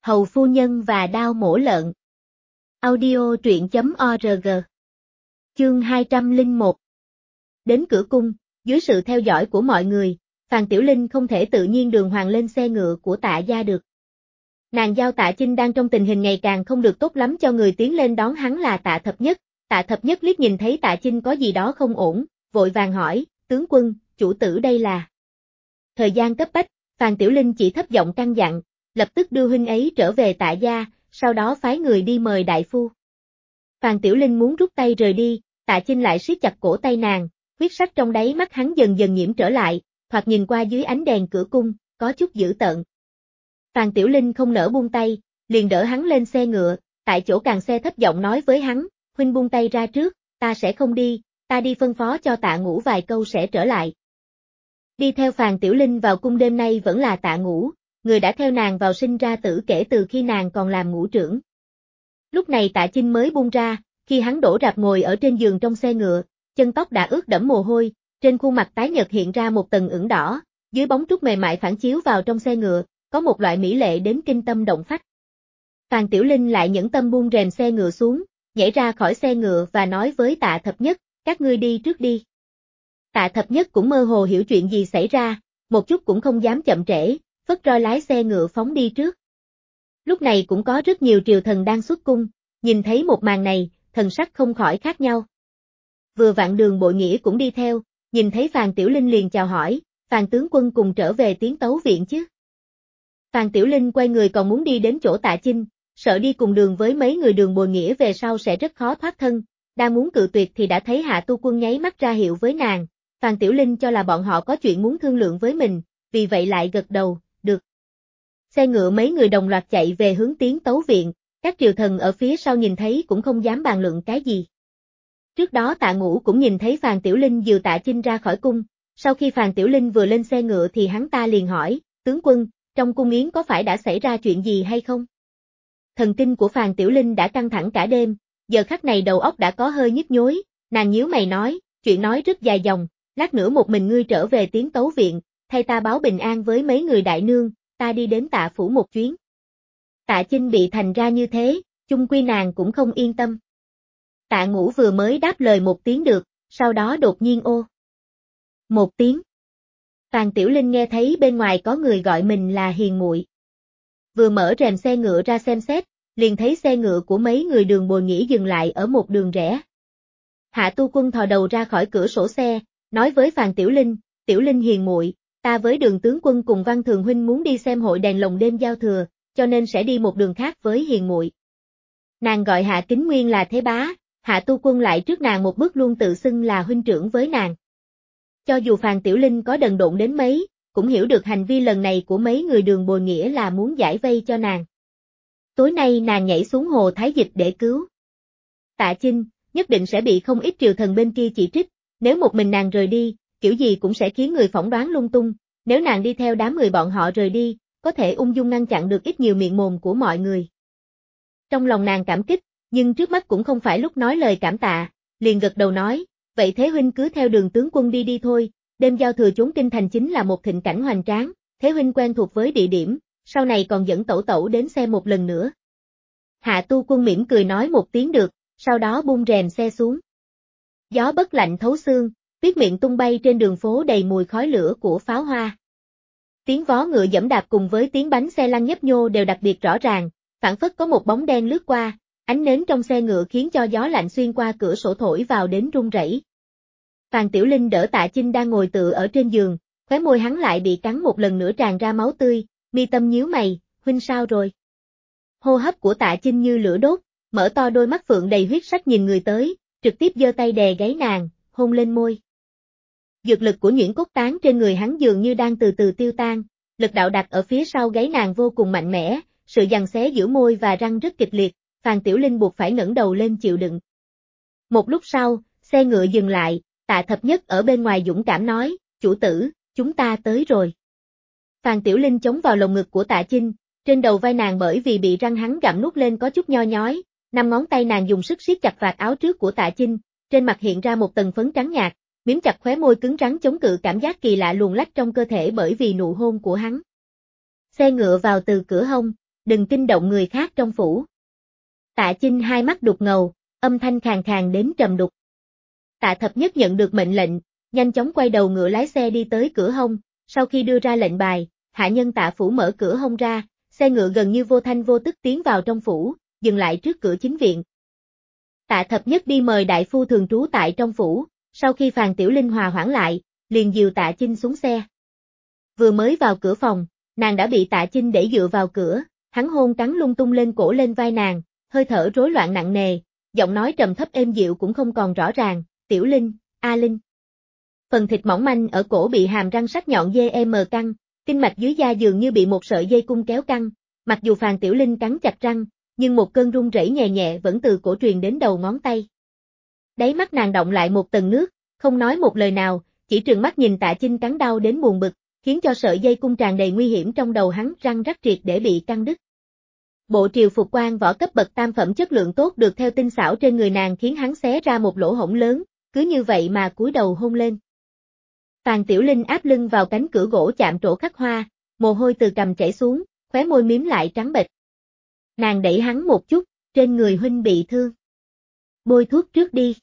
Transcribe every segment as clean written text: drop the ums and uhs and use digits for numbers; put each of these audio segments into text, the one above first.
Hầu phu nhân và đao mổ lợn. Audio truyện.org. Chương 201. Đến cửa cung, dưới sự theo dõi của mọi người, Phàn Tiểu Linh không thể tự nhiên đường hoàng lên xe ngựa của Tạ gia được. Nàng giao Tạ Chinh đang trong tình hình ngày càng không được tốt lắm cho người tiến lên đón hắn là Tạ Thập Nhất. Tạ Thập Nhất liếc nhìn thấy Tạ Chinh có gì đó không ổn, vội vàng hỏi, tướng quân, chủ tử đây là. Thời gian cấp bách, Phàn Tiểu Linh chỉ thấp giọng căn dặn, lập tức đưa huynh ấy trở về Tạ gia, sau đó phái người đi mời đại phu. Phàn Tiểu Linh muốn rút tay rời đi, Tạ Chinh lại siết chặt cổ tay nàng, huyết sắc trong đáy mắt hắn dần dần nhiễm trở lại, thoạt nhìn qua dưới ánh đèn cửa cung, có chút dữ tợn. Phàn Tiểu Linh không nỡ buông tay, liền đỡ hắn lên xe ngựa, tại chỗ càng xe thấp giọng nói với hắn, huynh buông tay ra trước, ta sẽ không đi, ta đi phân phó cho Tạ Ngũ vài câu sẽ trở lại. Đi theo Phàn Tiểu Linh vào cung đêm nay vẫn là Tạ Ngũ, người đã theo nàng vào sinh ra tử kể từ khi nàng còn làm ngũ trưởng. Lúc này Tạ Chinh mới buông ra, khi hắn đổ rạp ngồi ở trên giường trong xe ngựa, chân tóc đã ướt đẫm mồ hôi, trên khuôn mặt tái nhợt hiện ra một tầng ửng đỏ, dưới bóng trúc mềm mại phản chiếu vào trong xe ngựa, có một loại mỹ lệ đến kinh tâm động phách. Phàn Tiểu Linh lại nhẫn tâm buông rèm xe ngựa xuống, nhảy ra khỏi xe ngựa và nói với Tạ Thập Nhất, các ngươi đi trước đi. Tạ Thập Nhất cũng mơ hồ hiểu chuyện gì xảy ra, một chút cũng không dám chậm trễ, phất roi lái xe ngựa phóng đi trước. Lúc này cũng có rất nhiều triều thần đang xuất cung, nhìn thấy một màn này, thần sắc không khỏi khác nhau. Vừa vặn Đường Bội Nghĩa cũng đi theo, nhìn thấy Phàn Tiểu Linh liền chào hỏi, Phàn tướng quân cùng trở về Tiến Tấu viện chứ. Phàn Tiểu Linh quay người còn muốn đi đến chỗ Tạ Chinh, sợ đi cùng đường với mấy người Đường Bội Nghĩa về sau sẽ rất khó thoát thân, đang muốn cự tuyệt thì đã thấy Hạ Tu Quân nháy mắt ra hiệu với nàng, Phàn Tiểu Linh cho là bọn họ có chuyện muốn thương lượng với mình, vì vậy lại gật đầu, được. Xe ngựa mấy người đồng loạt chạy về hướng Tiến Tấu viện, các triều thần ở phía sau nhìn thấy cũng không dám bàn luận cái gì. Trước đó Tạ Ngũ cũng nhìn thấy Phàn Tiểu Linh dìu Tạ Chinh ra khỏi cung, sau khi Phàn Tiểu Linh vừa lên xe ngựa thì hắn ta liền hỏi, tướng quân, trong cung yến có phải đã xảy ra chuyện gì hay không? Thần kinh của Phàn Tiểu Linh đã căng thẳng cả đêm, giờ khắc này đầu óc đã có hơi nhức nhối, nàng nhíu mày nói, chuyện nói rất dài dòng, lát nữa một mình ngươi trở về Tiến Tấu viện, thay ta báo bình an với mấy người đại nương, ta đi đến Tạ phủ một chuyến. Tạ Chinh bị thành ra như thế, chung quy nàng cũng không yên tâm. Tạ Ngũ vừa mới đáp lời một tiếng được, sau đó đột nhiên ô. Một tiếng. Phàn Tiểu Linh nghe thấy bên ngoài có người gọi mình là hiền muội. Vừa mở rèm xe ngựa ra xem xét, liền thấy xe ngựa của mấy người Đường Bội Nghĩa dừng lại ở một đường rẽ. Hạ Tu Quân thò đầu ra khỏi cửa sổ xe, nói với Phàn Tiểu Linh hiền muội, ta với Đường tướng quân cùng Văn Thường huynh muốn đi xem hội đèn lồng đêm giao thừa, cho nên sẽ đi một đường khác với hiền muội. Nàng gọi Hạ Kính Nguyên là thế bá, Hạ Tu Quân lại trước nàng một bước luôn tự xưng là huynh trưởng với nàng. Cho dù Phàn Tiểu Linh có đần độn đến mấy, cũng hiểu được hành vi lần này của mấy người Đường Bội Nghĩa là muốn giải vây cho nàng. Tối nay nàng nhảy xuống hồ Thái Dịch để cứu Tạ Chinh, nhất định sẽ bị không ít triều thần bên kia chỉ trích, nếu một mình nàng rời đi, kiểu gì cũng sẽ khiến người phỏng đoán lung tung, nếu nàng đi theo đám người bọn họ rời đi, có thể ung dung ngăn chặn được ít nhiều miệng mồm của mọi người. Trong lòng nàng cảm kích, nhưng trước mắt cũng không phải lúc nói lời cảm tạ, liền gật đầu nói, vậy thế huynh cứ theo Đường tướng quân đi đi thôi, đêm giao thừa chốn kinh thành chính là một thịnh cảnh hoành tráng, thế huynh quen thuộc với địa điểm, sau này còn dẫn tẩu tẩu đến xem một lần nữa. Hạ Tu Quân mỉm cười nói một tiếng được, sau đó buông rèm xe xuống. Gió bất lạnh thấu xương, tuyết miệng tung bay trên đường phố đầy mùi khói lửa của pháo hoa. Tiếng vó ngựa giẫm đạp cùng với tiếng bánh xe lăn nhấp nhô đều đặc biệt rõ ràng, phảng phất có một bóng đen lướt qua, ánh nến trong xe ngựa khiến cho gió lạnh xuyên qua cửa sổ thổi vào đến run rẩy. Phàn Tiểu Linh đỡ Tạ Chinh đang ngồi tựa ở trên giường, khóe môi hắn lại bị cắn một lần nữa tràn ra máu tươi, mi tâm nhíu mày, huynh sao rồi? Hô hấp của Tạ Chinh như lửa đốt, mở to đôi mắt phượng đầy huyết sắc nhìn người tới, trực tiếp giơ tay đè gáy nàng, hôn lên môi. Dược lực của nhuyễn cốt tán trên người hắn dường như đang từ từ tiêu tan, lực đạo đặt ở phía sau gáy nàng vô cùng mạnh mẽ, sự giằng xé giữa môi và răng rất kịch liệt, Phàn Tiểu Linh buộc phải ngẩng đầu lên chịu đựng. Một lúc sau, xe ngựa dừng lại, Tạ Thập Nhất ở bên ngoài dũng cảm nói, chủ tử, chúng ta tới rồi. Phàn Tiểu Linh chống vào lồng ngực của Tạ Chinh, trên đầu vai nàng bởi vì bị răng hắn gặm nuốt lên có chút nho nhói, 5 ngón tay nàng dùng sức siết chặt vạt áo trước của Tạ Chinh, trên mặt hiện ra một tầng phấn trắng nhạt, miếm chặt khóe môi cứng rắn chống cự cảm giác kỳ lạ luồn lách trong cơ thể bởi vì nụ hôn của hắn. Xe ngựa vào từ cửa hông, đừng kinh động người khác trong phủ. Tạ Chinh hai mắt đục ngầu, âm thanh khàn khàn đến trầm đục. Tạ Thập Nhất nhận được mệnh lệnh, nhanh chóng quay đầu ngựa lái xe đi tới cửa hông, sau khi đưa ra lệnh bài, hạ nhân Tạ phủ mở cửa hông ra, xe ngựa gần như vô thanh vô tức tiến vào trong phủ, dừng lại trước cửa chính viện. Tạ Thập Nhất đi mời đại phu thường trú tại trong phủ, sau khi Phàn Tiểu Linh hòa hoãn lại, liền dìu Tạ Chinh xuống xe. Vừa mới vào cửa phòng, nàng đã bị Tạ Chinh để dựa vào cửa, hắn hôn cắn lung tung lên cổ lên vai nàng, hơi thở rối loạn nặng nề, giọng nói trầm thấp êm dịu cũng không còn rõ ràng, Tiểu Linh, A Linh. Phần thịt mỏng manh ở cổ bị hàm răng sắc nhọn dê mờ căng, kinh mạch dưới da dường như bị một sợi dây cung kéo căng, mặc dù Phàn Tiểu Linh cắn chặt răng, nhưng một cơn run rẩy nhẹ nhẹ vẫn từ cổ truyền đến đầu ngón tay. Đáy mắt nàng đọng lại một tầng nước, không nói một lời nào, chỉ trừng mắt nhìn Tạ Chinh cắn đau đến buồn bực, khiến cho sợi dây cung tràn đầy nguy hiểm trong đầu hắn răng rắc triệt để bị căng đứt. Bộ triều phục quan võ cấp bậc tam phẩm chất lượng tốt được theo tinh xảo trên người nàng khiến hắn xé ra một lỗ hổng lớn, cứ như vậy mà cúi đầu hôn lên. Phàn Tiểu Linh áp lưng vào cánh cửa gỗ chạm trổ khắc hoa, mồ hôi từ cằm chảy xuống, khóe môi miếm lại trắng bệch. Nàng đẩy hắn một chút, trên người huynh bị thương. Bôi thuốc trước đi.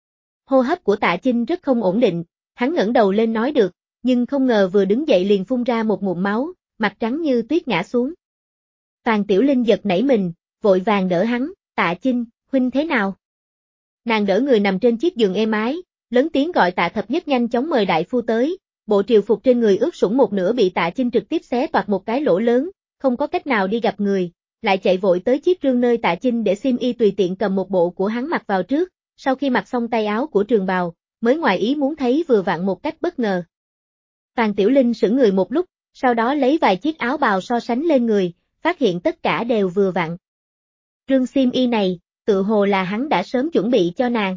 Hô hấp của Tạ Chinh rất không ổn định, hắn ngẩng đầu lên nói được, nhưng không ngờ vừa đứng dậy liền phun ra một ngụm máu, mặt trắng như tuyết ngã xuống. Phàn Tiểu Linh giật nảy mình, vội vàng đỡ hắn, Tạ Chinh, huynh thế nào? Nàng đỡ người nằm trên chiếc giường êm ái, lớn tiếng gọi Tạ Thập Nhất nhanh chóng mời đại phu tới, bộ triều phục trên người ướt sũng một nửa bị Tạ Chinh trực tiếp xé toạc một cái lỗ lớn, không có cách nào đi gặp người, lại chạy vội tới chiếc rương nơi Tạ Chinh để xiêm y tùy tiện cầm một bộ của hắn mặc vào trước, sau khi mặc xong tay áo của trường bào, mới ngoài ý muốn thấy vừa vặn một cách bất ngờ. Phàn Tiểu Linh sững người một lúc, sau đó lấy vài chiếc áo bào so sánh lên người, phát hiện tất cả đều vừa vặn. Rương xiêm y này, tự hồ là hắn đã sớm chuẩn bị cho nàng.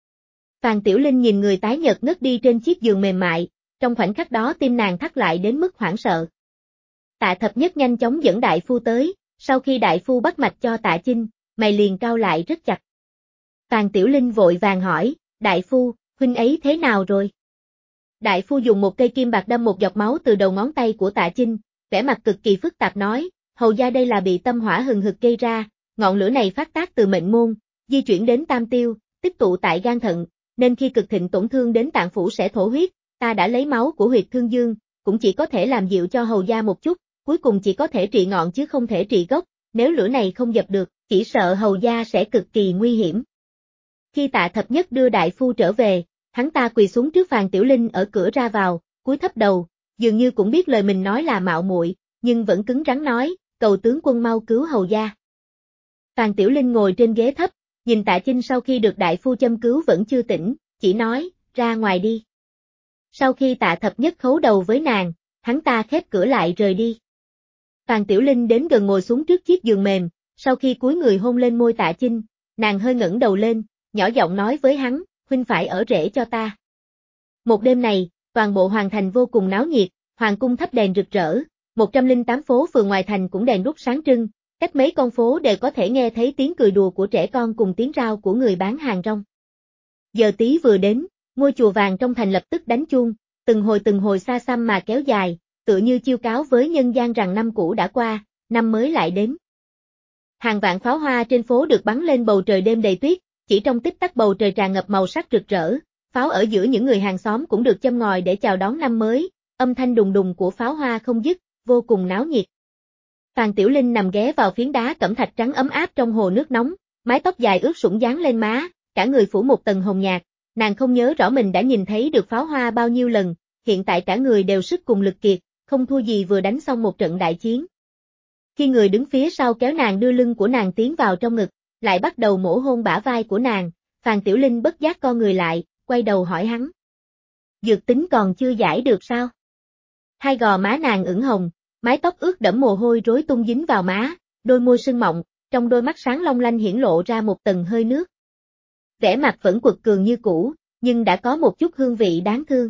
Phàn Tiểu Linh nhìn người tái nhợt ngất đi trên chiếc giường mềm mại, trong khoảnh khắc đó tim nàng thắt lại đến mức hoảng sợ. Tạ Thập Nhất nhanh chóng dẫn đại phu tới, sau khi đại phu bắt mạch cho Tạ Chinh, mày liền cau lại rất chặt. Phàn Tiểu Linh vội vàng hỏi, đại phu, huynh ấy thế nào rồi? Đại phu dùng một cây kim bạc đâm một giọt máu từ đầu ngón tay của Tạ Chinh, vẻ mặt cực kỳ phức tạp nói, hầu gia đây là bị tâm hỏa hừng hực gây ra, ngọn lửa này phát tác từ mệnh môn, di chuyển đến tam tiêu, tích tụ tại gan thận, nên khi cực thịnh tổn thương đến tạng phủ sẽ thổ huyết, ta đã lấy máu của huyệt thương dương, cũng chỉ có thể làm dịu cho hầu gia một chút, cuối cùng chỉ có thể trị ngọn chứ không thể trị gốc, nếu lửa này không dập được, chỉ sợ hầu gia sẽ cực kỳ nguy hiểm. Khi Tạ Thập Nhất đưa đại phu trở về, hắn ta quỳ xuống trước Phàn Tiểu Linh ở cửa ra vào, cúi thấp đầu, dường như cũng biết lời mình nói là mạo muội, nhưng vẫn cứng rắn nói, cầu tướng quân mau cứu hầu gia. Phàn Tiểu Linh ngồi trên ghế thấp, nhìn Tạ Chinh sau khi được đại phu châm cứu vẫn chưa tỉnh, chỉ nói, ra ngoài đi. Sau khi Tạ Thập Nhất khấu đầu với nàng, hắn ta khép cửa lại rời đi. Phàn Tiểu Linh đến gần ngồi xuống trước chiếc giường mềm, sau khi cúi người hôn lên môi Tạ Chinh, nàng hơi ngẩng đầu lên, nhỏ giọng nói với hắn, huynh phải ở rể cho ta. Một đêm này, toàn bộ hoàng thành vô cùng náo nhiệt, hoàng cung thắp đèn rực rỡ, 108 phố phường ngoài thành cũng đèn đuốc sáng trưng, cách mấy con phố đều có thể nghe thấy tiếng cười đùa của trẻ con cùng tiếng rao của người bán hàng rong. Giờ tí vừa đến, ngôi chùa vàng trong thành lập tức đánh chuông, từng hồi xa xăm mà kéo dài, tựa như chiêu cáo với nhân gian rằng năm cũ đã qua, năm mới lại đến. Hàng vạn pháo hoa trên phố được bắn lên bầu trời đêm đầy tuyết, chỉ trong tích tắc bầu trời tràn ngập màu sắc rực rỡ, pháo ở giữa những người hàng xóm cũng được châm ngòi để chào đón năm mới, âm thanh đùng đùng của pháo hoa không dứt, vô cùng náo nhiệt. Phàn Tiểu Linh nằm ghé vào phiến đá cẩm thạch trắng ấm áp trong hồ nước nóng, mái tóc dài ướt sũng dán lên má, cả người phủ một tầng hồng nhạt, nàng không nhớ rõ mình đã nhìn thấy được pháo hoa bao nhiêu lần, hiện tại cả người đều sức cùng lực kiệt, không thua gì vừa đánh xong một trận đại chiến. Khi người đứng phía sau kéo nàng đưa lưng của nàng tiến vào trong ngực, lại bắt đầu mổ hôn bả vai của nàng, Phàn Tiểu Linh bất giác co người lại, quay đầu hỏi hắn. Dược tính còn chưa giải được sao? Hai gò má nàng ửng hồng, mái tóc ướt đẫm mồ hôi rối tung dính vào má, đôi môi sưng mọng, trong đôi mắt sáng long lanh hiển lộ ra một tầng hơi nước. Vẻ mặt vẫn quật cường như cũ, nhưng đã có một chút hương vị đáng thương.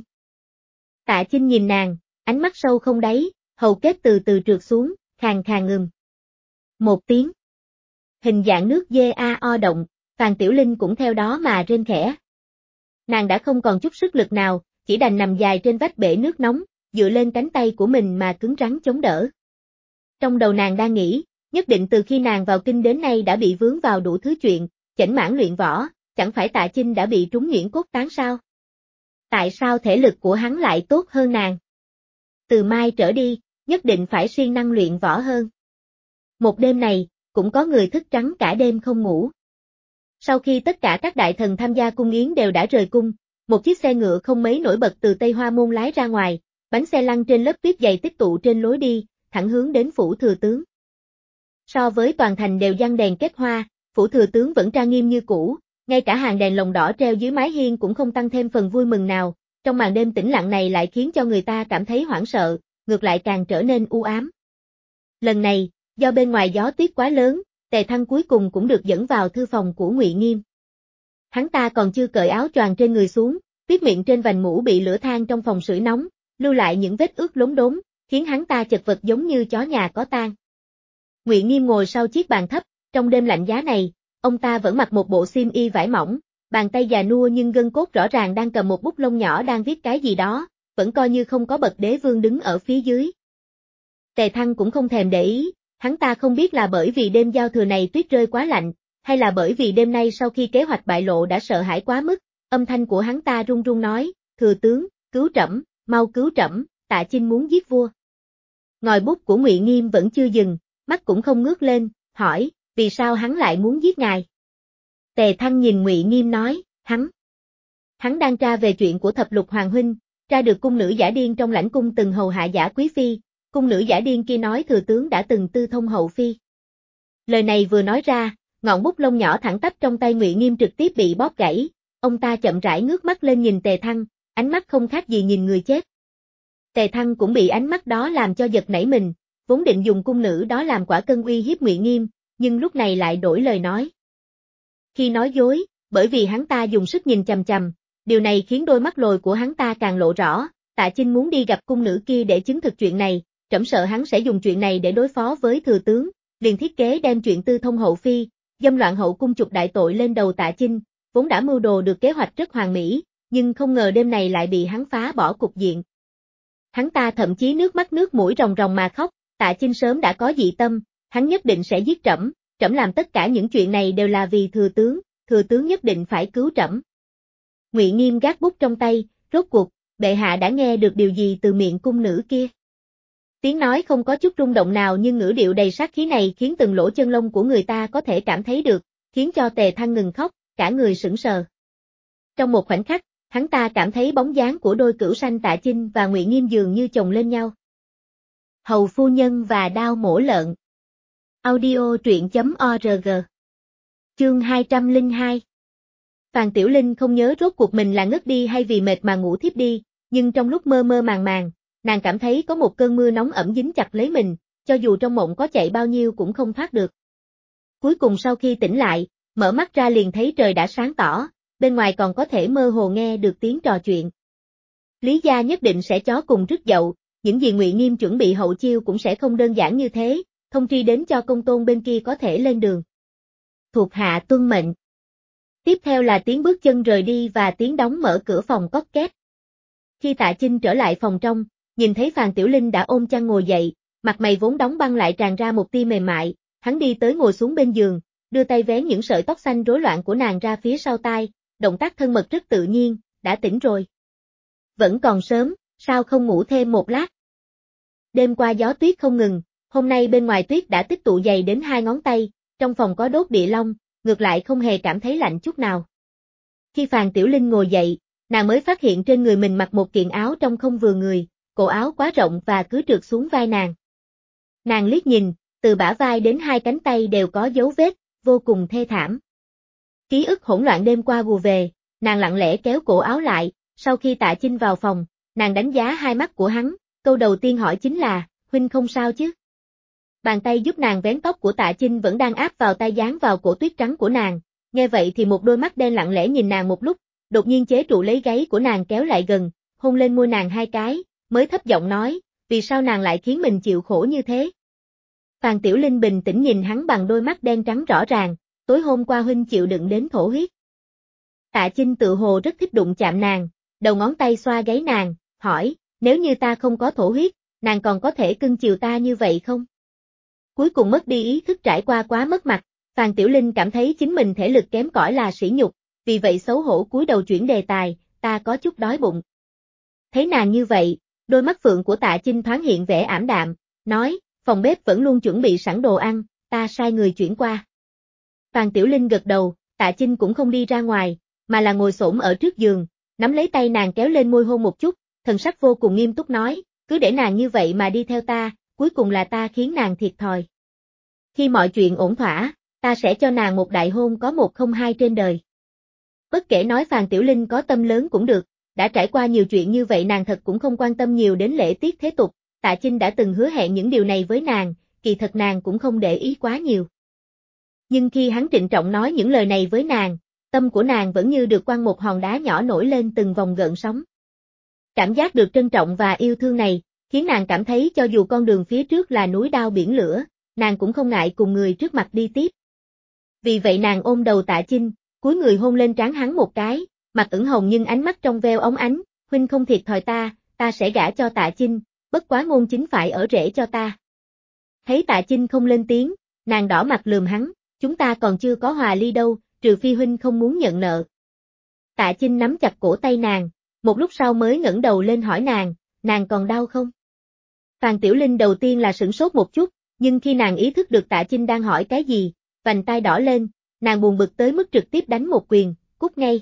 Tạ Chinh nhìn nàng, ánh mắt sâu không đáy, hầu kết từ từ trượt xuống, khàn khàn ngừng. Một tiếng. Hình dạng nước o động, Phàn Tiểu Linh cũng theo đó mà rên khẽ. Nàng đã không còn chút sức lực nào, chỉ đành nằm dài trên vách bể nước nóng, dựa lên cánh tay của mình mà cứng rắn chống đỡ. Trong đầu nàng đang nghĩ, nhất định từ khi nàng vào kinh đến nay đã bị vướng vào đủ thứ chuyện, chểnh mãn luyện võ, chẳng phải Tạ Chinh đã bị trúng nhuyễn cốt tán sao? Tại sao thể lực của hắn lại tốt hơn nàng? Từ mai trở đi, nhất định phải siêng năng luyện võ hơn. Một đêm này, cũng có người thức trắng cả đêm không ngủ. Sau khi tất cả các đại thần tham gia cung yến đều đã rời cung, một chiếc xe ngựa không mấy nổi bật từ Tây Hoa Môn lái ra ngoài, bánh xe lăn trên lớp tuyết dày tích tụ trên lối đi, thẳng hướng đến phủ thừa tướng. So với toàn thành đều giăng đèn kết hoa, phủ thừa tướng vẫn trang nghiêm như cũ, ngay cả hàng đèn lồng đỏ treo dưới mái hiên cũng không tăng thêm phần vui mừng nào, trong màn đêm tĩnh lặng này lại khiến cho người ta cảm thấy hoảng sợ, ngược lại càng trở nên u ám. Lần này, do bên ngoài gió tuyết quá lớn, Tề Thăng cuối cùng cũng được dẫn vào thư phòng của Ngụy Nghiêm. Hắn ta còn chưa cởi áo choàng trên người xuống, tuyết miệng trên vành mũ bị lửa than trong phòng sưởi nóng, lưu lại những vết ướt lốm đốm, khiến hắn ta chật vật giống như chó nhà có tang. Ngụy Nghiêm ngồi sau chiếc bàn thấp, trong đêm lạnh giá này, ông ta vẫn mặc một bộ xiêm y vải mỏng, bàn tay già nua nhưng gân cốt rõ ràng đang cầm một bút lông nhỏ đang viết cái gì đó, vẫn coi như không có bậc đế vương đứng ở phía dưới. Tề Thăng cũng không thèm để ý, hắn ta không biết là bởi vì đêm giao thừa này tuyết rơi quá lạnh, hay là bởi vì đêm nay sau khi kế hoạch bại lộ đã sợ hãi quá mức, âm thanh của hắn ta run run nói, thừa tướng, cứu trẫm, mau cứu trẫm, Tạ Chinh muốn giết vua. Ngòi bút của Ngụy Nghiêm vẫn chưa dừng, mắt cũng không ngước lên, hỏi, vì sao hắn lại muốn giết ngài? Tề Thăng nhìn Ngụy Nghiêm nói, hắn đang tra về chuyện của thập lục hoàng huynh, tra được cung nữ giả điên trong lãnh cung từng hầu hạ giả quý phi, cung nữ giả điên kia nói thừa tướng đã từng tư thông hậu phi. Lời này vừa nói ra, ngọn bút lông nhỏ thẳng tắp trong tay Ngụy Nghiêm trực tiếp bị bóp gãy, ông ta chậm rãi ngước mắt lên nhìn Tề Thăng, ánh mắt không khác gì nhìn người chết. Tề Thăng cũng bị ánh mắt đó làm cho giật nảy mình, vốn định dùng cung nữ đó làm quả cân uy hiếp Ngụy Nghiêm, nhưng lúc này lại đổi lời nói. Khi nói dối, bởi vì hắn ta dùng sức nhìn chằm chằm, điều này khiến đôi mắt lồi của hắn ta càng lộ rõ, Tạ Chinh muốn đi gặp cung nữ kia để chứng thực chuyện này, trẫm sợ hắn sẽ dùng chuyện này để đối phó với thừa tướng, liền thiết kế đem chuyện tư thông hậu phi, dâm loạn hậu cung chụp đại tội lên đầu Tạ Chinh, vốn đã mưu đồ được kế hoạch rất hoàn mỹ, nhưng không ngờ đêm này lại bị hắn phá bỏ cục diện. Hắn ta thậm chí nước mắt nước mũi ròng ròng mà khóc, Tạ Chinh sớm đã có dị tâm, hắn nhất định sẽ giết trẫm, trẫm làm tất cả những chuyện này đều là vì thừa tướng nhất định phải cứu trẫm. Ngụy Nghiêm gác bút trong tay, rốt cuộc, bệ hạ đã nghe được điều gì từ miệng cung nữ kia? Tiếng nói không có chút rung động nào nhưng ngữ điệu đầy sát khí này khiến từng lỗ chân lông của người ta có thể cảm thấy được, khiến cho Tề Thăng ngừng khóc, cả người sững sờ. Trong một khoảnh khắc, hắn ta cảm thấy bóng dáng của đôi cửu sanh Tạ Chinh và Ngụy Nghiêm dường như chồng lên nhau. Hầu phu nhân và đao mổ lợn. Audio truyện.org. Chương 202. Phàn Tiểu Linh không nhớ rốt cuộc mình là ngất đi hay vì mệt mà ngủ thiếp đi, nhưng trong lúc mơ mơ màng màng, nàng cảm thấy có một cơn mưa nóng ẩm dính chặt lấy mình, cho dù trong mộng có chạy bao nhiêu cũng không thoát được. Cuối cùng sau khi tỉnh lại, mở mắt ra liền thấy trời đã sáng tỏ, bên ngoài còn có thể mơ hồ nghe được tiếng trò chuyện. Lý gia nhất định sẽ chó cùng rước dậu, những gì Ngụy Nghiêm chuẩn bị hậu chiêu cũng sẽ không đơn giản như thế, thông tri đến cho công tôn bên kia có thể lên đường. Thuộc hạ tuân mệnh. Tiếp theo là tiếng bước chân rời đi và tiếng đóng mở cửa phòng cót két. Khi Tạ Chinh trở lại phòng trong, nhìn thấy Phàn Tiểu Linh đã ôm chăn ngồi dậy, mặt mày vốn đóng băng lại tràn ra một tia mềm mại, hắn đi tới ngồi xuống bên giường, đưa tay vén những sợi tóc xanh rối loạn của nàng ra phía sau tai, động tác thân mật rất tự nhiên, đã tỉnh rồi. Vẫn còn sớm, sao không ngủ thêm một lát? Đêm qua gió tuyết không ngừng, hôm nay bên ngoài tuyết đã tích tụ dày đến 2 ngón tay, trong phòng có đốt địa long, ngược lại không hề cảm thấy lạnh chút nào. Khi Phàn Tiểu Linh ngồi dậy, nàng mới phát hiện trên người mình mặc một kiện áo trông không vừa người, cổ áo quá rộng và cứ trượt xuống vai nàng. Nàng liếc nhìn, từ bả vai đến 2 cánh tay đều có dấu vết, vô cùng thê thảm. Ký ức hỗn loạn đêm qua ùa về, nàng lặng lẽ kéo cổ áo lại, sau khi Tạ Chinh vào phòng, nàng đánh giá hai mắt của hắn, câu đầu tiên hỏi chính là, huynh không sao chứ? Bàn tay giúp nàng vén tóc của Tạ Chinh vẫn đang áp vào tay dán vào cổ tuyết trắng của nàng, nghe vậy thì một đôi mắt đen lặng lẽ nhìn nàng một lúc, đột nhiên chế trụ lấy gáy của nàng kéo lại gần, hôn lên môi nàng 2 cái, mới thấp giọng nói, vì sao nàng lại khiến mình chịu khổ như thế? Phàn Tiểu Linh bình tĩnh nhìn hắn bằng đôi mắt đen trắng rõ ràng, tối hôm qua huynh chịu đựng đến thổ huyết. Tạ Chinh tự hồ rất thích đụng chạm nàng, đầu ngón tay xoa gáy nàng, hỏi, nếu như ta không có thổ huyết, nàng còn có thể cưng chiều ta như vậy không? cuối cùng mất đi ý thức trải qua quá mất mặt, Phan Tiểu Linh cảm thấy chính mình thể lực kém cỏi là sỉ nhục, vì vậy xấu hổ cúi đầu chuyển đề tài, ta có chút đói bụng. Thấy nàng như vậy, đôi mắt phượng của Tạ Chinh thoáng hiện vẻ ảm đạm, nói, phòng bếp vẫn luôn chuẩn bị sẵn đồ ăn, ta sai người chuyển qua. Phan Tiểu Linh gật đầu, Tạ Chinh cũng không đi ra ngoài, mà là ngồi xổm ở trước giường, nắm lấy tay nàng kéo lên môi hôn một chút, thần sắc vô cùng nghiêm túc nói, cứ để nàng như vậy mà đi theo ta, cuối cùng là ta khiến nàng thiệt thòi. Khi mọi chuyện ổn thỏa, ta sẽ cho nàng một đại hôn có một không hai trên đời. Bất kể nói Phan Tiểu Linh có tâm lớn cũng được, đã trải qua nhiều chuyện như vậy nàng thật cũng không quan tâm nhiều đến lễ tiết thế tục, Tạ Chinh đã từng hứa hẹn những điều này với nàng, kỳ thật nàng cũng không để ý quá nhiều. Nhưng khi hắn trịnh trọng nói những lời này với nàng, tâm của nàng vẫn như được quăng một hòn đá nhỏ nổi lên từng vòng gợn sóng. Cảm giác được trân trọng và yêu thương này, khiến nàng cảm thấy cho dù con đường phía trước là núi đao biển lửa, nàng cũng không ngại cùng người trước mặt đi tiếp. Vì vậy nàng ôm đầu Tạ Chinh, cúi người hôn lên trán hắn một cái, mặt ửng hồng nhưng ánh mắt trong veo óng ánh, huynh không thiệt thòi ta sẽ gả cho Tạ Chinh, bất quá ngôn chính phải ở rể cho ta. Thấy Tạ Chinh không lên tiếng, nàng đỏ mặt lườm hắn, chúng ta còn chưa có hòa ly đâu, trừ phi huynh không muốn nhận nợ. Tạ Chinh nắm chặt cổ tay nàng, một lúc sau mới ngẩng đầu lên hỏi nàng còn đau không? Phan Tiểu Linh đầu tiên là sửng sốt một chút, nhưng khi nàng ý thức được Tạ Chinh đang hỏi cái gì, vành tai đỏ lên, nàng buồn bực tới mức trực tiếp đánh một quyền, cút ngay.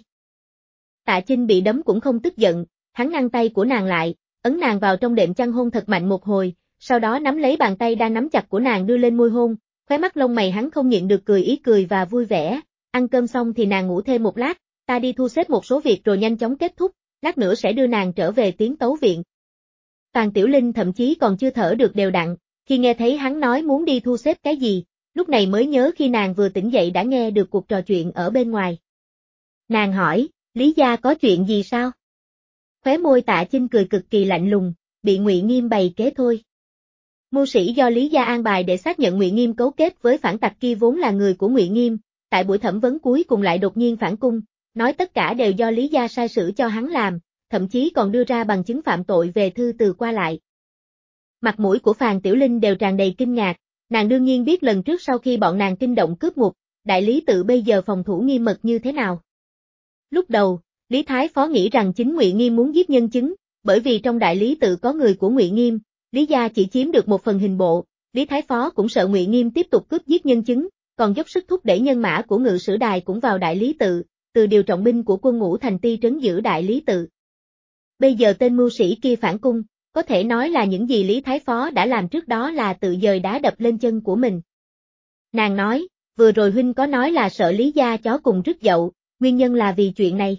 Tạ Chinh bị đấm cũng không tức giận, hắn ngăn tay của nàng lại, ấn nàng vào trong đệm chăn hôn thật mạnh một hồi, sau đó nắm lấy bàn tay đang nắm chặt của nàng đưa lên môi hôn, khóe mắt lông mày hắn không nhịn được cười ý cười và vui vẻ, ăn cơm xong thì nàng ngủ thêm một lát, ta đi thu xếp một số việc rồi nhanh chóng kết thúc, lát nữa sẽ đưa nàng trở về Tiến Tấu Viện. Phan Tiểu Linh thậm chí còn chưa thở được đều đặn, khi nghe thấy hắn nói muốn đi thu xếp cái gì, lúc này mới nhớ khi nàng vừa tỉnh dậy đã nghe được cuộc trò chuyện ở bên ngoài. Nàng hỏi, Lý gia có chuyện gì sao? Khóe môi Tạ Chinh cười cực kỳ lạnh lùng, bị Ngụy Nghiêm bày kế thôi. Mưu sĩ do Lý gia an bài để xác nhận Ngụy Nghiêm cấu kết với phản tặc kia vốn là người của Ngụy Nghiêm, tại buổi thẩm vấn cuối cùng lại đột nhiên phản cung, nói tất cả đều do Lý gia sai sử cho hắn làm, thậm chí còn đưa ra bằng chứng phạm tội về thư từ qua lại. Mặt mũi của Phan Tiểu Linh đều tràn đầy kinh ngạc, nàng đương nhiên biết lần trước sau khi bọn nàng kinh động cướp ngục, đại lý tự bây giờ phòng thủ nghiêm mật như thế nào. Lúc đầu, Lý Thái Phó nghĩ rằng chính Ngụy Nghiêm muốn giết nhân chứng, bởi vì trong đại lý tự có người của Ngụy Nghiêm, Lý gia chỉ chiếm được một phần hình bộ, Lý Thái Phó cũng sợ Ngụy Nghiêm tiếp tục cướp giết nhân chứng, còn dốc sức thúc đẩy nhân mã của Ngự Sử Đài cũng vào đại lý tự, từ điều trọng binh của quân ngũ thành ti trấn giữ đại lý tự. Bây giờ tên mưu sĩ kia phản cung, có thể nói là những gì Lý Thái Phó đã làm trước đó là tự dời đá đập lên chân của mình. Nàng nói, vừa rồi huynh có nói là sợ Lý gia chó cùng rứt dậu, nguyên nhân là vì chuyện này.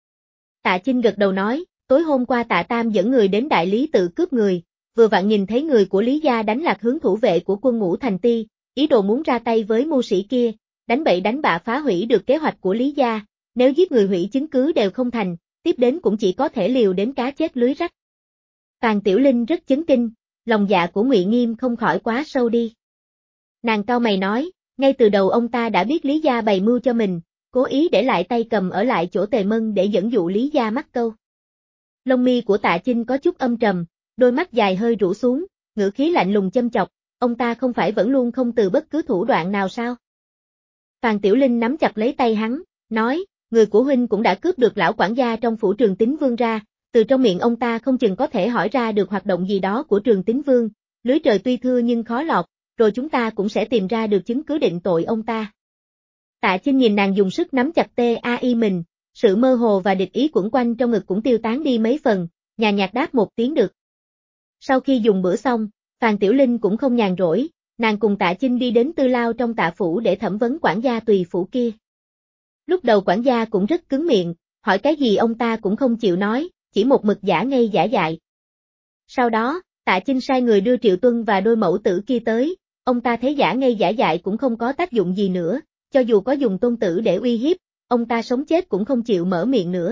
Tạ Chinh gật đầu nói, tối hôm qua Tạ Tam dẫn người đến đại lý tự cướp người, vừa vặn nhìn thấy người của Lý gia đánh lạc hướng thủ vệ của quân ngũ thành ti, ý đồ muốn ra tay với mưu sĩ kia, đánh bậy đánh bạ phá hủy được kế hoạch của Lý gia, nếu giết người hủy chứng cứ đều không thành, tiếp đến cũng chỉ có thể liều đến cá chết lưới rách. Phan Tiểu Linh rất chấn kinh, lòng dạ của Ngụy Nghiêm không khỏi quá sâu đi. Nàng cau mày nói, ngay từ đầu ông ta đã biết Lý gia bày mưu cho mình, cố ý để lại tay cầm ở lại chỗ Tề Mân để dẫn dụ Lý gia mắc câu. Lông mi của Tạ Chinh có chút âm trầm, đôi mắt dài hơi rũ xuống, ngữ khí lạnh lùng châm chọc, ông ta không phải vẫn luôn không từ bất cứ thủ đoạn nào sao? Phan Tiểu Linh nắm chặt lấy tay hắn, nói, người của huynh cũng đã cướp được lão quản gia trong phủ Trường Tín Vương ra, từ trong miệng ông ta không chừng có thể hỏi ra được hoạt động gì đó của Trường Tín Vương, lưới trời tuy thưa nhưng khó lọt, rồi chúng ta cũng sẽ tìm ra được chứng cứ định tội ông ta. Tạ Chinh nhìn nàng dùng sức nắm chặt tai mình, sự mơ hồ và địch ý quẩn quanh trong ngực cũng tiêu tán đi mấy phần, nhàn nhạt đáp một tiếng được. Sau khi dùng bữa xong, Phan Tiểu Linh cũng không nhàn rỗi, nàng cùng Tạ Chinh đi đến Tư Lao trong Tạ phủ để thẩm vấn quản gia tùy phủ kia. Lúc đầu quản gia cũng rất cứng miệng, hỏi cái gì ông ta cũng không chịu nói, chỉ một mực giả ngây giả dại. Sau đó, Tạ Chinh sai người đưa Triệu Tuân và đôi mẫu tử kia tới, ông ta thấy giả ngây giả dại cũng không có tác dụng gì nữa, cho dù có dùng tôn tử để uy hiếp, ông ta sống chết cũng không chịu mở miệng nữa.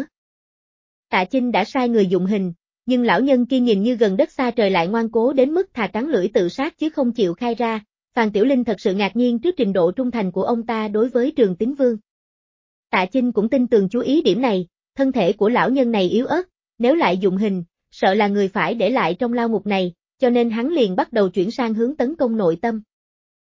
Tạ Chinh đã sai người dụng hình, nhưng lão nhân kia nhìn như gần đất xa trời lại ngoan cố đến mức thà cắn lưỡi tự sát chứ không chịu khai ra, Phan Tiểu Linh thật sự ngạc nhiên trước trình độ trung thành của ông ta đối với Trường Tín Vương. Tạ Chinh cũng tin tường chú ý điểm này, thân thể của lão nhân này yếu ớt, nếu lại dụng hình, sợ là người phải để lại trong lao ngục này, cho nên hắn liền bắt đầu chuyển sang hướng tấn công nội tâm.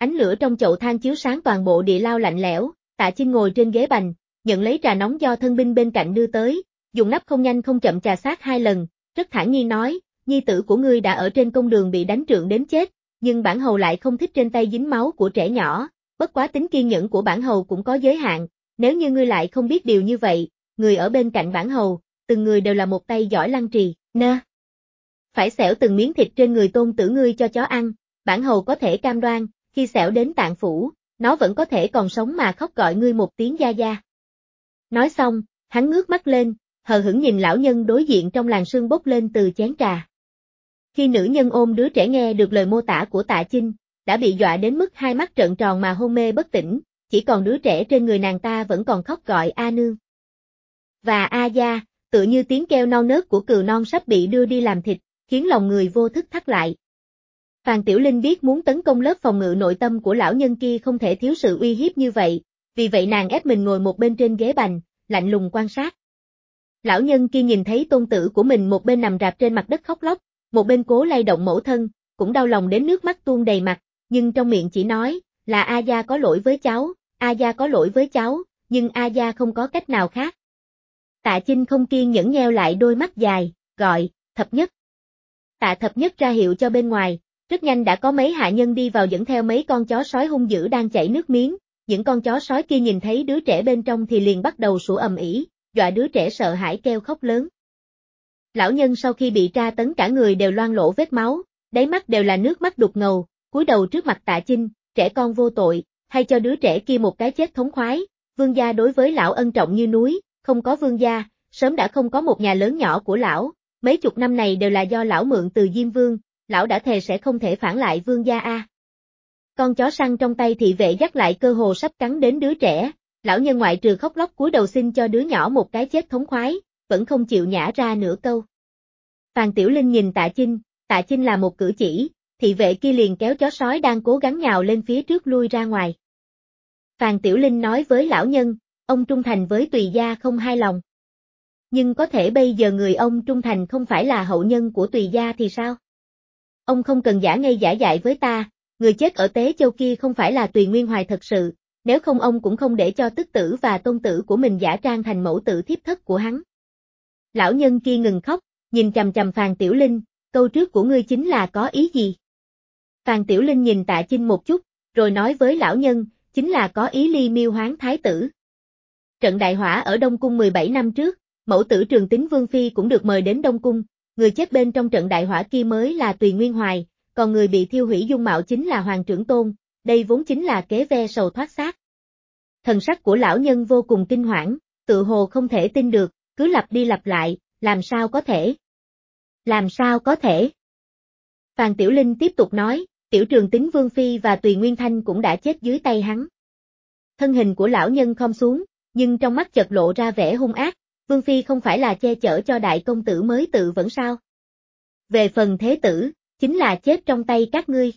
Ánh lửa trong chậu than chiếu sáng toàn bộ địa lao lạnh lẽo, Tạ Chinh ngồi trên ghế bành, nhận lấy trà nóng do thân binh bên cạnh đưa tới, dùng nắp không nhanh không chậm trà sát 2 lần, rất thản nhiên nói, nhi tử của ngươi đã ở trên công đường bị đánh trượng đến chết, nhưng bản hầu lại không thích trên tay dính máu của trẻ nhỏ, bất quá tính kiên nhẫn của bản hầu cũng có giới hạn, nếu như ngươi lại không biết điều như vậy, người ở bên cạnh bản hầu, từng người đều là một tay giỏi lăng trì, nơ. Phải xẻo từng miếng thịt trên người tôn tử ngươi cho chó ăn, bản hầu có thể cam đoan, khi xẻo đến tạng phủ, nó vẫn có thể còn sống mà khóc gọi ngươi một tiếng gia gia. Nói xong, hắn ngước mắt lên, hờ hững nhìn lão nhân đối diện trong làn sương bốc lên từ chén trà. Khi nữ nhân ôm đứa trẻ nghe được lời mô tả của Tạ Chinh, đã bị dọa đến mức hai mắt trợn tròn mà hôn mê bất tỉnh, chỉ còn đứa trẻ trên người nàng ta vẫn còn khóc gọi a nương. Và a gia, tựa như tiếng kêu non nớt của cừu non sắp bị đưa đi làm thịt, khiến lòng người vô thức thắt lại. Phàn Tiểu Linh biết muốn tấn công lớp phòng ngự nội tâm của lão nhân kia không thể thiếu sự uy hiếp như vậy, vì vậy nàng ép mình ngồi một bên trên ghế bành, lạnh lùng quan sát. Lão nhân kia nhìn thấy tôn tử của mình một bên nằm rạp trên mặt đất khóc lóc, một bên cố lay động mẫu thân, cũng đau lòng đến nước mắt tuôn đầy mặt, nhưng trong miệng chỉ nói, là A gia có lỗi với cháu, A gia có lỗi với cháu, nhưng A gia không có cách nào khác. Tạ Chinh không kiên nhẫn nheo lại đôi mắt dài, gọi, Thập Nhất. Tạ Thập Nhất ra hiệu cho bên ngoài, rất nhanh đã có mấy hạ nhân đi vào dẫn theo mấy con chó sói hung dữ đang chảy nước miếng, những con chó sói kia nhìn thấy đứa trẻ bên trong thì liền bắt đầu sủa ầm ĩ, dọa đứa trẻ sợ hãi kêu khóc lớn. Lão nhân sau khi bị tra tấn cả người đều loang lỗ vết máu, đáy mắt đều là nước mắt đục ngầu, cúi đầu trước mặt Tạ Chinh, trẻ con vô tội, hay cho đứa trẻ kia một cái chết thống khoái, vương gia đối với lão ân trọng như núi, không có vương gia, sớm đã không có một nhà lớn nhỏ của lão, mấy chục năm này đều là do lão mượn từ Diêm Vương, lão đã thề sẽ không thể phản lại vương gia a. Con chó săn trong tay thị vệ dắt lại cơ hồ sắp cắn đến đứa trẻ, lão nhân ngoại trừ khóc lóc cúi đầu xin cho đứa nhỏ một cái chết thống khoái, vẫn không chịu nhả ra nửa câu. Phàn Tiểu Linh nhìn Tạ Chinh là một cử chỉ, thị vệ kia liền kéo chó sói đang cố gắng nhào lên phía trước lui ra ngoài. Phàn Tiểu Linh nói với lão nhân, ông trung thành với Tùy gia không hài lòng. Nhưng có thể bây giờ người ông trung thành không phải là hậu nhân của Tùy gia thì sao? Ông không cần giả ngây giả dại với ta, người chết ở Tế Châu kia không phải là Tùy Nguyên Hoài thật sự, nếu không ông cũng không để cho tức tử và tôn tử của mình giả trang thành mẫu tử thiếp thất của hắn. Lão nhân kia ngừng khóc, nhìn chằm chằm Phàn Tiểu Linh, câu trước của ngươi chính là có ý gì? Phàn Tiểu Linh nhìn Tạ Chinh một chút, rồi nói với lão nhân, chính là có ý ly miêu hoán thái tử. Trận đại hỏa ở Đông Cung 17 năm trước, mẫu tử Trường Tín Vương Phi cũng được mời đến Đông Cung, người chết bên trong trận đại hỏa kia mới là Tùy Nguyên Hoài, còn người bị thiêu hủy dung mạo chính là Hoàng Trưởng Tôn, đây vốn chính là kế ve sầu thoát xác. Thần sắc của lão nhân vô cùng kinh hoảng, tự hồ không thể tin được, cứ lặp đi lặp lại, làm sao có thể? Làm sao có thể? Phàn Tiểu Linh tiếp tục nói, Tiểu Trường Tín Vương Phi và Tùy Nguyên Thanh cũng đã chết dưới tay hắn. Thân hình của lão nhân khom xuống, nhưng trong mắt chợt lộ ra vẻ hung ác, Vương Phi không phải là che chở cho đại công tử mới tự vẫn sao? Về phần thế tử, chính là chết trong tay các ngươi.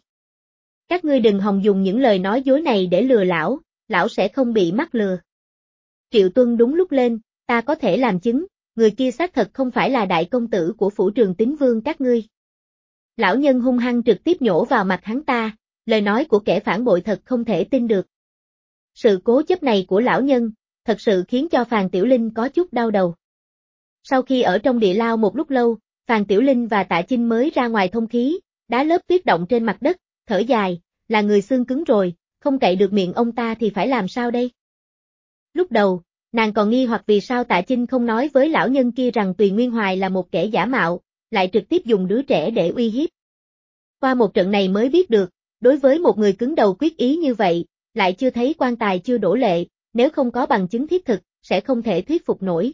Các ngươi đừng hòng dùng những lời nói dối này để lừa lão sẽ không bị mắc lừa. Triệu Tuân đúng lúc lên, ta có thể làm chứng, người kia xác thật không phải là đại công tử của phủ Trường Tín Vương các ngươi. Lão nhân hung hăng trực tiếp nhổ vào mặt hắn ta, lời nói của kẻ phản bội thật không thể tin được. Sự cố chấp này của lão nhân, thật sự khiến cho Phàn Tiểu Linh có chút đau đầu. Sau khi ở trong địa lao một lúc lâu, Phàn Tiểu Linh và Tạ Chinh mới ra ngoài thông khí, đá lớp tuyết động trên mặt đất, thở dài, là người xương cứng rồi, không cậy được miệng ông ta thì phải làm sao đây? Lúc đầu, nàng còn nghi hoặc vì sao Tạ Chinh không nói với lão nhân kia rằng Tùy Nguyên Hoài là một kẻ giả mạo, lại trực tiếp dùng đứa trẻ để uy hiếp. Qua một trận này mới biết được, đối với một người cứng đầu quyết ý như vậy, lại chưa thấy quan tài chưa đổ lệ, nếu không có bằng chứng thiết thực, sẽ không thể thuyết phục nổi.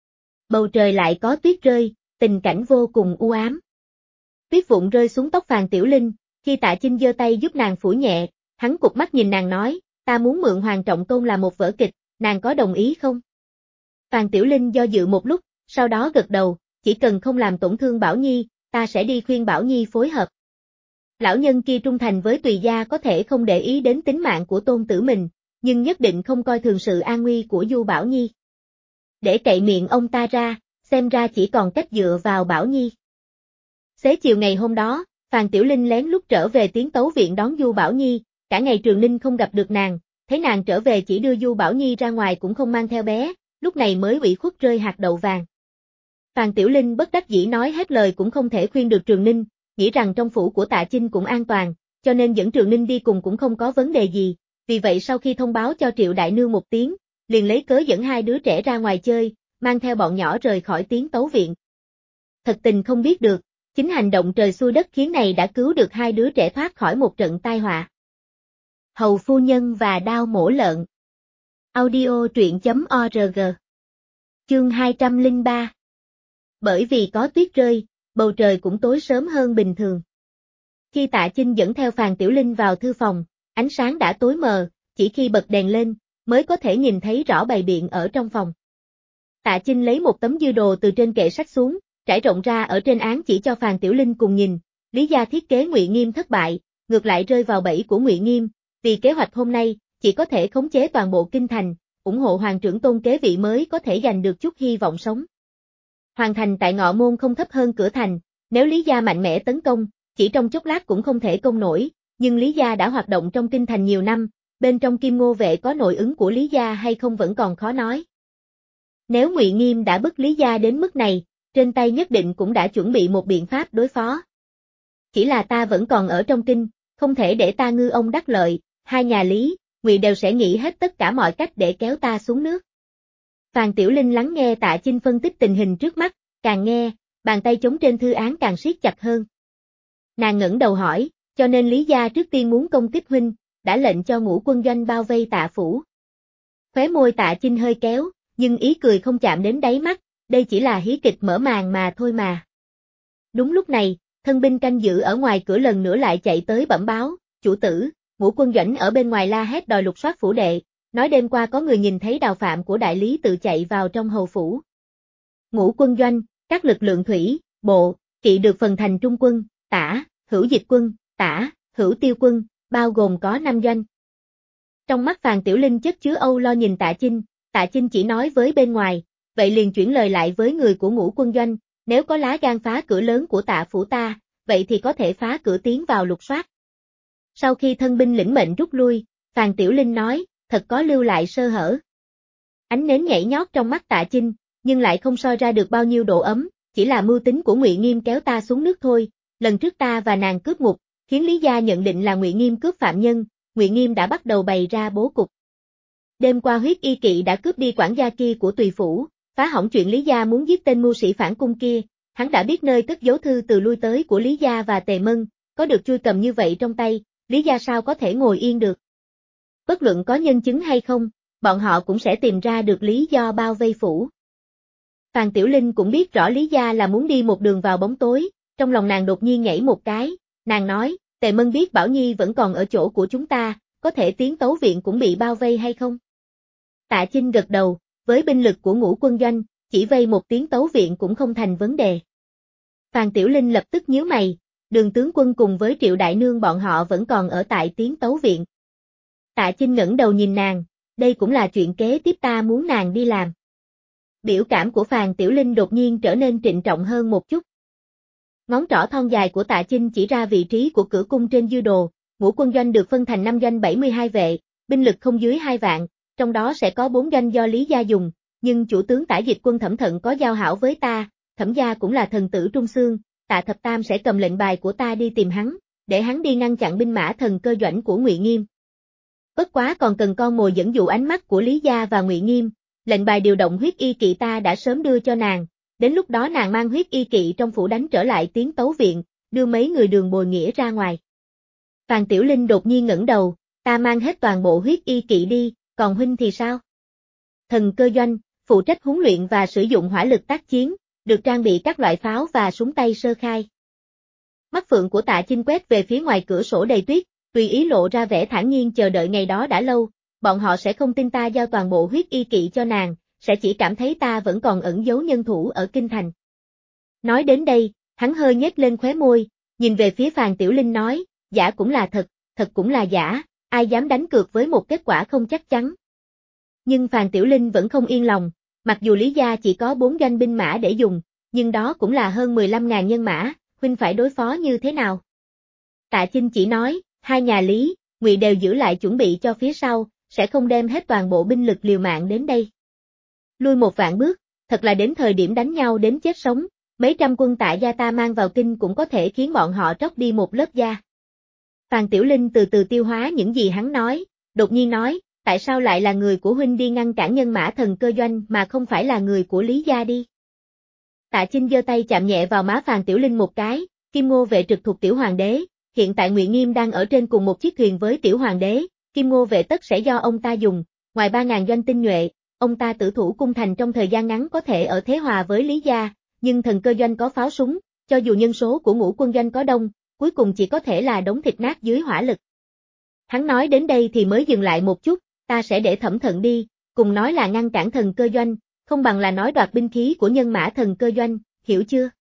Bầu trời lại có tuyết rơi, tình cảnh vô cùng u ám. Tuyết vụn rơi xuống tóc Phàn Tiểu Linh, khi Tạ Chinh giơ tay giúp nàng phủ nhẹ, hắn cụp mắt nhìn nàng nói, ta muốn mượn Hoàng Trọng Tôn là một vở kịch, nàng có đồng ý không? Phàn Tiểu Linh do dự một lúc, sau đó gật đầu, chỉ cần không làm tổn thương Bảo Nhi, ta sẽ đi khuyên Bảo Nhi phối hợp. Lão nhân kia trung thành với Tùy gia có thể không để ý đến tính mạng của tôn tử mình, nhưng nhất định không coi thường sự an nguy của Du Bảo Nhi. Để cậy miệng ông ta ra, xem ra chỉ còn cách dựa vào Bảo Nhi. Xế chiều ngày hôm đó, Phàn Tiểu Linh lén lút trở về Tiến Tấu Viện đón Du Bảo Nhi, cả ngày Trường Ninh không gặp được nàng, thấy nàng trở về chỉ đưa Du Bảo Nhi ra ngoài cũng không mang theo bé, lúc này mới ủy khuất rơi hạt đậu vàng. Phàn Tiểu Linh bất đắc dĩ nói hết lời cũng không thể khuyên được Trường Ninh, nghĩ rằng trong phủ của Tạ Chinh cũng an toàn, cho nên dẫn Trường Ninh đi cùng cũng không có vấn đề gì, vì vậy sau khi thông báo cho Triệu Đại Nương một tiếng, liền lấy cớ dẫn hai đứa trẻ ra ngoài chơi, mang theo bọn nhỏ rời khỏi Tiến Tấu Viện. Thật tình không biết được, chính hành động trời xui đất khiến này đã cứu được hai đứa trẻ thoát khỏi một trận tai họa. Hầu Phu Nhân và Đao Mổ Lợn. Audio truyện.org. Chương 203. Bởi vì có tuyết rơi, bầu trời cũng tối sớm hơn bình thường. Khi Tạ Chinh dẫn theo Phàn Tiểu Linh vào thư phòng, ánh sáng đã tối mờ, chỉ khi bật đèn lên, mới có thể nhìn thấy rõ bày biện ở trong phòng. Tạ Chinh lấy một tấm dư đồ từ trên kệ sách xuống, trải rộng ra ở trên án chỉ cho Phàn Tiểu Linh cùng nhìn, Lý gia thiết kế Ngụy Nghiêm thất bại, ngược lại rơi vào bẫy của Ngụy Nghiêm, vì kế hoạch hôm nay, chỉ có thể khống chế toàn bộ kinh thành, ủng hộ hoàng trưởng tôn kế vị mới có thể giành được chút hy vọng sống. Hoàng thành tại Ngọ Môn không thấp hơn cửa thành, nếu Lý gia mạnh mẽ tấn công, chỉ trong chốc lát cũng không thể công nổi, nhưng Lý gia đã hoạt động trong kinh thành nhiều năm, bên trong Kim Ngô vệ có nội ứng của Lý gia hay không vẫn còn khó nói. Nếu Ngụy Nghiêm đã bức Lý gia đến mức này, trên tay nhất định cũng đã chuẩn bị một biện pháp đối phó. Chỉ là ta vẫn còn ở trong kinh, không thể để ta ngư ông đắc lợi, hai nhà Lý, Ngụy đều sẽ nghĩ hết tất cả mọi cách để kéo ta xuống nước. Phàn Tiểu Linh lắng nghe Tạ Chinh phân tích tình hình trước mắt, càng nghe, bàn tay chống trên thư án càng siết chặt hơn. Nàng ngẩng đầu hỏi, cho nên Lý gia trước tiên muốn công kích huynh, đã lệnh cho Ngũ Quân Doanh bao vây Tạ phủ. Khóe môi Tạ Chinh hơi kéo, nhưng ý cười không chạm đến đáy mắt, đây chỉ là hí kịch mở màn mà thôi mà. Đúng lúc này, thân binh canh giữ ở ngoài cửa lần nữa lại chạy tới bẩm báo, chủ tử, Ngũ Quân Doanh ở bên ngoài la hét đòi lục soát phủ đệ, nói đêm qua có người nhìn thấy đào phạm của đại lý tự chạy vào trong hầu phủ. Ngũ Quân Doanh, các lực lượng thủy, bộ, kỵ được phần thành trung quân, tả, hữu dịch quân, tả, hữu tiêu quân, bao gồm có 5 doanh. Trong mắt Phàn Tiểu Linh chất chứa âu lo nhìn Tạ Chinh chỉ nói với bên ngoài, vậy liền chuyển lời lại với người của Ngũ Quân Doanh, nếu có lá gan phá cửa lớn của Tạ phủ ta, vậy thì có thể phá cửa tiến vào lục soát. Sau khi thân binh lĩnh mệnh rút lui, Phàn Tiểu Linh nói, thật có lưu lại sơ hở. Ánh nến nhảy nhót trong mắt Tạ Chinh, nhưng lại không soi ra được bao nhiêu độ ấm, chỉ là mưu tính của Ngụy Nghiêm kéo ta xuống nước thôi, lần trước ta và nàng cướp ngục, khiến Lý gia nhận định là Ngụy Nghiêm cướp phạm nhân, Ngụy Nghiêm đã bắt đầu bày ra bố cục. Đêm qua huyết y kỵ đã cướp đi quản gia kia của Tùy phủ, phá hỏng chuyện Lý gia muốn giết tên mưu sĩ phản cung kia, hắn đã biết nơi cất giấu thư từ lui tới của Lý gia và Tề Mân, có được chui cầm như vậy trong tay, Lý gia sao có thể ngồi yên được. Bất luận có nhân chứng hay không, bọn họ cũng sẽ tìm ra được lý do bao vây phủ. Phàn Tiểu Linh cũng biết rõ Lý gia là muốn đi một đường vào bóng tối, trong lòng nàng đột nhiên nhảy một cái, nàng nói, Tề Mân biết Bảo Nhi vẫn còn ở chỗ của chúng ta, có thể Tiến Tấu Viện cũng bị bao vây hay không? Tạ Chinh gật đầu, với binh lực của Ngũ Quân Doanh, chỉ vây một Tiến Tấu Viện cũng không thành vấn đề. Phàn Tiểu Linh lập tức nhíu mày, Đường tướng quân cùng với Triệu Đại Nương bọn họ vẫn còn ở tại Tiến Tấu Viện. Tạ Chinh ngẩng đầu nhìn nàng, đây cũng là chuyện kế tiếp ta muốn nàng đi làm. Biểu cảm của Phàn Tiểu Linh đột nhiên trở nên trịnh trọng hơn một chút. Ngón trỏ thon dài của Tạ Chinh chỉ ra vị trí của cửa cung trên dư đồ, Ngũ Quân Doanh được phân thành 5 doanh 72 vệ, binh lực không dưới 2 vạn, trong đó sẽ có 4 doanh do Lý gia dùng, nhưng chủ tướng Tả Dịch Quân Thẩm Thận có giao hảo với ta, Thẩm gia cũng là thần tử trung xương, Tạ Thập Tam sẽ cầm lệnh bài của ta đi tìm hắn, để hắn đi ngăn chặn binh mã thần cơ doãnh của Ngụy Nghiêm. Bất quá còn cần con mồi dẫn dụ ánh mắt của Lý gia và Ngụy Nghiêm, lệnh bài điều động huyết y kỵ ta đã sớm đưa cho nàng, đến lúc đó nàng mang huyết y kỵ trong phủ đánh trở lại Tiến Tấu Viện, đưa mấy người Đường Bồi Nghĩa ra ngoài. Phàn Tiểu Linh đột nhiên ngẩng đầu, ta mang hết toàn bộ huyết y kỵ đi, còn huynh thì sao? Thần cơ doanh, phụ trách huấn luyện và sử dụng hỏa lực tác chiến, được trang bị các loại pháo và súng tay sơ khai. Mắt phượng của Tạ Chinh quét về phía ngoài cửa sổ đầy tuyết, tùy ý lộ ra vẻ thản nhiên chờ đợi ngày đó đã lâu, bọn họ sẽ không tin ta giao toàn bộ huyết y kỵ cho nàng, sẽ chỉ cảm thấy ta vẫn còn ẩn giấu nhân thủ ở kinh thành. Nói đến đây, hắn hơi nhếch lên khóe môi, nhìn về phía Phàn Tiểu Linh nói, giả cũng là thật, thật cũng là giả, ai dám đánh cược với một kết quả không chắc chắn. Nhưng Phàn Tiểu Linh vẫn không yên lòng, mặc dù Lý gia chỉ có 4 doanh binh mã để dùng, nhưng đó cũng là hơn 15.000 nhân mã, huynh phải đối phó như thế nào? Tạ Chinh chỉ nói, hai nhà Lý, Ngụy đều giữ lại chuẩn bị cho phía sau, sẽ không đem hết toàn bộ binh lực liều mạng đến đây. Lui một vạn bước, thật là đến thời điểm đánh nhau đến chết sống, mấy trăm quân Tạ gia ta mang vào kinh cũng có thể khiến bọn họ tróc đi một lớp da. Phàn Tiểu Linh từ từ tiêu hóa những gì hắn nói, đột nhiên nói, tại sao lại là người của huynh đi ngăn cản Nhân Mã Thần Cơ Doanh mà không phải là người của Lý gia đi? Tạ Chinh giơ tay chạm nhẹ vào má Phàn Tiểu Linh một cái, Kim Ngô vệ trực thuộc Tiểu Hoàng đế, hiện tại Ngụy Nghiêm đang ở trên cùng một chiếc thuyền với Tiểu Hoàng đế, Kim Ngô vệ tất sẽ do ông ta dùng, ngoài 3.000 doanh tinh nhuệ, ông ta tử thủ cung thành trong thời gian ngắn có thể ở thế hòa với Lý gia, nhưng Thần Cơ Doanh có pháo súng, cho dù nhân số của Ngũ quân doanh có đông, cuối cùng chỉ có thể là đống thịt nát dưới hỏa lực. Hắn nói đến đây thì mới dừng lại một chút, ta sẽ để Thẩm Thận đi, cùng nói là ngăn cản Thần Cơ Doanh, không bằng là nói đoạt binh khí của Nhân Mã Thần Cơ Doanh, hiểu chưa?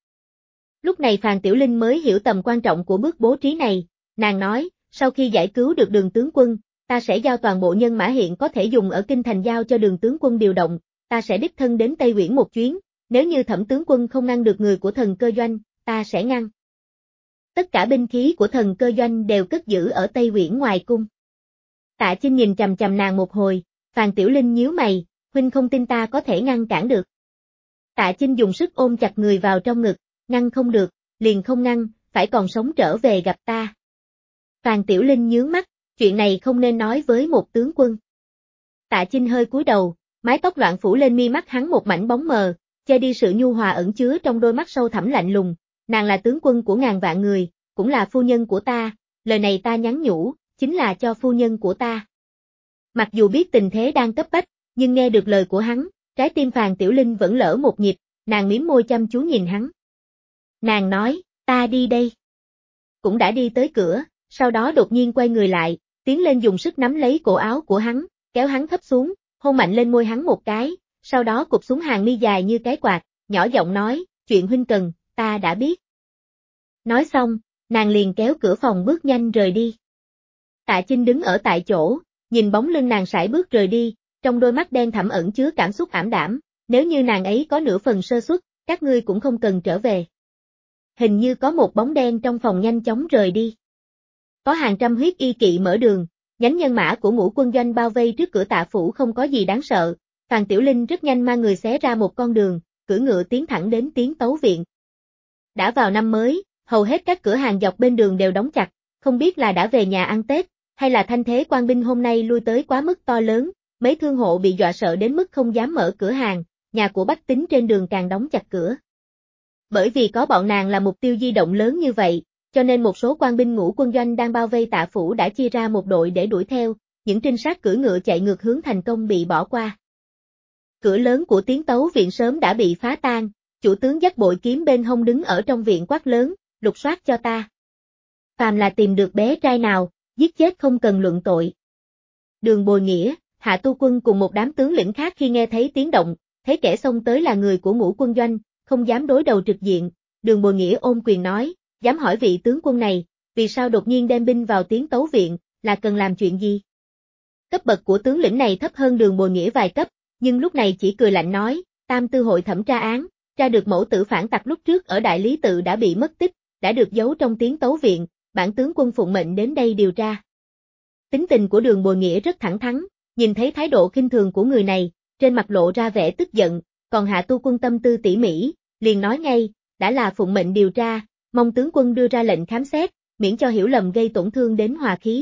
Lúc này Phàn Tiểu Linh mới hiểu tầm quan trọng của bước bố trí này, nàng nói, sau khi giải cứu được Đường tướng quân, ta sẽ giao toàn bộ nhân mã hiện có thể dùng ở kinh thành giao cho Đường tướng quân điều động, ta sẽ đích thân đến Tây Uyển một chuyến, nếu như Thẩm tướng quân không ngăn được người của Thần Cơ Doanh, ta sẽ ngăn. Tất cả binh khí của Thần Cơ Doanh đều cất giữ ở Tây Uyển ngoài cung. Tạ Chinh nhìn chằm chằm nàng một hồi, Phàn Tiểu Linh nhíu mày, huynh không tin ta có thể ngăn cản được. Tạ Chinh dùng sức ôm chặt người vào trong ngực, ngăn không được, liền không ngăn, phải còn sống trở về gặp ta. Phàn Tiểu Linh nhướng mắt, chuyện này không nên nói với một tướng quân. Tạ Chinh hơi cúi đầu, mái tóc loạn phủ lên mi mắt hắn một mảnh bóng mờ, che đi sự nhu hòa ẩn chứa trong đôi mắt sâu thẳm lạnh lùng, nàng là tướng quân của ngàn vạn người, cũng là phu nhân của ta, lời này ta nhắn nhủ, chính là cho phu nhân của ta. Mặc dù biết tình thế đang cấp bách, nhưng nghe được lời của hắn, trái tim Phàn Tiểu Linh vẫn lỡ một nhịp, nàng mím môi chăm chú nhìn hắn. Nàng nói, ta đi đây. Cũng đã đi tới cửa, sau đó đột nhiên quay người lại, tiến lên dùng sức nắm lấy cổ áo của hắn, kéo hắn thấp xuống, hôn mạnh lên môi hắn một cái, sau đó cụp xuống hàng mi dài như cái quạt, nhỏ giọng nói, chuyện huynh cần, ta đã biết. Nói xong, nàng liền kéo cửa phòng bước nhanh rời đi. Tạ Chinh đứng ở tại chỗ, nhìn bóng lưng nàng sải bước rời đi, trong đôi mắt đen thẳm ẩn chứa cảm xúc ảm đạm, nếu như nàng ấy có nửa phần sơ suất, các ngươi cũng không cần trở về. Hình như có một bóng đen trong phòng nhanh chóng rời đi. Có hàng trăm huyết y kỵ mở đường, nhánh nhân mã của Ngũ quân doanh bao vây trước cửa Tạ phủ không có gì đáng sợ, Phàn Tiểu Linh rất nhanh mang người xé ra một con đường, cưỡi ngựa tiến thẳng đến Tiến Tấu viện. Đã vào năm mới, hầu hết các cửa hàng dọc bên đường đều đóng chặt, không biết là đã về nhà ăn Tết, hay là thanh thế quan binh hôm nay lui tới quá mức to lớn, mấy thương hộ bị dọa sợ đến mức không dám mở cửa hàng, nhà của bách tính trên đường càng đóng chặt cửa. Bởi vì có bọn nàng là mục tiêu di động lớn như vậy, cho nên một số quan binh Ngũ quân doanh đang bao vây Tạ phủ đã chia ra một đội để đuổi theo, những trinh sát cưỡi ngựa chạy ngược hướng thành công bị bỏ qua. Cửa lớn của Tiến Tấu viện sớm đã bị phá tan, chủ tướng dắt bội kiếm bên hông đứng ở trong viện quát lớn, lục soát cho ta. Phàm là tìm được bé trai nào, giết chết không cần luận tội. Đường Bồi Nghĩa, Hạ Tu Quân cùng một đám tướng lĩnh khác khi nghe thấy tiếng động, thấy kẻ xông tới là người của Ngũ quân doanh, không dám đối đầu trực diện, Đường Bồi Nghĩa ôm quyền nói, dám hỏi vị tướng quân này, vì sao đột nhiên đem binh vào Tiến Tấu viện, là cần làm chuyện gì? Cấp bậc của tướng lĩnh này thấp hơn Đường Bồi Nghĩa vài cấp, nhưng lúc này chỉ cười lạnh nói, Tam Tư hội thẩm tra án, tra được mẫu tử phản tặc lúc trước ở Đại Lý Tự đã bị mất tích, đã được giấu trong Tiến Tấu viện, bản tướng quân phụng mệnh đến đây điều tra. Tính tình của Đường Bồi Nghĩa rất thẳng thắn, nhìn thấy thái độ khinh thường của người này, trên mặt lộ ra vẻ tức giận, còn Hạ Tu Quân tâm tư tỉ mỉ, liền nói ngay, đã là phụng mệnh điều tra, mong tướng quân đưa ra lệnh khám xét, miễn cho hiểu lầm gây tổn thương đến hòa khí.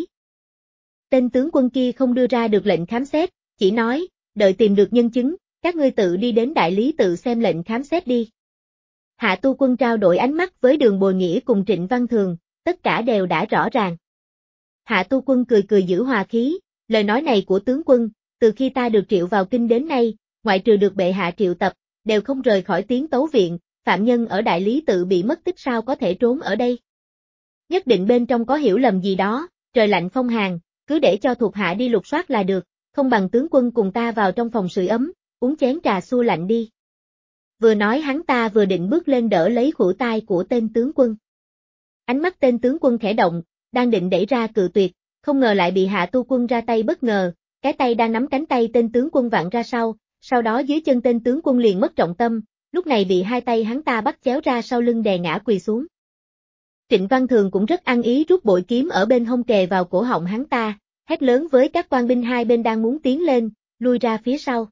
Tên tướng quân kia không đưa ra được lệnh khám xét, chỉ nói, đợi tìm được nhân chứng, các ngươi tự đi đến Đại Lý Tự xem lệnh khám xét đi. Hạ Tu Quân trao đổi ánh mắt với Đường Bồi Nghĩa cùng Trịnh Văn Thường, tất cả đều đã rõ ràng. Hạ Tu Quân cười cười giữ hòa khí, lời nói này của tướng quân, từ khi ta được triệu vào kinh đến nay, ngoại trừ được bệ hạ triệu tập, đều không rời khỏi Tiến Tấu viện, phạm nhân ở Đại Lý Tự bị mất tích sao có thể trốn ở đây. Nhất định bên trong có hiểu lầm gì đó, trời lạnh phong hàn, cứ để cho thuộc hạ đi lục soát là được, không bằng tướng quân cùng ta vào trong phòng sưởi ấm, uống chén trà xua lạnh đi. Vừa nói hắn ta vừa định bước lên đỡ lấy khuỷu tay của tên tướng quân. Ánh mắt tên tướng quân khẽ động, đang định đẩy ra cự tuyệt, không ngờ lại bị Hạ Tu Quân ra tay bất ngờ, cái tay đang nắm cánh tay tên tướng quân vặn ra sau đó dưới chân tên tướng quân liền mất trọng tâm, lúc này bị hai tay hắn ta bắt chéo ra sau lưng đè ngã quỳ xuống. Trịnh Văn Thường cũng rất ăn ý rút bội kiếm ở bên hông kề vào cổ họng hắn ta, hét lớn với các quan binh hai bên đang muốn tiến lên, lui ra phía sau.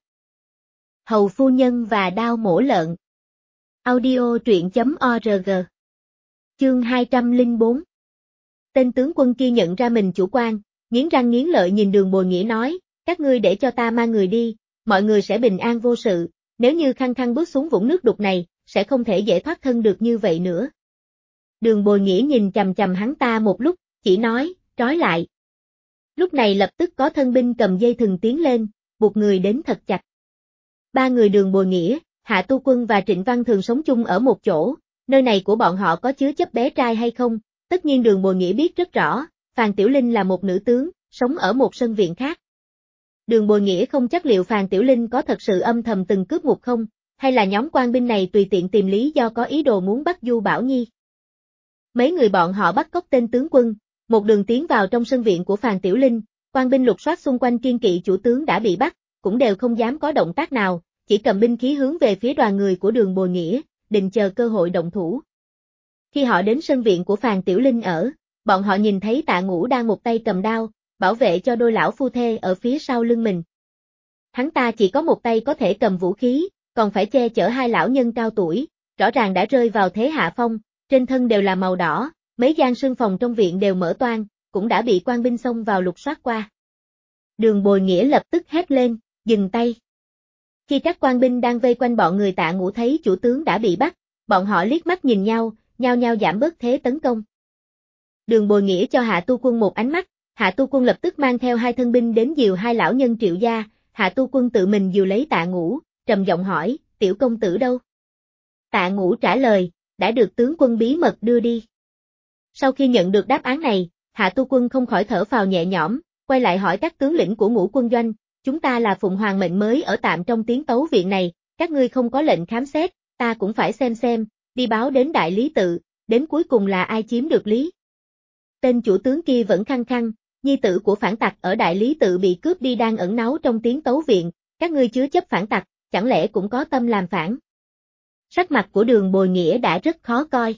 Hầu phu nhân và đao mổ lợn. Audio truyện.org. Chương 204. Tên tướng quân kia nhận ra mình chủ quan, nghiến răng nghiến lợi nhìn Đường Bồi Nghĩa nói, các ngươi để cho ta mang người đi, mọi người sẽ bình an vô sự, nếu như khăng khăng bước xuống vũng nước đục này, sẽ không thể dễ thoát thân được như vậy nữa. Đường Bồi Nghĩa nhìn chằm chằm hắn ta một lúc, chỉ nói, trói lại. Lúc này lập tức có thân binh cầm dây thừng tiến lên, buộc người đến thật chặt. Ba người Đường Bồi Nghĩa, Hạ Tu Quân và Trịnh Văn Thường sống chung ở một chỗ, nơi này của bọn họ có chứa chấp bé trai hay không, tất nhiên Đường Bồi Nghĩa biết rất rõ, Phàn Tiểu Linh là một nữ tướng, sống ở một sân viện khác. Đường Bồi Nghĩa không chắc liệu Phàn Tiểu Linh có thật sự âm thầm từng cướp ngục không, hay là nhóm quan binh này tùy tiện tìm lý do có ý đồ muốn bắt Du Bảo Nhi. Mấy người bọn họ bắt cóc tên tướng quân, một đường tiến vào trong sân viện của Phàn Tiểu Linh, quan binh lục soát xung quanh kiên kỵ chủ tướng đã bị bắt, cũng đều không dám có động tác nào, chỉ cầm binh khí hướng về phía đoàn người của Đường Bồi Nghĩa, định chờ cơ hội động thủ. Khi họ đến sân viện của Phàn Tiểu Linh ở, bọn họ nhìn thấy Tạ Ngũ đang một tay cầm đao, bảo vệ cho đôi lão phu thê ở phía sau lưng mình. Hắn ta chỉ có một tay có thể cầm vũ khí, còn phải che chở hai lão nhân cao tuổi, rõ ràng đã rơi vào thế hạ phong, trên thân đều là màu đỏ, mấy gian sương phòng trong viện đều mở toang, cũng đã bị quan binh xông vào lục soát qua. Đường Bồi Nghĩa lập tức hét lên, dừng tay. Khi các quan binh đang vây quanh bọn người Tạ Ngũ thấy chủ tướng đã bị bắt, bọn họ liếc mắt nhìn nhau, nhao nhao giảm bớt thế tấn công. Đường Bồi Nghĩa cho Hạ Tu Quân một ánh mắt, Hạ Tu Quân lập tức mang theo hai thân binh đến dìu hai lão nhân Triệu gia, Hạ Tu Quân tự mình dìu lấy Tạ Ngũ, trầm giọng hỏi, tiểu công tử đâu? Tạ Ngũ trả lời, đã được tướng quân bí mật đưa đi. Sau khi nhận được đáp án này, Hạ Tu Quân không khỏi thở phào nhẹ nhõm, quay lại hỏi các tướng lĩnh của Ngũ quân doanh, chúng ta là Phụng Hoàng mệnh mới ở tạm trong Tiến Tấu viện này, các ngươi không có lệnh khám xét, ta cũng phải xem, đi báo đến đại lý tự, đến cuối cùng là ai chiếm được lý. Tên chủ tướng kia vẫn khăng khăng, nhi tử của phản tặc ở đại lý tự bị cướp đi đang ẩn náu trong Tiến Tấu viện, các ngươi chứa chấp phản tặc, chẳng lẽ cũng có tâm làm phản. Sắc mặt của Đường Bồi Nghĩa đã rất khó coi.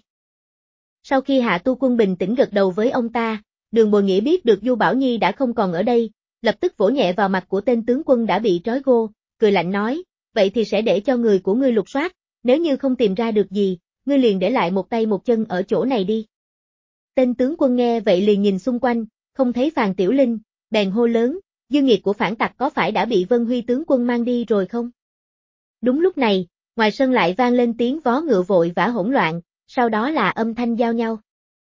Sau khi Hạ Tu Quân bình tĩnh gật đầu với ông ta, Đường Bồi Nghĩa biết được Du Bảo Nhi đã không còn ở đây, lập tức vỗ nhẹ vào mặt của tên tướng quân đã bị trói gô, cười lạnh nói, vậy thì sẽ để cho người của ngươi lục soát, nếu như không tìm ra được gì, ngươi liền để lại một tay một chân ở chỗ này đi. Tên tướng quân nghe vậy liền nhìn xung quanh, không thấy Phàn Tiểu Linh, bèn hô lớn, dư nghiệt của phản tặc có phải đã bị Vân Huy tướng quân mang đi rồi không? Đúng lúc này, ngoài sân lại vang lên tiếng vó ngựa vội vã hỗn loạn, sau đó là âm thanh giao nhau.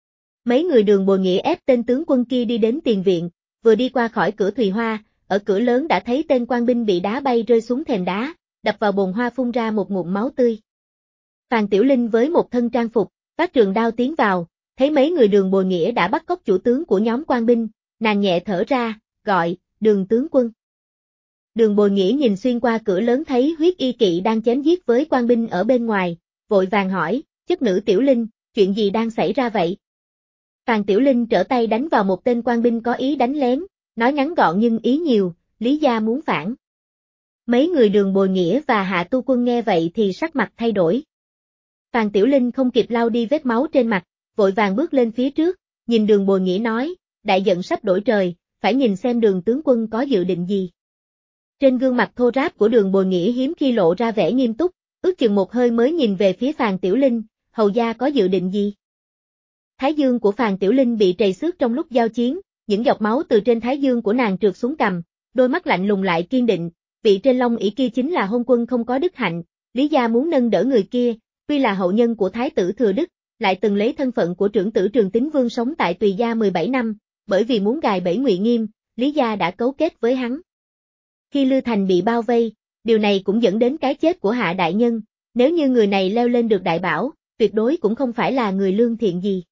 Mấy người Đường Bồi Nghĩa ép tên tướng quân kia đi đến tiền viện, vừa đi qua khỏi cửa Thùy Hoa, ở cửa lớn đã thấy tên quan binh bị đá bay rơi xuống thềm đá, đập vào bồn hoa phun ra một ngụm máu tươi. Phàn Tiểu Linh với một thân trang phục, vác trường đao tiến vào, thấy mấy người Đường Bồi Nghĩa đã bắt cóc chủ tướng của nhóm quan binh, nàng nhẹ thở ra, gọi, Đường tướng quân. Đường Bồi Nghĩa nhìn xuyên qua cửa lớn thấy Huyết Y Kỵ đang chém giết với quan binh ở bên ngoài, vội vàng hỏi, chất nữ Tiểu Linh, chuyện gì đang xảy ra vậy? Phàn Tiểu Linh trở tay đánh vào một tên quan binh có ý đánh lén, nói ngắn gọn nhưng ý nhiều, Lý gia muốn phản. Mấy người Đường Bồi Nghĩa và Hạ Tu Quân nghe vậy thì sắc mặt thay đổi. Phàn Tiểu Linh không kịp lau đi vết máu trên mặt, vội vàng bước lên phía trước, nhìn Đường Bồi Nghĩa nói, đại giận sắp đổi trời, phải nhìn xem Đường tướng quân có dự định gì. Trên gương mặt thô ráp của Đường Bồi Nghĩa hiếm khi lộ ra vẻ nghiêm túc, ước chừng một hơi mới nhìn về phía Phàn Tiểu Linh, hầu gia có dự định gì? Thái dương của Phàn Tiểu Linh bị trầy xước trong lúc giao chiến, những giọt máu từ trên thái dương của nàng trượt xuống cằm, đôi mắt lạnh lùng lại kiên định, vị trên long ỷ kia chính là hôn quân không có đức hạnh, Lý gia muốn nâng đỡ người kia, tuy là hậu nhân của Thái tử Thừa Đức, lại từng lấy thân phận của trưởng tử Trường Tín Vương sống tại Tùy gia 17 năm, bởi vì muốn gài bẫy Ngụy Nghiêm, Lý gia đã cấu kết với hắn. Khi Lư Thành bị bao vây, điều này cũng dẫn đến cái chết của Hạ đại nhân, nếu như người này leo lên được đại bảo, tuyệt đối cũng không phải là người lương thiện gì.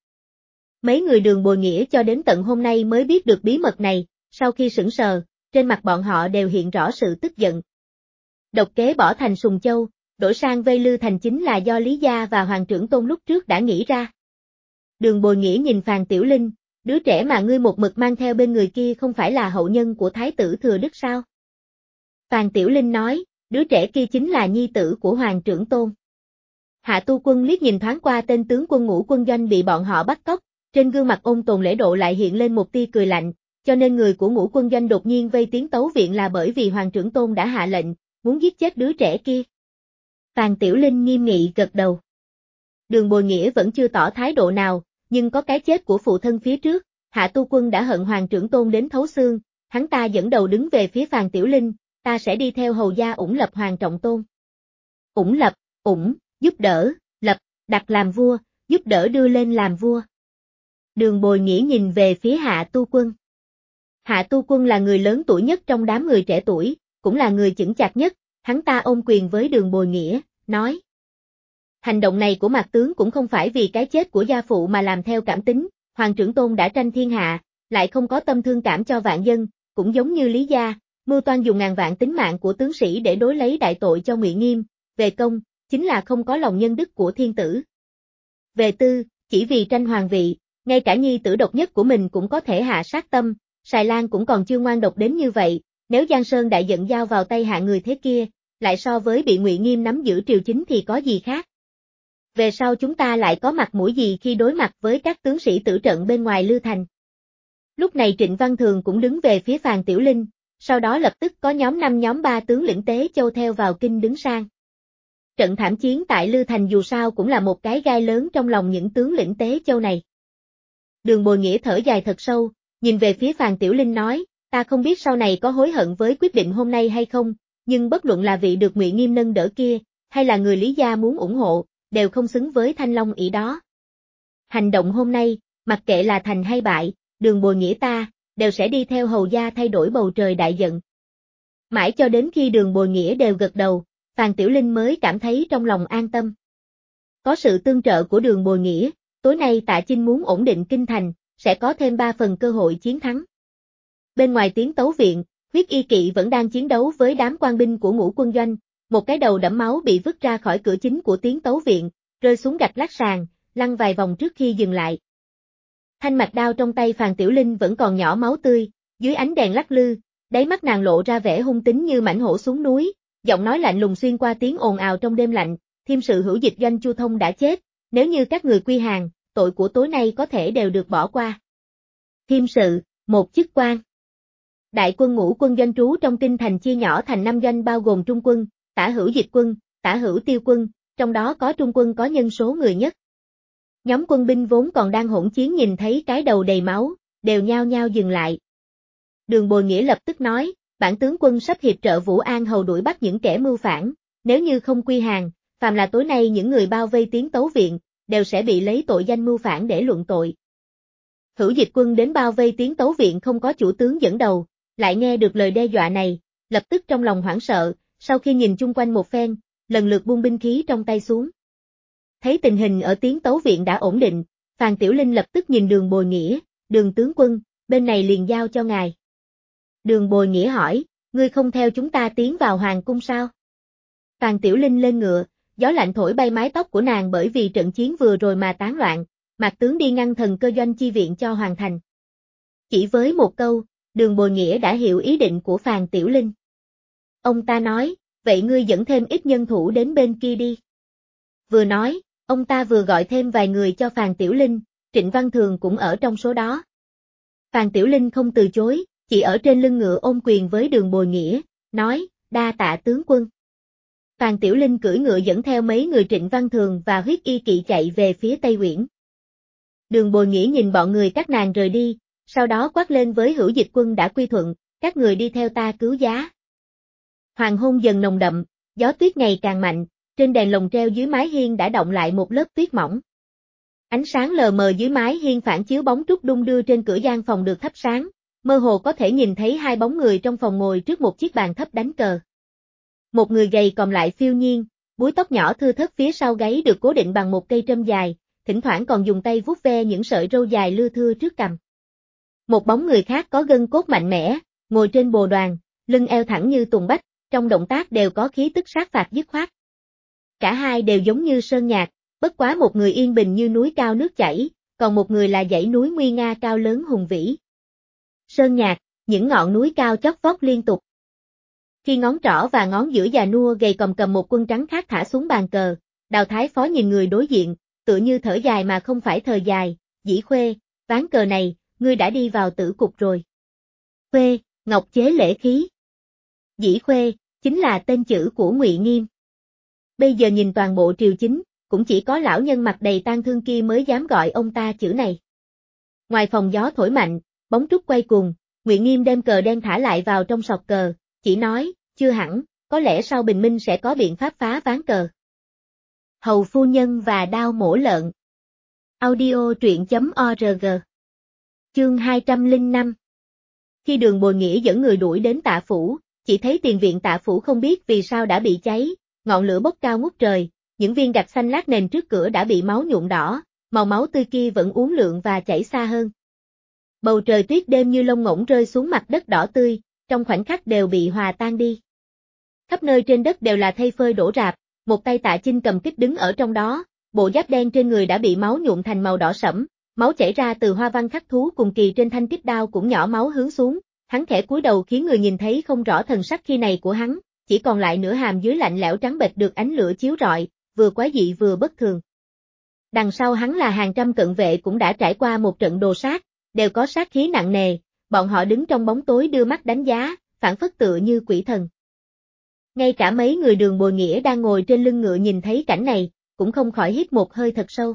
Mấy người Đường Bồi Nghĩa cho đến tận hôm nay mới biết được bí mật này, sau khi sững sờ, trên mặt bọn họ đều hiện rõ sự tức giận. Độc kế bỏ thành Sùng Châu, đổi sang vây Lư Thành chính là do Lý gia và Hoàng trưởng Tôn lúc trước đã nghĩ ra. Đường Bồi Nghĩa nhìn Phàn Tiểu Linh, đứa trẻ mà ngươi một mực mang theo bên người kia không phải là hậu nhân của Thái tử Thừa Đức sao? Phàn Tiểu Linh nói, đứa trẻ kia chính là nhi tử của Hoàng trưởng Tôn. Hạ Tu Quân liếc nhìn thoáng qua tên tướng quân Ngũ Quân Doanh bị bọn họ bắt cóc, trên gương mặt ôn tồn lễ độ lại hiện lên một tia cười lạnh, cho nên người của Ngũ Quân Doanh đột nhiên vây tiến tấu viện là bởi vì Hoàng trưởng tôn đã hạ lệnh, muốn giết chết đứa trẻ kia. Phàn Tiểu Linh nghiêm nghị gật đầu. Đường Bồi Nghĩa vẫn chưa tỏ thái độ nào, nhưng có cái chết của phụ thân phía trước, Hạ Tu Quân đã hận Hoàng trưởng tôn đến thấu xương, hắn ta dẫn đầu đứng về phía Phàn Tiểu Linh, ta sẽ đi theo hầu gia ủng lập Hoàng trọng tôn. Ủng lập, ủng, giúp đỡ, lập, đặt làm vua, giúp đỡ đưa lên làm vua. Đường Bồi Nghĩa nhìn về phía Hạ Tu Quân. Hạ Tu Quân là người lớn tuổi nhất trong đám người trẻ tuổi, cũng là người chững chạc nhất, hắn ta ôm quyền với Đường Bồi Nghĩa, nói. Hành động này của Mạc tướng cũng không phải vì cái chết của gia phụ mà làm theo cảm tính, Hoàng trưởng tôn đã tranh thiên hạ, lại không có tâm thương cảm cho vạn dân, cũng giống như Lý gia, mưu toan dùng ngàn vạn tính mạng của tướng sĩ để đối lấy đại tội cho Ngụy Nghiêm, về công, chính là không có lòng nhân đức của thiên tử. Về tư, chỉ vì tranh hoàng vị, ngay cả nhi tử độc nhất của mình cũng có thể hạ sát tâm, Sài Lan cũng còn chưa ngoan độc đến như vậy, nếu Giang Sơn đại giận giao vào tay hạ người thế kia, lại so với bị Ngụy Nghiêm nắm giữ triều chính thì có gì khác. Về sau chúng ta lại có mặt mũi gì khi đối mặt với các tướng sĩ tử trận bên ngoài Lư Thành. Lúc này Trịnh Văn Thường cũng đứng về phía Phàn Tiểu Linh, sau đó lập tức có nhóm 5 nhóm 3 tướng lĩnh Tế Châu theo vào kinh đứng sang. Trận thảm chiến tại Lư Thành dù sao cũng là một cái gai lớn trong lòng những tướng lĩnh Tế Châu này. Đường Bồi Nghĩa thở dài thật sâu, nhìn về phía Phàn Tiểu Linh nói, ta không biết sau này có hối hận với quyết định hôm nay hay không, nhưng bất luận là vị được Ngụy Nghiêm nâng đỡ kia, hay là người Lý gia muốn ủng hộ, đều không xứng với Thanh Long ỷ đó. Hành động hôm nay, mặc kệ là thành hay bại, Đường Bồi Nghĩa ta, đều sẽ đi theo hầu gia thay đổi bầu trời đại giận. Mãi cho đến khi Đường Bồi Nghĩa đều gật đầu, Phàn Tiểu Linh mới cảm thấy trong lòng an tâm. Có sự tương trợ của Đường Bồi Nghĩa, tối nay Tạ Chinh muốn ổn định kinh thành, sẽ có thêm 3 phần cơ hội chiến thắng. Bên ngoài tiếng tấu viện, Huyết Y Kỵ vẫn đang chiến đấu với đám quan binh của Ngũ Quân Doanh, một cái đầu đẫm máu bị vứt ra khỏi cửa chính của tiếng tấu viện, rơi xuống gạch lát sàn, lăn vài vòng trước khi dừng lại. Thanh mạch đao trong tay Phàn Tiểu Linh vẫn còn nhỏ máu tươi, dưới ánh đèn lắc lư, đáy mắt nàng lộ ra vẻ hung tính như mãnh hổ xuống núi, giọng nói lạnh lùng xuyên qua tiếng ồn ào trong đêm lạnh, Thiêm sự hữu dịch Doanh Chu Thông đã chết, nếu như các người quy hàng, tội của tối nay có thể đều được bỏ qua. Thiêm sự, một chức quan. Đại quân Ngũ Quân Doanh trú trong kinh thành chia nhỏ thành 5 doanh bao gồm Trung quân, Tả hữu dịch quân, Tả hữu tiêu quân, trong đó có Trung quân có nhân số người nhất. Nhóm quân binh vốn còn đang hỗn chiến nhìn thấy cái đầu đầy máu, đều nhao nhao dừng lại. Đường Bồi Nghĩa lập tức nói, bản tướng quân sắp hiệp trợ Vũ An hầu đuổi bắt những kẻ mưu phản, nếu như không quy hàng, phàm là tối nay những người bao vây tiến tấu viện, đều sẽ bị lấy tội danh mưu phản để luận tội. Hữu dịch quân đến bao vây tiến tấu viện không có chủ tướng dẫn đầu, lại nghe được lời đe dọa này, lập tức trong lòng hoảng sợ, sau khi nhìn chung quanh một phen, lần lượt buông binh khí trong tay xuống. Thấy tình hình ở tiến tấu viện đã ổn định, Phàn Tiểu Linh lập tức nhìn Đường Bồi Nghĩa, Đường tướng quân, bên này liền giao cho ngài. Đường Bồi Nghĩa hỏi, ngươi không theo chúng ta tiến vào hoàng cung sao? Phàn Tiểu Linh lên ngựa, gió lạnh thổi bay mái tóc của nàng bởi vì trận chiến vừa rồi mà tán loạn, Mạc tướng đi ngăn thần cơ doanh chi viện cho hoàn thành. Chỉ với một câu, Đường Bồi Nghĩa đã hiểu ý định của Phàn Tiểu Linh. Ông ta nói, vậy ngươi dẫn thêm ít nhân thủ đến bên kia đi. Vừa nói, ông ta vừa gọi thêm vài người cho Phàn Tiểu Linh, Trịnh Văn Thường cũng ở trong số đó. Phàn Tiểu Linh không từ chối, chỉ ở trên lưng ngựa ôm quyền với Đường Bồi Nghĩa, nói, đa tạ tướng quân. Phàn Tiểu Linh cưỡi ngựa dẫn theo mấy người Trịnh Văn Thường và Huyết Y Kỵ chạy về phía Tây Uyển. Đường Bồi Nghĩa nhìn bọn người các nàng rời đi, sau đó quát lên với Hữu Dịch quân đã quy thuận, các người đi theo ta cứu giá. Hoàng hôn dần nồng đậm, gió tuyết ngày càng mạnh, trên đèn lồng treo dưới mái hiên đã đọng lại một lớp tuyết mỏng. Ánh sáng lờ mờ dưới mái hiên phản chiếu bóng trúc đung đưa trên cửa gian phòng được thắp sáng, mơ hồ có thể nhìn thấy 2 bóng người trong phòng ngồi trước một chiếc bàn thấp đánh cờ. Một người gầy còm lại phiêu nhiên, búi tóc nhỏ thưa thớt phía sau gáy được cố định bằng một cây trâm dài, thỉnh thoảng còn dùng tay vuốt ve những sợi râu dài lưa thưa trước cằm. Một bóng người khác có gân cốt mạnh mẽ, ngồi trên bồ đoàn, lưng eo thẳng như tùng bách, trong động tác đều có khí tức sát phạt dứt khoát. Cả hai đều giống như sơn nhạc, bất quá một người yên bình như núi cao nước chảy, còn một người là dãy núi nguy nga cao lớn hùng vĩ. Sơn nhạc, những ngọn núi cao chót vót liên tục. Khi ngón trỏ và ngón giữa già nua gầy còm cầm một quân trắng khác thả xuống bàn cờ, Đào Thái Phó nhìn người đối diện, tựa như thở dài mà không phải thở dài, Dĩ Khuê, ván cờ này, ngươi đã đi vào tử cục rồi. Khuê, Ngọc chế lễ khí. Dĩ Khuê, chính là tên chữ của Ngụy Nghiêm. Bây giờ nhìn toàn bộ triều chính, cũng chỉ có lão nhân mặt đầy tang thương kia mới dám gọi ông ta chữ này. Ngoài phòng gió thổi mạnh, bóng trúc quay cuồng, Ngụy Nghiêm đem cờ đen thả lại vào trong sọt cờ, chỉ nói, chưa hẳn, có lẽ sau bình minh sẽ có biện pháp phá ván cờ. Hầu phu nhân và đao mổ lợn. Audio truyện.org. Chương 205. Khi Đường Bồi Nghĩa dẫn người đuổi đến Tạ phủ, chỉ thấy tiền viện Tạ phủ không biết vì sao đã bị cháy, ngọn lửa bốc cao ngút trời, những viên gạch xanh lát nền trước cửa đã bị máu nhuộm đỏ, màu máu tươi kia vẫn uốn lượn và chảy xa hơn. Bầu trời tuyết đêm như lông ngỗng rơi xuống mặt đất đỏ tươi, trong khoảnh khắc đều bị hòa tan đi. Khắp nơi trên đất đều là thây phơi đổ rạp, một tay Tạ Chinh cầm kích đứng ở trong đó, bộ giáp đen trên người đã bị máu nhuộm thành màu đỏ sẫm, máu chảy ra từ hoa văn khắc thú cùng kỳ trên thanh kích đao cũng nhỏ máu hướng xuống, hắn khẽ cúi đầu khiến người nhìn thấy không rõ thần sắc khi này của hắn, chỉ còn lại nửa hàm dưới lạnh lẽo trắng bệch được ánh lửa chiếu rọi, vừa quái dị vừa bất thường. Đằng sau hắn là hàng trăm cận vệ cũng đã trải qua một trận đồ sát, đều có sát khí nặng nề, bọn họ đứng trong bóng tối đưa mắt đánh giá, phảng phất tựa như quỷ thần. Ngay cả mấy người Đường Bồi Nghĩa đang ngồi trên lưng ngựa nhìn thấy cảnh này, cũng không khỏi hít một hơi thật sâu.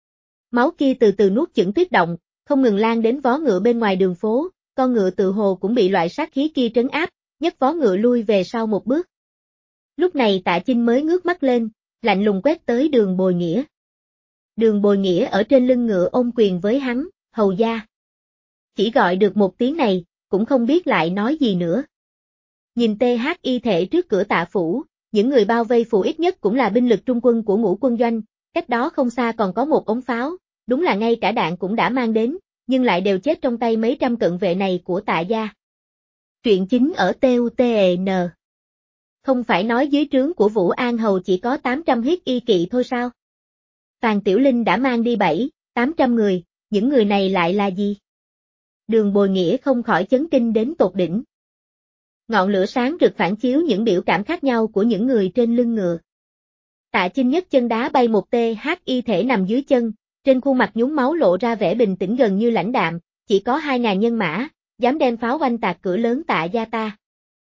Máu kia từ từ nuốt chửng tuyết động, không ngừng lan đến vó ngựa bên ngoài đường phố, con ngựa tự hồ cũng bị loại sát khí kia trấn áp, nhấc vó ngựa lui về sau một bước. Lúc này Tạ Chinh mới ngước mắt lên, lạnh lùng quét tới Đường Bồi Nghĩa. Đường Bồi Nghĩa ở trên lưng ngựa ôm quyền với hắn, hầu gia. Chỉ gọi được một tiếng này, cũng không biết lại nói gì nữa. Nhìn THY thể trước cửa Tạ phủ, những người bao vây phủ ít nhất cũng là binh lực trung quân của Ngũ quân doanh, cách đó không xa còn có một ống pháo, đúng là ngay cả đạn cũng đã mang đến, nhưng lại đều chết trong tay mấy trăm cận vệ này của Tạ gia. Truyện chính ở TUTN. Không phải nói dưới trướng của Vũ An Hầu chỉ có 800 huyết y kỵ thôi sao? Phàn Tiểu Linh đã mang đi 700-800 người, những người này lại là gì? Đường Bồi Nghĩa không khỏi chấn kinh đến tột đỉnh. Ngọn lửa sáng rực phản chiếu những biểu cảm khác nhau của những người trên lưng ngựa. Tạ Chinh nhấc chân đá bay một THY thể nằm dưới chân, trên khuôn mặt nhúm máu lộ ra vẻ bình tĩnh gần như lãnh đạm, chỉ có 2.000 nhân mã, dám đem pháo oanh tạc cửa lớn Tạ gia ta.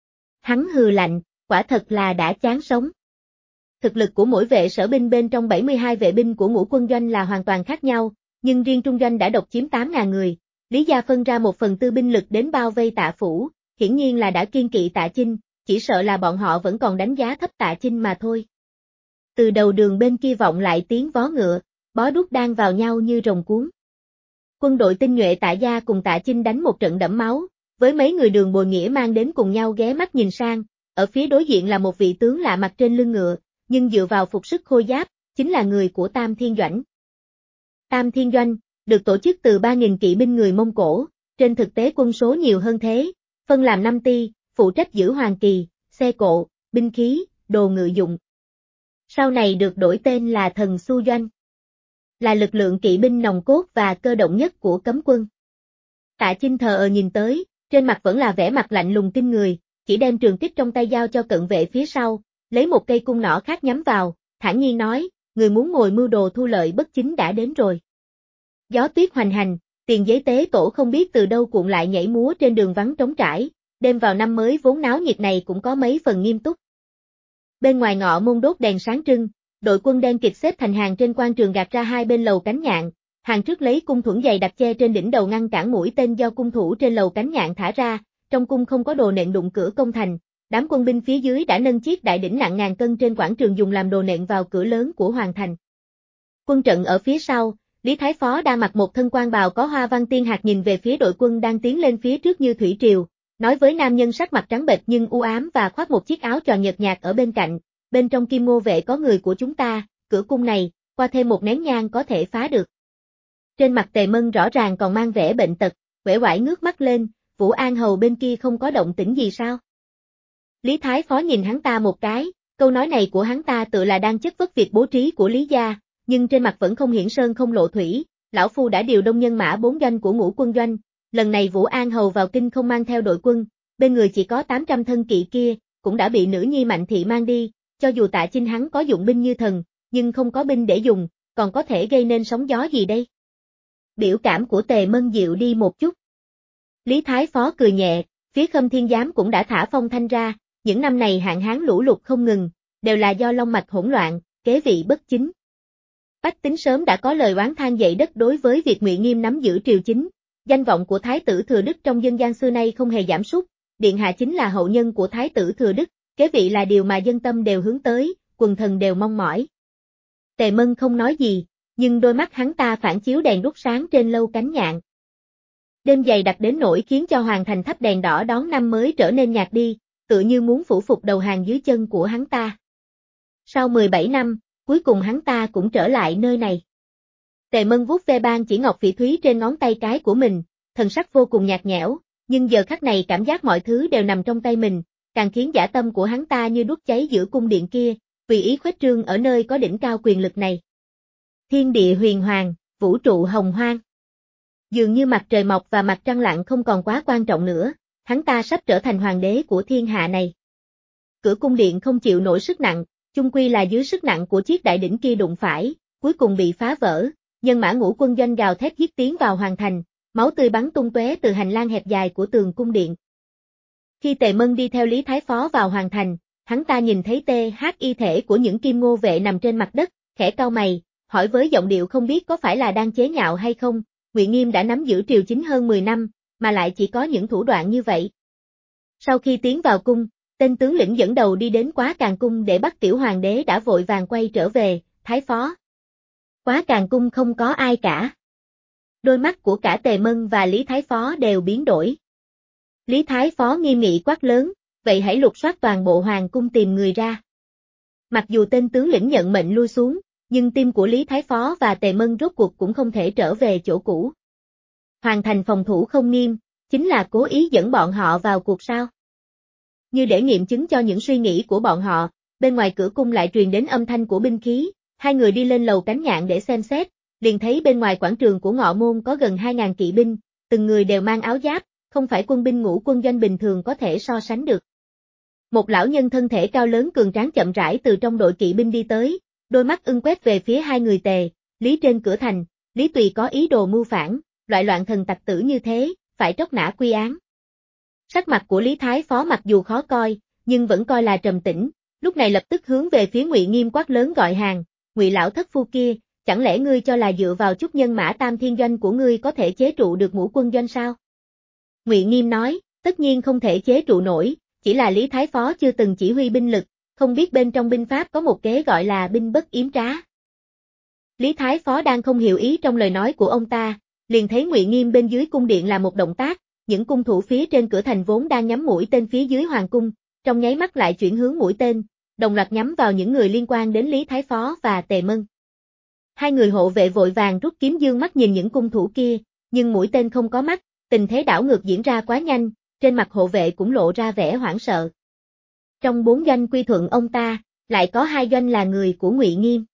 Hắn hừ lạnh, quả thật là đã chán sống. Thực lực của mỗi vệ sở binh bên trong 72 vệ binh của Ngũ quân doanh là hoàn toàn khác nhau, nhưng riêng trung doanh đã độc chiếm 8.000 người, Lý gia phân ra 1/4 binh lực đến bao vây Tạ phủ, hiển nhiên là đã kiên kỵ Tạ Chinh, chỉ sợ là bọn họ vẫn còn đánh giá thấp Tạ Chinh mà thôi. Từ đầu đường bên kia vọng lại tiếng vó ngựa, bó đuốc đan vào nhau như rồng cuốn. Quân đội tinh nhuệ Tạ gia cùng Tạ Chinh đánh một trận đẫm máu, với mấy người Đường Bồi Nghĩa mang đến cùng nhau ghé mắt nhìn sang, ở phía đối diện là một vị tướng lạ mặt trên lưng ngựa, nhưng dựa vào phục sức khôi giáp, chính là người của Tam Thiên Doanh. Tam Thiên Doanh, được tổ chức từ 3.000 kỵ binh người Mông Cổ, trên thực tế quân số nhiều hơn thế, phân làm 5 ty, phụ trách giữ hoàng kỳ, xe cộ, binh khí, đồ ngự dụng. Sau này được đổi tên là Thần Xu Doanh. Là lực lượng kỵ binh nòng cốt và cơ động nhất của cấm quân. Tạ Chinh thờ nhìn tới, trên mặt vẫn là vẻ mặt lạnh lùng kinh người, chỉ đem trường kích trong tay giao cho cận vệ phía sau, lấy một cây cung nỏ khác nhắm vào, thản nhiên nói, người muốn ngồi mưu đồ thu lợi bất chính đã đến rồi. Gió tuyết hoành hành, tiền giấy tế tổ không biết từ đâu cuộn lại nhảy múa trên đường vắng trống trải, đêm vào năm mới vốn náo nhiệt này cũng có mấy phần nghiêm túc. Bên ngoài ngọ môn đốt đèn sáng trưng, đội quân đen kịt xếp thành hàng trên quan trường gạt ra hai bên lầu cánh nhạn, hàng trước lấy cung thuẫn dày đặt che trên đỉnh đầu ngăn cản mũi tên do cung thủ trên lầu cánh nhạn thả ra, trong cung không có đồ nện đụng cửa công thành, đám quân binh phía dưới đã nâng chiếc đại đỉnh nặng ngàn cân trên quảng trường dùng làm đồ nện vào cửa lớn của hoàng thành. Quân trận ở phía sau, Lý Thái Phó đang mặc một thân quan bào có hoa văn tiên hạt nhìn về phía đội quân đang tiến lên phía trước như thủy triều, nói với nam nhân sắc mặt trắng bệch nhưng u ám và khoác một chiếc áo choàng nhợt nhạt ở bên cạnh, bên trong Kim Ngô vệ có người của chúng ta, cửa cung này, qua thêm một nén nhang có thể phá được. Trên mặt Tề Mân rõ ràng còn mang vẻ bệnh tật, uể oải ngước mắt lên, Vũ An Hầu bên kia không có động tĩnh gì sao? Lý Thái Phó nhìn hắn ta một cái, câu nói này của hắn ta tự là đang chất vấn việc bố trí của Lý gia, nhưng trên mặt vẫn không hiển sơn không lộ thủy, lão phu đã điều đông nhân mã 4 doanh của Ngũ quân doanh, lần này Vũ An Hầu vào kinh không mang theo đội quân, bên người chỉ có 800 thân kỵ kia, cũng đã bị nữ nhi Mạnh thị mang đi, cho dù Tạ Chinh hắn có dụng binh như thần, nhưng không có binh để dùng, còn có thể gây nên sóng gió gì đây? Biểu cảm của Tề Mân dịu đi một chút. Lý Thái Phó cười nhẹ, phía Khâm Thiên Giám cũng đã thả phong thanh ra, những năm này hạn hán lũ lụt không ngừng, đều là do long mạch hỗn loạn, kế vị bất chính. Bách tính sớm đã có lời oán than dậy đất đối với việc Ngụy Nghiêm nắm giữ triều chính, danh vọng của Thái tử Thừa Đức trong dân gian xưa nay không hề giảm sút, điện hạ chính là hậu nhân của Thái tử Thừa Đức, kế vị là điều mà dân tâm đều hướng tới, quần thần đều mong mỏi. Tề Mân không nói gì, nhưng đôi mắt hắn ta phản chiếu đèn đuốc sáng trên lâu cánh nhạn. Đêm dày đặc đến nỗi khiến cho hoàng thành thắp đèn đỏ đón năm mới trở nên nhạt đi, tựa như muốn phủ phục đầu hàng dưới chân của hắn ta. Sau 17 năm, cuối cùng hắn ta cũng trở lại nơi này. Tề Mân vuốt ve ban chỉ ngọc phỉ thúy trên ngón tay cái của mình, thần sắc vô cùng nhạt nhẽo, nhưng giờ khắc này cảm giác mọi thứ đều nằm trong tay mình, càng khiến dã tâm của hắn ta như đốt cháy giữa cung điện kia, vì ý khuếch trương ở nơi có đỉnh cao quyền lực này. Thiên địa huyền hoàng, vũ trụ hồng hoang. Dường như mặt trời mọc và mặt trăng lặn không còn quá quan trọng nữa, hắn ta sắp trở thành hoàng đế của thiên hạ này. Cửa cung điện không chịu nổi sức nặng, chung quy là dưới sức nặng của chiếc đại đỉnh kia đụng phải, cuối cùng bị phá vỡ, nhân mã ngũ quân doanh gào thét giết tiến vào hoàng thành, máu tươi bắn tung tóe từ hành lang hẹp dài của tường cung điện. Khi Tề Mân đi theo Lý Thái Phó vào hoàng thành, hắn ta nhìn thấy y thể của những kim ngô vệ nằm trên mặt đất, khẽ cau mày, hỏi với giọng điệu không biết có phải là đang chế nhạo hay không, Ngụy Nghiêm đã nắm giữ triều chính hơn 10 năm, mà lại chỉ có những thủ đoạn như vậy. Sau khi tiến vào cung, tên tướng lĩnh dẫn đầu đi đến Quá Càn cung để bắt tiểu hoàng đế đã vội vàng quay trở về, Thái Phó. Quá Càn cung không có ai cả. Đôi mắt của cả Tề Mân và Lý Thái Phó đều biến đổi. Lý Thái Phó nghiêm nghị quát lớn, vậy hãy lục soát toàn bộ hoàng cung tìm người ra. Mặc dù tên tướng lĩnh nhận mệnh lui xuống, nhưng tim của Lý Thái Phó và Tề Mân rốt cuộc cũng không thể trở về chỗ cũ. Hoàng thành phòng thủ không nghiêm, chính là cố ý dẫn bọn họ vào cuộc sao. Như để nghiệm chứng cho những suy nghĩ của bọn họ, bên ngoài cửa cung lại truyền đến âm thanh của binh khí, hai người đi lên lầu cánh nhạn để xem xét, liền thấy bên ngoài quảng trường của Ngọ Môn có gần 2.000 kỵ binh, từng người đều mang áo giáp, không phải quân binh ngũ quân doanh bình thường có thể so sánh được. Một lão nhân thân thể cao lớn cường tráng chậm rãi từ trong đội kỵ binh đi tới, đôi mắt ưng quét về phía hai người Tề, Lý trên cửa thành, Lý Tùy có ý đồ mưu phản, loại loạn thần tặc tử như thế, phải tróc nã quy án. Sắc mặt của Lý Thái Phó mặc dù khó coi, nhưng vẫn coi là trầm tĩnh, lúc này lập tức hướng về phía Ngụy Nghiêm quát lớn gọi hàng, Ngụy lão thất phu kia, chẳng lẽ ngươi cho là dựa vào chút nhân mã tam thiên doanh của ngươi có thể chế trụ được ngũ quân doanh sao? Ngụy Nghiêm nói, tất nhiên không thể chế trụ nổi, chỉ là Lý Thái Phó chưa từng chỉ huy binh lực, không biết bên trong binh pháp có một kế gọi là binh bất yếm trá. Lý Thái Phó đang không hiểu ý trong lời nói của ông ta, liền thấy Ngụy Nghiêm bên dưới cung điện làm một động tác, những cung thủ phía trên cửa thành vốn đang nhắm mũi tên phía dưới hoàng cung, trong nháy mắt lại chuyển hướng mũi tên, đồng loạt nhắm vào những người liên quan đến Lý Thái Phó và Tề Mân. Hai người hộ vệ vội vàng rút kiếm dương mắt nhìn những cung thủ kia, nhưng mũi tên không có mắt, tình thế đảo ngược diễn ra quá nhanh, trên mặt hộ vệ cũng lộ ra vẻ hoảng sợ. Trong 4 doanh quy thuận ông ta, lại có 2 doanh là người của Ngụy Nghiêm.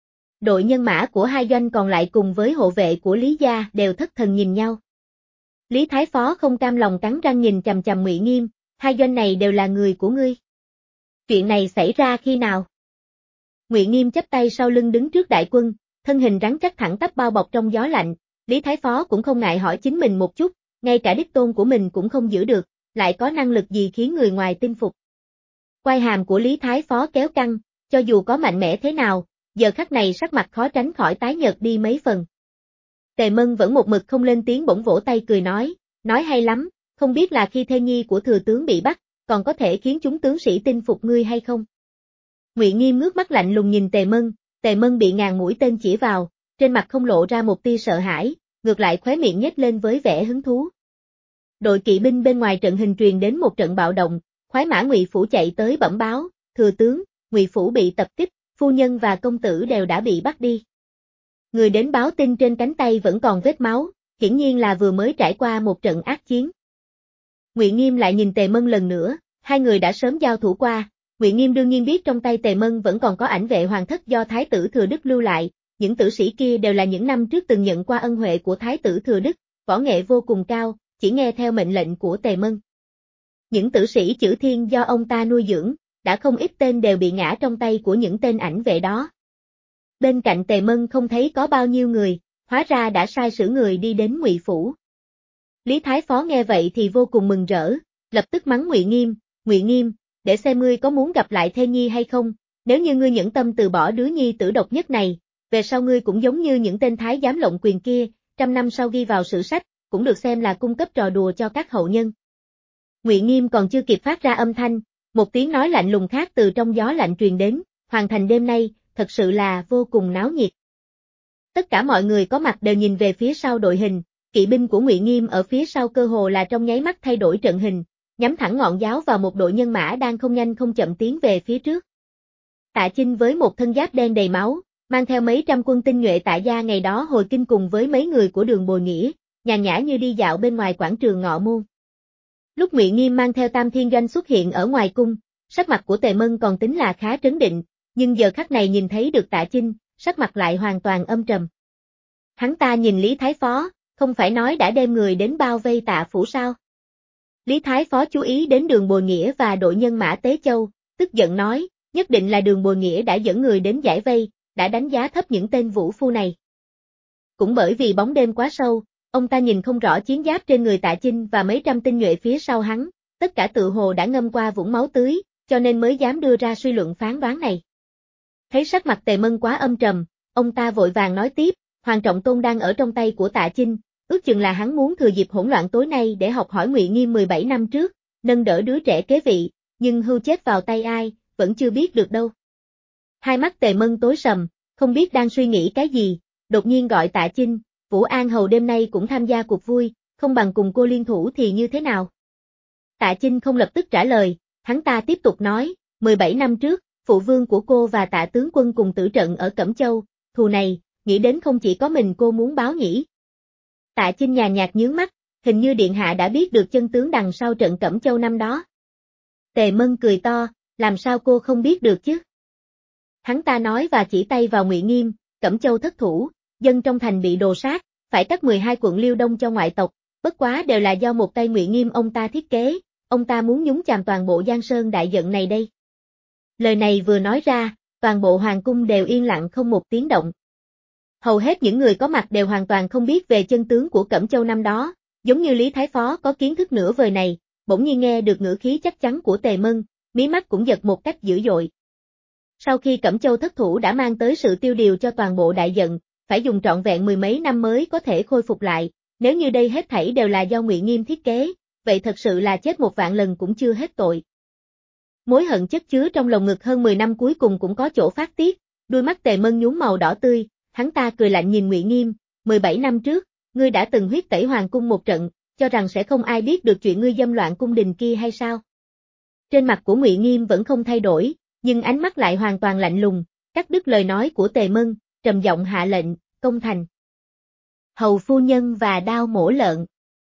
Đội nhân mã của 2 doanh còn lại cùng với hộ vệ của Lý gia đều thất thần nhìn nhau. Lý Thái Phó không cam lòng cắn răng nhìn chằm chằm Ngụy Nghiêm, 2 doanh này đều là người của ngươi. Chuyện này xảy ra khi nào? Ngụy Nghiêm chắp tay sau lưng đứng trước đại quân, thân hình rắn chắc thẳng tắp bao bọc trong gió lạnh, Lý Thái Phó cũng không ngại hỏi chính mình một chút, ngay cả đích tôn của mình cũng không giữ được, lại có năng lực gì khiến người ngoài tin phục. Quai hàm của Lý Thái Phó kéo căng, cho dù có mạnh mẽ thế nào, giờ khắc này sắc mặt khó tránh khỏi tái nhợt đi mấy phần. Tề Mân vẫn một mực không lên tiếng bỗng vỗ tay cười nói hay lắm, không biết là khi thê nhi của thừa tướng bị bắt, còn có thể khiến chúng tướng sĩ tin phục ngươi hay không? Ngụy Nghiêm ngước mắt lạnh lùng nhìn Tề Mân bị ngàn mũi tên chỉ vào, trên mặt không lộ ra một tia sợ hãi, ngược lại khóe miệng nhếch lên với vẻ hứng thú. Đội kỵ binh bên ngoài trận hình truyền đến một trận bạo động, khoái mã Ngụy phủ chạy tới bẩm báo, thừa tướng, Ngụy phủ bị tập kích, phu nhân và công tử đều đã bị bắt đi. Người đến báo tin trên cánh tay vẫn còn vết máu, hiển nhiên là vừa mới trải qua một trận ác chiến. Ngụy Nghiêm lại nhìn Tề Mân lần nữa, hai người đã sớm giao thủ qua, Ngụy Nghiêm đương nhiên biết trong tay Tề Mân vẫn còn có ảnh vệ hoàng thất do Thái tử Thừa Đức lưu lại, những tử sĩ kia đều là những năm trước từng nhận qua ân huệ của Thái tử Thừa Đức, võ nghệ vô cùng cao, chỉ nghe theo mệnh lệnh của Tề Mân. Những tử sĩ chữ thiên do ông ta nuôi dưỡng, đã không ít tên đều bị ngã trong tay của những tên ảnh vệ đó. Bên cạnh Tề Mân không thấy có bao nhiêu người, hóa ra đã sai sử người đi đến Ngụy phủ. Lý Thái Phó nghe vậy thì vô cùng mừng rỡ, lập tức mắng Ngụy Nghiêm, để xem ngươi có muốn gặp lại thê nhi hay không, nếu như ngươi nhẫn tâm từ bỏ đứa nhi tử độc nhất này, về sau ngươi cũng giống như những tên thái giám lộng quyền kia, 100 năm sau ghi vào sử sách, cũng được xem là cung cấp trò đùa cho các hậu nhân. Ngụy Nghiêm còn chưa kịp phát ra âm thanh, một tiếng nói lạnh lùng khác từ trong gió lạnh truyền đến, Hoàng thành đêm nay, thật sự là vô cùng náo nhiệt. Tất cả mọi người có mặt đều nhìn về phía sau đội hình, kỵ binh của Ngụy Nghiêm ở phía sau cơ hồ là trong nháy mắt thay đổi trận hình, nhắm thẳng ngọn giáo vào một đội nhân mã đang không nhanh không chậm tiến về phía trước. Tạ Chinh với một thân giáp đen đầy máu, mang theo mấy trăm quân tinh nhuệ Tạ gia ngày đó hồi kinh cùng với mấy người của Đường Bồi Nghĩa, nhàn nhã như đi dạo bên ngoài quảng trường Ngọ Môn. Lúc Ngụy Nghiêm mang theo Tam Thiên Doanh xuất hiện ở ngoài cung, sắc mặt của Tề Mân còn tính là khá trấn định, nhưng giờ khắc này nhìn thấy được Tạ Chinh, sắc mặt lại hoàn toàn âm trầm. Hắn ta nhìn Lý Thái Phó, không phải nói đã đem người đến bao vây Tạ phủ sao? Lý Thái Phó chú ý đến Đường Bồi Nghĩa và đội nhân mã Tế Châu, tức giận nói, nhất định là Đường Bồi Nghĩa đã dẫn người đến giải vây, đã đánh giá thấp những tên vũ phu này. Cũng bởi vì bóng đêm quá sâu, ông ta nhìn không rõ chiến giáp trên người Tạ Chinh và mấy trăm tinh nhuệ phía sau hắn, tất cả tự hồ đã ngâm qua vũng máu tưới, cho nên mới dám đưa ra suy luận phán đoán này. Thấy sắc mặt Tề Mân quá âm trầm, ông ta vội vàng nói tiếp, Hoàng Trọng Tôn đang ở trong tay của Tạ Chinh, ước chừng là hắn muốn thừa dịp hỗn loạn tối nay để học hỏi Ngụy Nghiêm 17 năm trước, nâng đỡ đứa trẻ kế vị, nhưng hưu chết vào tay ai, vẫn chưa biết được đâu. Hai mắt Tề Mân tối sầm, không biết đang suy nghĩ cái gì, đột nhiên gọi Tạ Chinh, Vũ An Hầu đêm nay cũng tham gia cuộc vui, không bằng cùng cô liên thủ thì như thế nào? Tạ Chinh không lập tức trả lời, hắn ta tiếp tục nói, 17 năm trước, phụ vương của cô và Tạ tướng quân cùng tử trận ở Cẩm Châu, thù này, nghĩ đến không chỉ có mình cô muốn báo nhỉ. Tạ Chinh nhàn nhạt nhướng mắt, hình như điện hạ đã biết được chân tướng đằng sau trận Cẩm Châu năm đó. Tề Mân cười to, làm sao cô không biết được chứ? Hắn ta nói và chỉ tay vào Ngụy Nghiêm, Cẩm Châu thất thủ, dân trong thành bị đồ sát, phải cắt 12 quận Liêu Đông cho ngoại tộc, bất quá đều là do một tay Ngụy Nghiêm ông ta thiết kế, ông ta muốn nhúng chàm toàn bộ Giang Sơn đại giận này đây. Lời này vừa nói ra, toàn bộ hoàng cung đều yên lặng không một tiếng động. Hầu hết những người có mặt đều hoàn toàn không biết về chân tướng của Cẩm Châu năm đó, giống như Lý Thái Phó có kiến thức nửa vời này, bỗng nhiên nghe được ngữ khí chắc chắn của Tề Mân, mí mắt cũng giật một cách dữ dội. Sau khi Cẩm Châu thất thủ đã mang tới sự tiêu điều cho toàn bộ đại giận, phải dùng trọn vẹn 10 mấy năm mới có thể khôi phục lại, nếu như đây hết thảy đều là do Ngụy Nghiêm thiết kế, vậy thật sự là chết 1 vạn lần cũng chưa hết tội. Mối hận chất chứa trong lồng ngực hơn 10 năm cuối cùng cũng có chỗ phát tiết, đôi mắt Tề Mân nhuốm màu đỏ tươi, hắn ta cười lạnh nhìn Ngụy Nghiêm, 17 năm trước, ngươi đã từng huyết tẩy hoàng cung một trận, cho rằng sẽ không ai biết được chuyện ngươi dâm loạn cung đình kia hay sao? Trên mặt của Ngụy Nghiêm vẫn không thay đổi, nhưng ánh mắt lại hoàn toàn lạnh lùng, cắt đứt lời nói của Tề Mân, trầm giọng hạ lệnh, công thành. Hầu phu nhân và đao mổ lợn.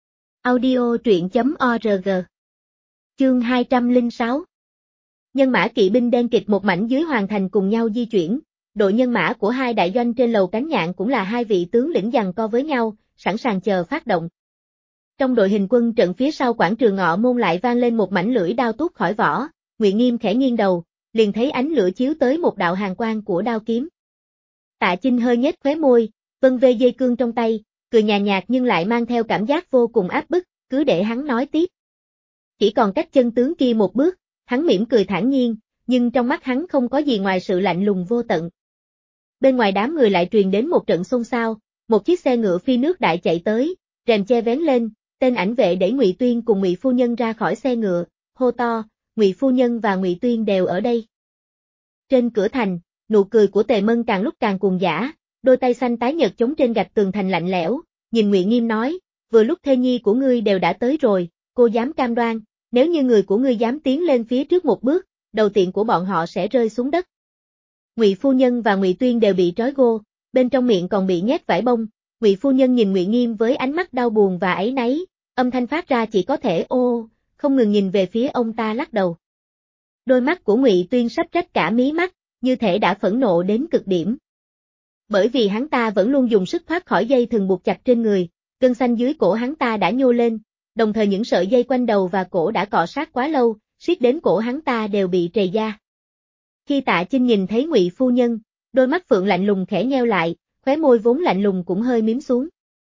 Audio truyện.org. Chương 206. Nhân mã kỵ binh đen kịt một mảnh dưới hoàng thành cùng nhau di chuyển, đội nhân mã của hai đại doanh trên lầu Cánh Nhạn cũng là hai vị tướng lĩnh giằng co với nhau, sẵn sàng chờ phát động. Trong đội hình quân trận phía sau quảng trường Ngọ Môn lại vang lên một mảnh lưỡi đao tuốt khỏi vỏ, Ngụy Nghiêm khẽ nghiêng đầu, liền thấy ánh lửa chiếu tới một đạo hàn quang của đao kiếm. Tạ Chinh hơi nhếch khóe môi, vân vê dây cương trong tay, cười nhàn nhạt nhưng lại mang theo cảm giác vô cùng áp bức, cứ để hắn nói tiếp. Chỉ còn cách chân tướng kia một bước, hắn mỉm cười thản nhiên, nhưng trong mắt hắn không có gì ngoài sự lạnh lùng vô tận. Bên ngoài đám người lại truyền đến một trận xôn xao, một chiếc xe ngựa phi nước đại chạy tới, rèm che vén lên, tên ảnh vệ đẩy Ngụy Tuyên cùng Ngụy phu nhân ra khỏi xe ngựa, hô to, Ngụy phu nhân và Ngụy Tuyên đều ở đây. Trên cửa thành, nụ cười của Tề Mân càng lúc càng cuồng dã, đôi tay xanh tái nhợt chống trên gạch tường thành lạnh lẽo, nhìn Ngụy Nghiêm nói, vừa lúc thê nhi của ngươi đều đã tới rồi, cô dám cam đoan, nếu như người của ngươi dám tiến lên phía trước một bước, đầu tiện của bọn họ sẽ rơi xuống đất. Ngụy phu nhân và Ngụy Tuyên đều bị trói gô, bên trong miệng còn bị nhét vải bông. Ngụy phu nhân nhìn Ngụy Nghiêm với ánh mắt đau buồn và áy náy, âm thanh phát ra chỉ có thể ô, không ngừng nhìn về phía ông ta lắc đầu. Đôi mắt của Ngụy Tuyên sắp rách cả mí mắt, như thể đã phẫn nộ đến cực điểm. Bởi vì hắn ta vẫn luôn dùng sức thoát khỏi dây thừng buộc chặt trên người, gân xanh dưới cổ hắn ta đã nhô lên, đồng thời những sợi dây quanh đầu và cổ đã cọ sát quá lâu, siết đến cổ hắn ta đều bị trầy da. Khi Tạ Chinh nhìn thấy Ngụy phu nhân, đôi mắt Phượng lạnh lùng khẽ nheo lại, khóe môi vốn lạnh lùng cũng hơi mím xuống.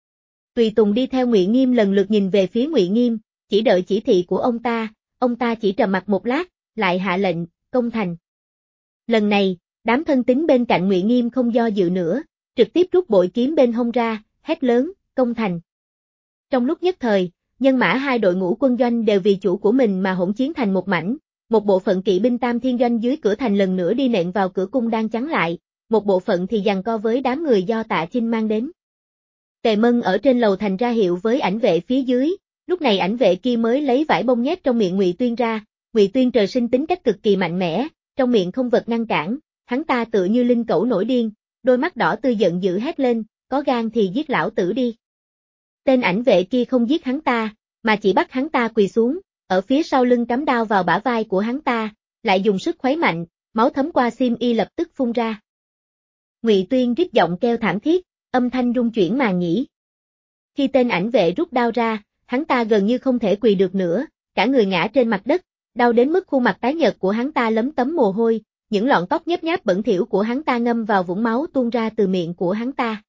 Tùy tùng đi theo Ngụy Nghiêm lần lượt nhìn về phía Ngụy Nghiêm, chỉ đợi chỉ thị của ông ta chỉ trầm mặc một lát, lại hạ lệnh, công thành. Lần này, đám thân tín bên cạnh Ngụy Nghiêm không do dự nữa, trực tiếp rút bội kiếm bên hông ra, hét lớn, công thành. Trong lúc nhất thời, nhân mã hai đội ngũ quân doanh đều vì chủ của mình mà hỗn chiến thành một mảnh, một bộ phận kỵ binh Tam Thiên doanh dưới cửa thành lần nữa đi nện vào cửa cung đang chắn lại, một bộ phận thì giằng co với đám người do Tạ Chinh mang đến. Tề Mân ở trên lầu thành ra hiệu với ảnh vệ phía dưới, lúc này ảnh vệ kia mới lấy vải bông nhét trong miệng Ngụy Tuyên ra, Ngụy Tuyên trời sinh tính cách cực kỳ mạnh mẽ, trong miệng không vật ngăn cản, hắn ta tựa như linh cẩu nổi điên, đôi mắt đỏ tươi giận dữ hét lên, có gan thì giết lão tử đi. Tên ảnh vệ kia không giết hắn ta, mà chỉ bắt hắn ta quỳ xuống, ở phía sau lưng cắm đao vào bả vai của hắn ta, lại dùng sức khuấy mạnh, máu thấm qua xiêm y lập tức phun ra. Ngụy Tuyên rít giọng kêu thảm thiết, âm thanh rung chuyển màn nhĩ. Khi tên ảnh vệ rút đao ra, hắn ta gần như không thể quỳ được nữa, cả người ngã trên mặt đất, đau đến mức khuôn mặt tái nhợt của hắn ta lấm tấm mồ hôi, những lọn tóc nhấp nháp bẩn thỉu của hắn ta ngâm vào vũng máu tuôn ra từ miệng của hắn ta.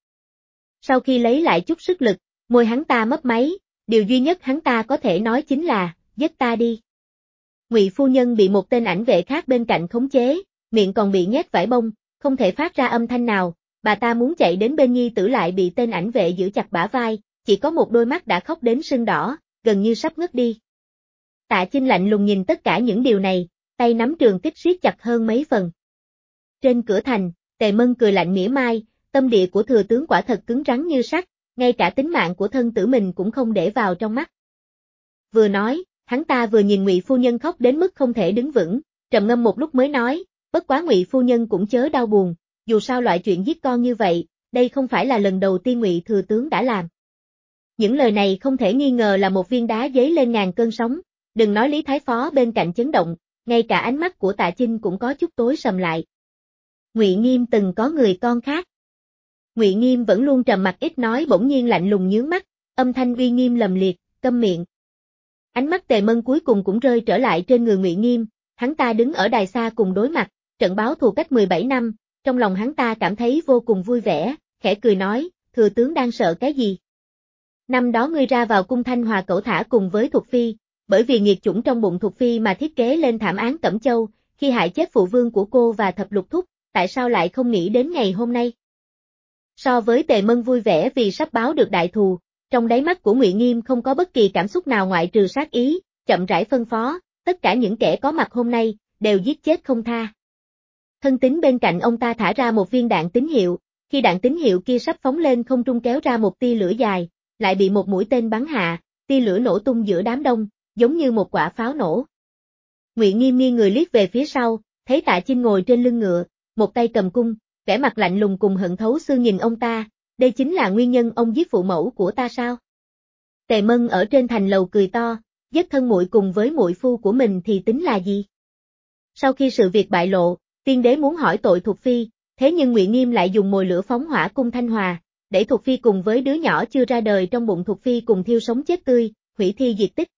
Sau khi lấy lại chút sức lực, môi hắn ta mấp máy, điều duy nhất hắn ta có thể nói chính là, giết ta đi. Ngụy phu nhân bị một tên ảnh vệ khác bên cạnh khống chế, miệng còn bị nhét vải bông, không thể phát ra âm thanh nào, bà ta muốn chạy đến bên nhi tử lại bị tên ảnh vệ giữ chặt bả vai, chỉ có một đôi mắt đã khóc đến sưng đỏ, gần như sắp ngất đi. Tạ Chinh lạnh lùng nhìn tất cả những điều này, tay nắm trường kích siết chặt hơn mấy phần. Trên cửa thành, Tề Mân cười lạnh mỉa mai, tâm địa của thừa tướng quả thật cứng rắn như sắt, ngay cả tính mạng của thân tử mình cũng không để vào trong mắt. Vừa nói, hắn ta vừa nhìn Ngụy phu nhân khóc đến mức không thể đứng vững, trầm ngâm một lúc mới nói, bất quá Ngụy phu nhân cũng chớ đau buồn, dù sao loại chuyện giết con như vậy, đây không phải là lần đầu tiên Ngụy thừa tướng đã làm. Những lời này không thể nghi ngờ là một viên đá dấy lên ngàn cơn sóng, đừng nói Lý Thái Phó bên cạnh chấn động, ngay cả ánh mắt của Tạ Chinh cũng có chút tối sầm lại. Ngụy Nghiêm từng có người con khác. Ngụy Nghiêm vẫn luôn trầm mặc ít nói bỗng nhiên lạnh lùng nhướng mắt, âm thanh uy nghiêm lầm liệt, câm miệng. Ánh mắt Tề Mân cuối cùng cũng rơi trở lại trên người Ngụy Nghiêm, hắn ta đứng ở đài xa cùng đối mặt, trận báo thù cách 17 năm, trong lòng hắn ta cảm thấy vô cùng vui vẻ, khẽ cười nói, thừa tướng đang sợ cái gì? Năm đó ngươi ra vào cung Thanh Hòa cẩu thả cùng với Thục Phi, bởi vì nghiệt chủng trong bụng Thục Phi mà thiết kế lên thảm án Cẩm Châu, khi hại chết phụ vương của cô và thập lục thúc, tại sao lại không nghĩ đến ngày hôm nay? So với Tề Mân vui vẻ vì sắp báo được đại thù, trong đáy mắt của Ngụy Nghiêm không có bất kỳ cảm xúc nào ngoại trừ sát ý, chậm rãi phân phó, tất cả những kẻ có mặt hôm nay, đều giết chết không tha. Thân tín bên cạnh ông ta thả ra một viên đạn tín hiệu, khi đạn tín hiệu kia sắp phóng lên không trung kéo ra một tia lửa dài, lại bị một mũi tên bắn hạ, tia lửa nổ tung giữa đám đông, giống như một quả pháo nổ. Ngụy Nghiêm nghiêng người liếc về phía sau, thấy Tạ Chinh ngồi trên lưng ngựa, một tay cầm cung, vẻ mặt lạnh lùng cùng hận thấu xương nhìn ông ta, đây chính là nguyên nhân ông giết phụ mẫu của ta sao? Tề Mân ở trên thành lầu cười to, giết thân muội cùng với muội phu của mình thì tính là gì? Sau khi sự việc bại lộ, tiên đế muốn hỏi tội Thục Phi, thế nhưng Ngụy Nghiêm lại dùng mồi lửa phóng hỏa cung Thanh Hòa, để Thục Phi cùng với đứa nhỏ chưa ra đời trong bụng Thục Phi cùng thiêu sống chết tươi, hủy thi diệt tích.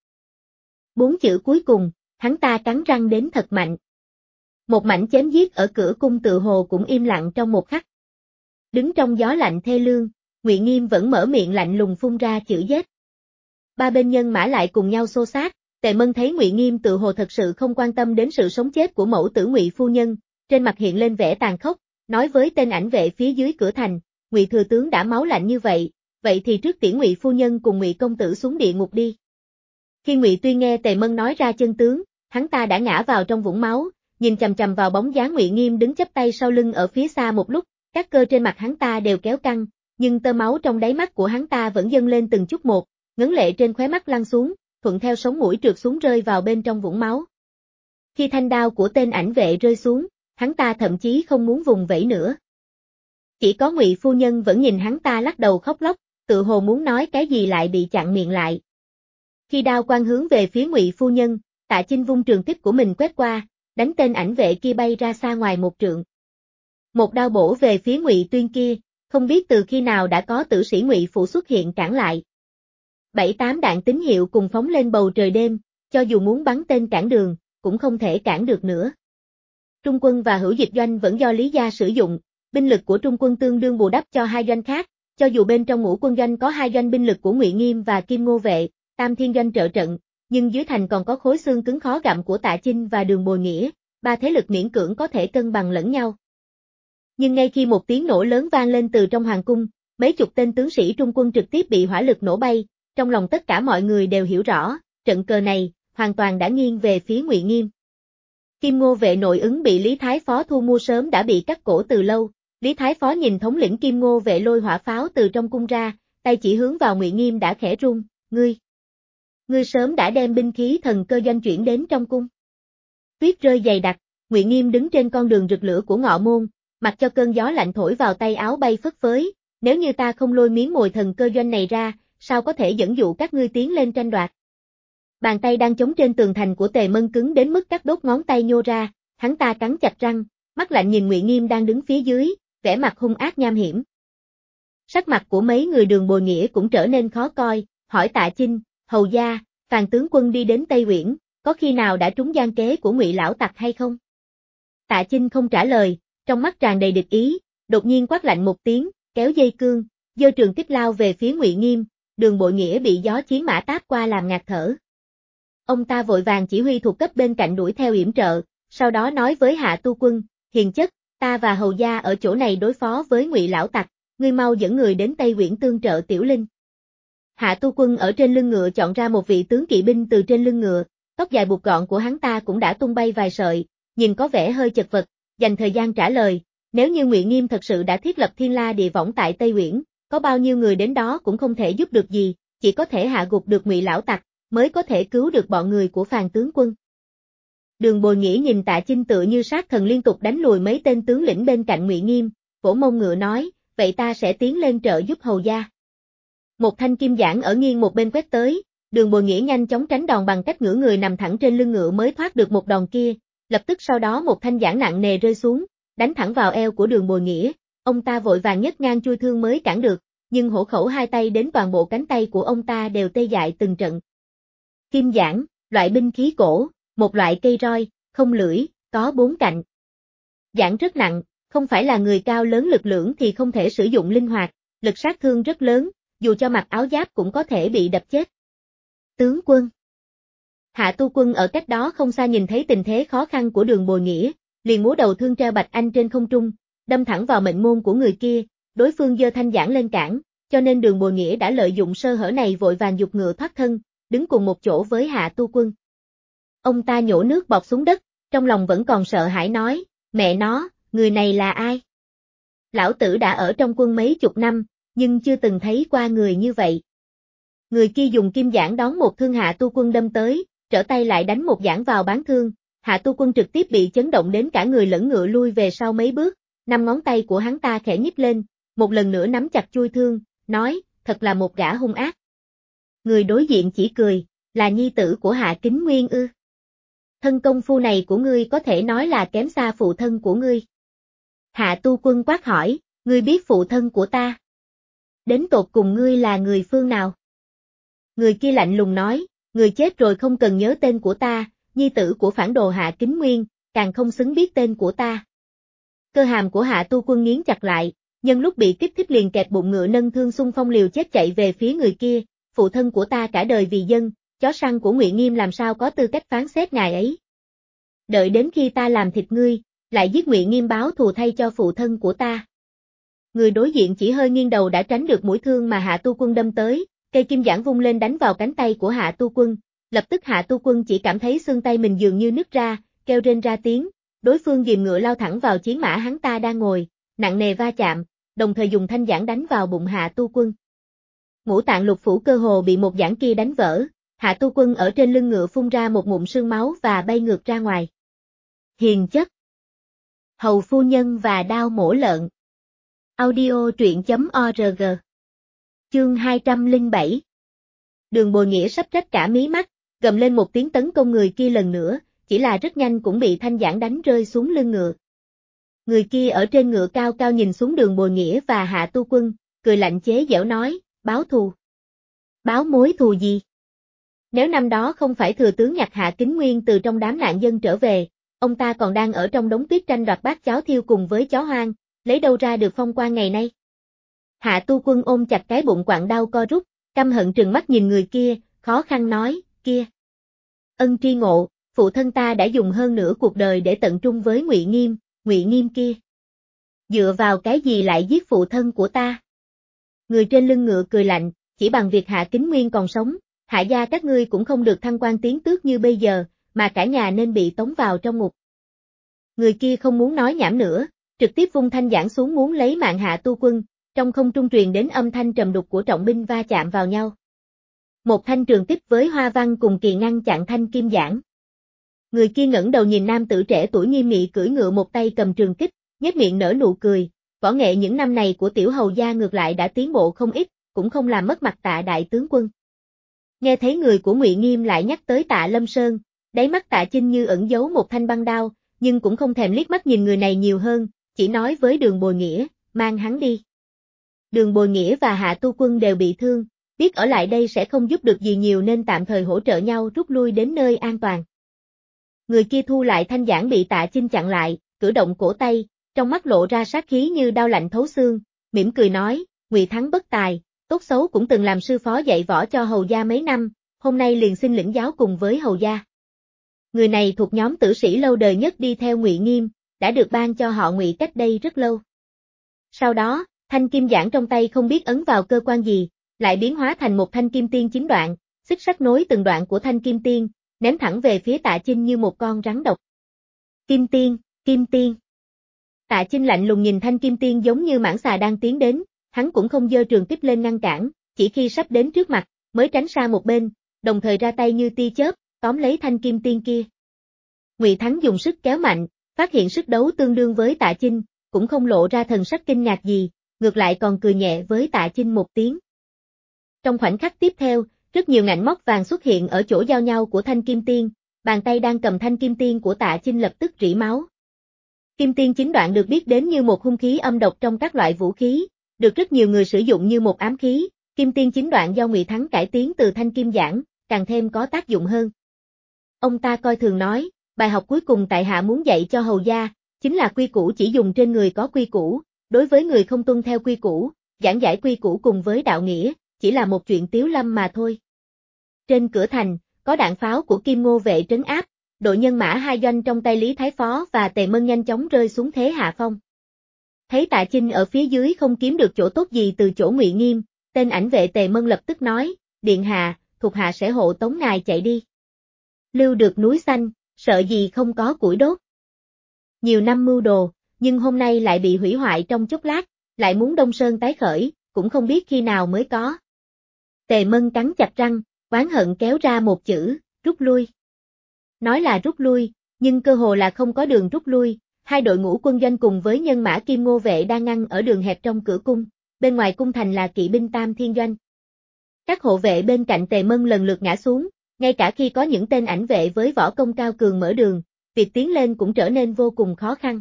4 chữ cuối cùng, hắn ta cắn răng đến thật mạnh. Một mảnh chém giết ở cửa cung tự hồ cũng im lặng trong một khắc. Đứng trong gió lạnh thê lương, Ngụy Nghiêm vẫn mở miệng lạnh lùng phun ra chữ giết. Ba bên nhân mã lại cùng nhau xô xát, Tề Mân thấy Ngụy Nghiêm tự hồ thật sự không quan tâm đến sự sống chết của mẫu tử Ngụy phu nhân, trên mặt hiện lên vẻ tàn khốc, nói với tên ảnh vệ phía dưới cửa thành, Ngụy thừa tướng đã máu lạnh như vậy, vậy thì trước tiễn Ngụy phu nhân cùng Ngụy công tử xuống địa ngục đi. Khi Ngụy Tuyên nghe Tề Mân nói ra chân tướng, hắn ta đã ngã vào trong vũng máu, nhìn chằm chằm vào bóng dáng Ngụy Nghiêm đứng chắp tay sau lưng ở phía xa một lúc, các cơ trên mặt hắn ta đều kéo căng, nhưng tơ máu trong đáy mắt của hắn ta vẫn dâng lên từng chút một, ngấn lệ trên khóe mắt lăn xuống, thuận theo sống mũi trượt xuống rơi vào bên trong vũng máu. Khi thanh đao của tên ảnh vệ rơi xuống, hắn ta thậm chí không muốn vùng vẫy nữa. Chỉ có Ngụy phu nhân vẫn nhìn hắn ta lắc đầu khóc lóc, tự hồ muốn nói cái gì lại bị chặn miệng lại. Khi đao quang hướng về phía Ngụy phu nhân, Tạ Chinh vung trường kích của mình quét qua, đánh tên ảnh vệ kia bay ra xa ngoài một trượng. Một đao bổ về phía Ngụy Tuyên kia, không biết từ khi nào đã có tử sĩ Ngụy Phụ xuất hiện cản lại. 7-8 đạn tín hiệu cùng phóng lên bầu trời đêm, cho dù muốn bắn tên cản đường, cũng không thể cản được nữa. Trung quân và hữu dịch doanh vẫn do Lý gia sử dụng, binh lực của Trung quân tương đương bù đắp cho hai doanh khác, cho dù bên trong Ngũ quân doanh có hai doanh binh lực của Ngụy Nghiêm và Kim Ngô vệ, Tam Thiên doanh trợ trận, nhưng dưới thành còn có khối xương cứng khó gặm của Tạ Chinh và Đường Bồi Nghĩa, ba thế lực miễn cưỡng có thể cân bằng lẫn nhau. Nhưng ngay khi một tiếng nổ lớn vang lên từ trong hoàng cung, mấy chục tên tướng sĩ Trung quân trực tiếp bị hỏa lực nổ bay, trong lòng tất cả mọi người đều hiểu rõ, trận cờ này hoàn toàn đã nghiêng về phía Ngụy Nghiêm. Kim Ngô vệ nội ứng bị Lý Thái Phó thu mua sớm đã bị cắt cổ từ lâu. Lý Thái Phó nhìn thống lĩnh Kim Ngô vệ lôi hỏa pháo từ trong cung ra, tay chỉ hướng vào Ngụy Nghiêm đã khẽ run, ngươi sớm đã đem binh khí thần cơ doanh chuyển đến trong cung. Tuyết rơi dày đặc, Ngụy Nghiêm đứng trên con đường rực lửa của Ngọ Môn, mặc cho cơn gió lạnh thổi vào tay áo bay phất phới, nếu như ta không lôi miếng mồi thần cơ doanh này ra, sao có thể dẫn dụ các ngươi tiến lên tranh đoạt. Bàn tay đang chống trên tường thành của Tề Mân cứng đến mức các đốt ngón tay nhô ra, hắn ta cắn chặt răng, mắt lạnh nhìn Ngụy Nghiêm đang đứng phía dưới, vẻ mặt hung ác nham hiểm. Sắc mặt của mấy người Đường Bồi Nghĩa cũng trở nên khó coi, hỏi Tạ Chinh, hầu gia, Phàn tướng quân đi đến Tây Uyển, có khi nào đã trúng gian kế của Ngụy lão tặc hay không? Tạ Chinh không trả lời, trong mắt tràn đầy địch ý, đột nhiên quát lạnh một tiếng, kéo dây cương, giơ trường kích lao về phía Ngụy Nghiêm, Đường Bội Nghĩa bị gió chiến mã táp qua làm ngạt thở. Ông ta vội vàng chỉ huy thuộc cấp bên cạnh đuổi theo yểm trợ, sau đó nói với Hạ Tu Quân, hiền chất, ta và hầu gia ở chỗ này đối phó với Ngụy lão tặc, ngươi mau dẫn người đến Tây Uyển tương trợ Tiểu Linh. Hạ Tu Quân ở trên lưng ngựa chọn ra một vị tướng kỵ binh từ trên lưng ngựa, tóc dài buộc gọn của hắn ta cũng đã tung bay vài sợi, nhìn có vẻ hơi chật vật, dành thời gian trả lời, nếu như Ngụy Nghiêm thật sự đã thiết lập Thiên La Địa Võng tại Tây Uyển, có bao nhiêu người đến đó cũng không thể giúp được gì, chỉ có thể hạ gục được Ngụy lão tặc, mới có thể cứu được bọn người của Phàn tướng quân. Đường Bồi Nghĩa nhìn Tạ Chinh tựa như sát thần liên tục đánh lùi mấy tên tướng lĩnh bên cạnh Ngụy Nghiêm, vỗ mông ngựa nói, vậy ta sẽ tiến lên trợ giúp hầu gia. Một thanh kim giản ở nghiêng một bên quét tới, Đường Bồi Nghĩa nhanh chóng tránh đòn bằng cách ngửa người nằm thẳng trên lưng ngựa mới thoát được một đòn kia, lập tức sau đó một thanh giản nặng nề rơi xuống, đánh thẳng vào eo của Đường Bồi Nghĩa, ông ta vội vàng nhấc ngang chui thương mới cản được, nhưng hổ khẩu hai tay đến toàn bộ cánh tay của ông ta đều tê dại từng trận. Kim giản, loại binh khí cổ, một loại cây roi, không lưỡi, có 4 cạnh. Giản rất nặng, không phải là người cao lớn lực lưỡng thì không thể sử dụng linh hoạt, lực sát thương rất lớn, dù cho mặc áo giáp cũng có thể bị đập chết. Tướng quân. Hạ Tu Quân ở cách đó không xa nhìn thấy tình thế khó khăn của Đường Bồi Nghĩa, liền múa đầu thương treo bạch anh trên không trung, đâm thẳng vào mệnh môn của người kia, đối phương giơ thanh giản lên cản, cho nên Đường Bồi Nghĩa đã lợi dụng sơ hở này vội vàng giục ngựa thoát thân, đứng cùng một chỗ với Hạ Tu Quân. Ông ta nhổ nước bọt xuống đất, trong lòng vẫn còn sợ hãi nói, mẹ nó, người này là ai? Lão tử đã ở trong quân mấy chục năm, nhưng chưa từng thấy qua người như vậy. Người kia dùng kim giản đón một thương Hạ Tu Quân đâm tới, trở tay lại đánh một giản vào bán thương, Hạ Tu Quân trực tiếp bị chấn động đến cả người lẫn ngựa lui về sau mấy bước, 5 ngón tay của hắn ta khẽ nhích lên, một lần nữa nắm chặt chui thương, nói, thật là một gã hung ác. Người đối diện chỉ cười, là nhi tử của Hạ Kính Nguyên ư? Thân công phu này của ngươi có thể nói là kém xa phụ thân của ngươi. Hạ Tu Quân quát hỏi, ngươi biết phụ thân của ta? Đến tột cùng ngươi là người phương nào? Người kia lạnh lùng nói, người chết rồi không cần nhớ tên của ta, nhi tử của phản đồ Hạ Kính Nguyên, càng không xứng biết tên của ta. Cơ hàm của Hạ Tu Quân nghiến chặt lại, nhân lúc bị kích thích liền kẹp bụng ngựa nâng thương xung phong liều chết chạy về phía người kia, phụ thân của ta cả đời vì dân, chó săn của Ngụy Nghiêm làm sao có tư cách phán xét ngài ấy. Đợi đến khi ta làm thịt ngươi, lại giết Ngụy Nghiêm báo thù thay cho phụ thân của ta. Người đối diện chỉ hơi nghiêng đầu đã tránh được mũi thương mà Hạ Tu Quân đâm tới, cây kim giản vung lên đánh vào cánh tay của Hạ Tu Quân, lập tức Hạ Tu Quân chỉ cảm thấy xương tay mình dường như nứt ra, kêu rên ra tiếng, đối phương ghìm ngựa lao thẳng vào chiến mã hắn ta đang ngồi, nặng nề va chạm, đồng thời dùng thanh giản đánh vào bụng Hạ Tu Quân. Ngũ tạng lục phủ cơ hồ bị một giản kia đánh vỡ, Hạ Tu Quân ở trên lưng ngựa phun ra một ngụm sương máu và bay ngược ra ngoài. Hiền chất. Hầu phu nhân và đao mổ lợn. Audio truyện.org. Chương 207. Đường Bồi Nghĩa sắp rách cả mí mắt, gầm lên một tiếng tấn công người kia lần nữa, chỉ là rất nhanh cũng bị thanh giản đánh rơi xuống lưng ngựa. Người kia ở trên ngựa cao cao nhìn xuống Đường Bồi Nghĩa và Hạ Tu Quân, cười lạnh chế giễu nói, báo thù. Báo mối thù gì? Nếu năm đó không phải thừa tướng nhặt Hạ Kính Nguyên từ trong đám nạn dân trở về, ông ta còn đang ở trong đống tuyết tranh đoạt bát cháo thiêu cùng với chó hoang, lấy đâu ra được phong quan ngày nay. Hạ Tu Quân ôm chặt cái bụng quặn đau co rút, căm hận trừng mắt nhìn người kia, khó khăn nói, kia. Ân tri ngộ, phụ thân ta đã dùng hơn nửa cuộc đời để tận trung với Ngụy Nghiêm kia. Dựa vào cái gì lại giết phụ thân của ta? Người trên lưng ngựa cười lạnh, chỉ bằng việc Hạ Kính Nguyên còn sống, Hạ gia các ngươi cũng không được thăng quan tiến tước như bây giờ, mà cả nhà nên bị tống vào trong ngục. Người kia không muốn nói nhảm nữa, trực tiếp vung thanh giảng xuống muốn lấy mạng Hạ Tu Quân, trong không trung truyền đến âm thanh trầm đục của trọng binh va chạm vào nhau. Một thanh trường tích với hoa văn cùng kỳ ngăn chặn thanh kim giảng. Người kia ngẩng đầu nhìn nam tử trẻ tuổi nghiêm nghị cưỡi ngựa một tay cầm trường kích, nhếch miệng nở nụ cười, võ nghệ những năm này của tiểu hầu gia ngược lại đã tiến bộ không ít, cũng không làm mất mặt Tạ đại tướng quân. Nghe thấy người của Ngụy Nghiêm lại nhắc tới Tạ Lâm Sơn, đáy mắt Tạ Chinh như ẩn giấu một thanh băng đao, nhưng cũng không thèm liếc mắt nhìn người này nhiều hơn, chỉ nói với Đường Bồi Nghĩa, mang hắn đi. Đường Bồi Nghĩa và Hạ Tu Quân đều bị thương, biết ở lại đây sẽ không giúp được gì nhiều nên tạm thời hỗ trợ nhau rút lui đến nơi an toàn. Người kia thu lại thanh giảng bị Tạ Chinh chặn lại, cử động cổ tay, trong mắt lộ ra sát khí như đao lạnh thấu xương, mỉm cười nói, Ngụy Thắng bất tài, tốt xấu cũng từng làm sư phó dạy võ cho hầu gia mấy năm, hôm nay liền xin lĩnh giáo cùng với hầu gia. Người này thuộc nhóm tử sĩ lâu đời nhất đi theo Ngụy Nghiêm, đã được ban cho họ Ngụy cách đây rất lâu. Sau đó, thanh kim giảng trong tay không biết ấn vào cơ quan gì, lại biến hóa thành một thanh kim tiên 9 đoạn, xích sắt nối từng đoạn của thanh kim tiên, ném thẳng về phía Tạ Chinh như một con rắn độc. Kim tiên, kim tiên. Tạ Chinh lạnh lùng nhìn thanh kim tiên giống như mãng xà đang tiến đến, hắn cũng không giơ trường tiếp lên ngăn cản, chỉ khi sắp đến trước mặt, mới tránh sang một bên, đồng thời ra tay như tia chớp, tóm lấy thanh kim tiên kia. Ngụy Thắng dùng sức kéo mạnh, phát hiện sức đấu tương đương với Tạ Chinh, cũng không lộ ra thần sắc kinh ngạc gì, ngược lại còn cười nhẹ với Tạ Chinh một tiếng. Trong khoảnh khắc tiếp theo, rất nhiều ngạnh móc vàng xuất hiện ở chỗ giao nhau của thanh kim tiên, bàn tay đang cầm thanh kim tiên của Tạ Chinh lập tức rỉ máu. Kim tiên 9 đoạn được biết đến như một hung khí âm độc trong các loại vũ khí, được rất nhiều người sử dụng như một ám khí, kim tiên 9 đoạn do Ngụy Thắng cải tiến từ thanh kim giảng, càng thêm có tác dụng hơn. Ông ta coi thường nói, bài học cuối cùng tại hạ muốn dạy cho hầu gia, chính là quy củ chỉ dùng trên người có quy củ, đối với người không tuân theo quy củ, giảng giải quy củ cùng với đạo nghĩa, chỉ là một chuyện tiếu lâm mà thôi. Trên cửa thành, có đạn pháo của Kim Ngô vệ trấn áp, đội nhân mã hai doanh trong tay Lý Thái Phó và Tề Mân nhanh chóng rơi xuống thế hạ phong. Thấy Tạ Chinh ở phía dưới không kiếm được chỗ tốt gì từ chỗ Ngụy Nghiêm, tên ảnh vệ Tề Mân lập tức nói, điện hạ, thuộc hạ sẽ hộ tống ngài chạy đi. Lưu được núi xanh, sợ gì không có củi đốt. Nhiều năm mưu đồ, nhưng hôm nay lại bị hủy hoại trong chốc lát, lại muốn Đông Sơn tái khởi, cũng không biết khi nào mới có. Tề Mân cắn chặt răng, oán hận kéo ra một chữ, rút lui. Nói là rút lui, nhưng cơ hồ là không có đường rút lui, hai đội ngũ quân doanh cùng với nhân mã Kim Ngô vệ đang ngăn ở đường hẹp trong cửa cung, bên ngoài cung thành là kỵ binh Tam Thiên doanh. Các hộ vệ bên cạnh Tề Mân lần lượt ngã xuống, ngay cả khi có những tên ảnh vệ với võ công cao cường mở đường, việc tiến lên cũng trở nên vô cùng khó khăn.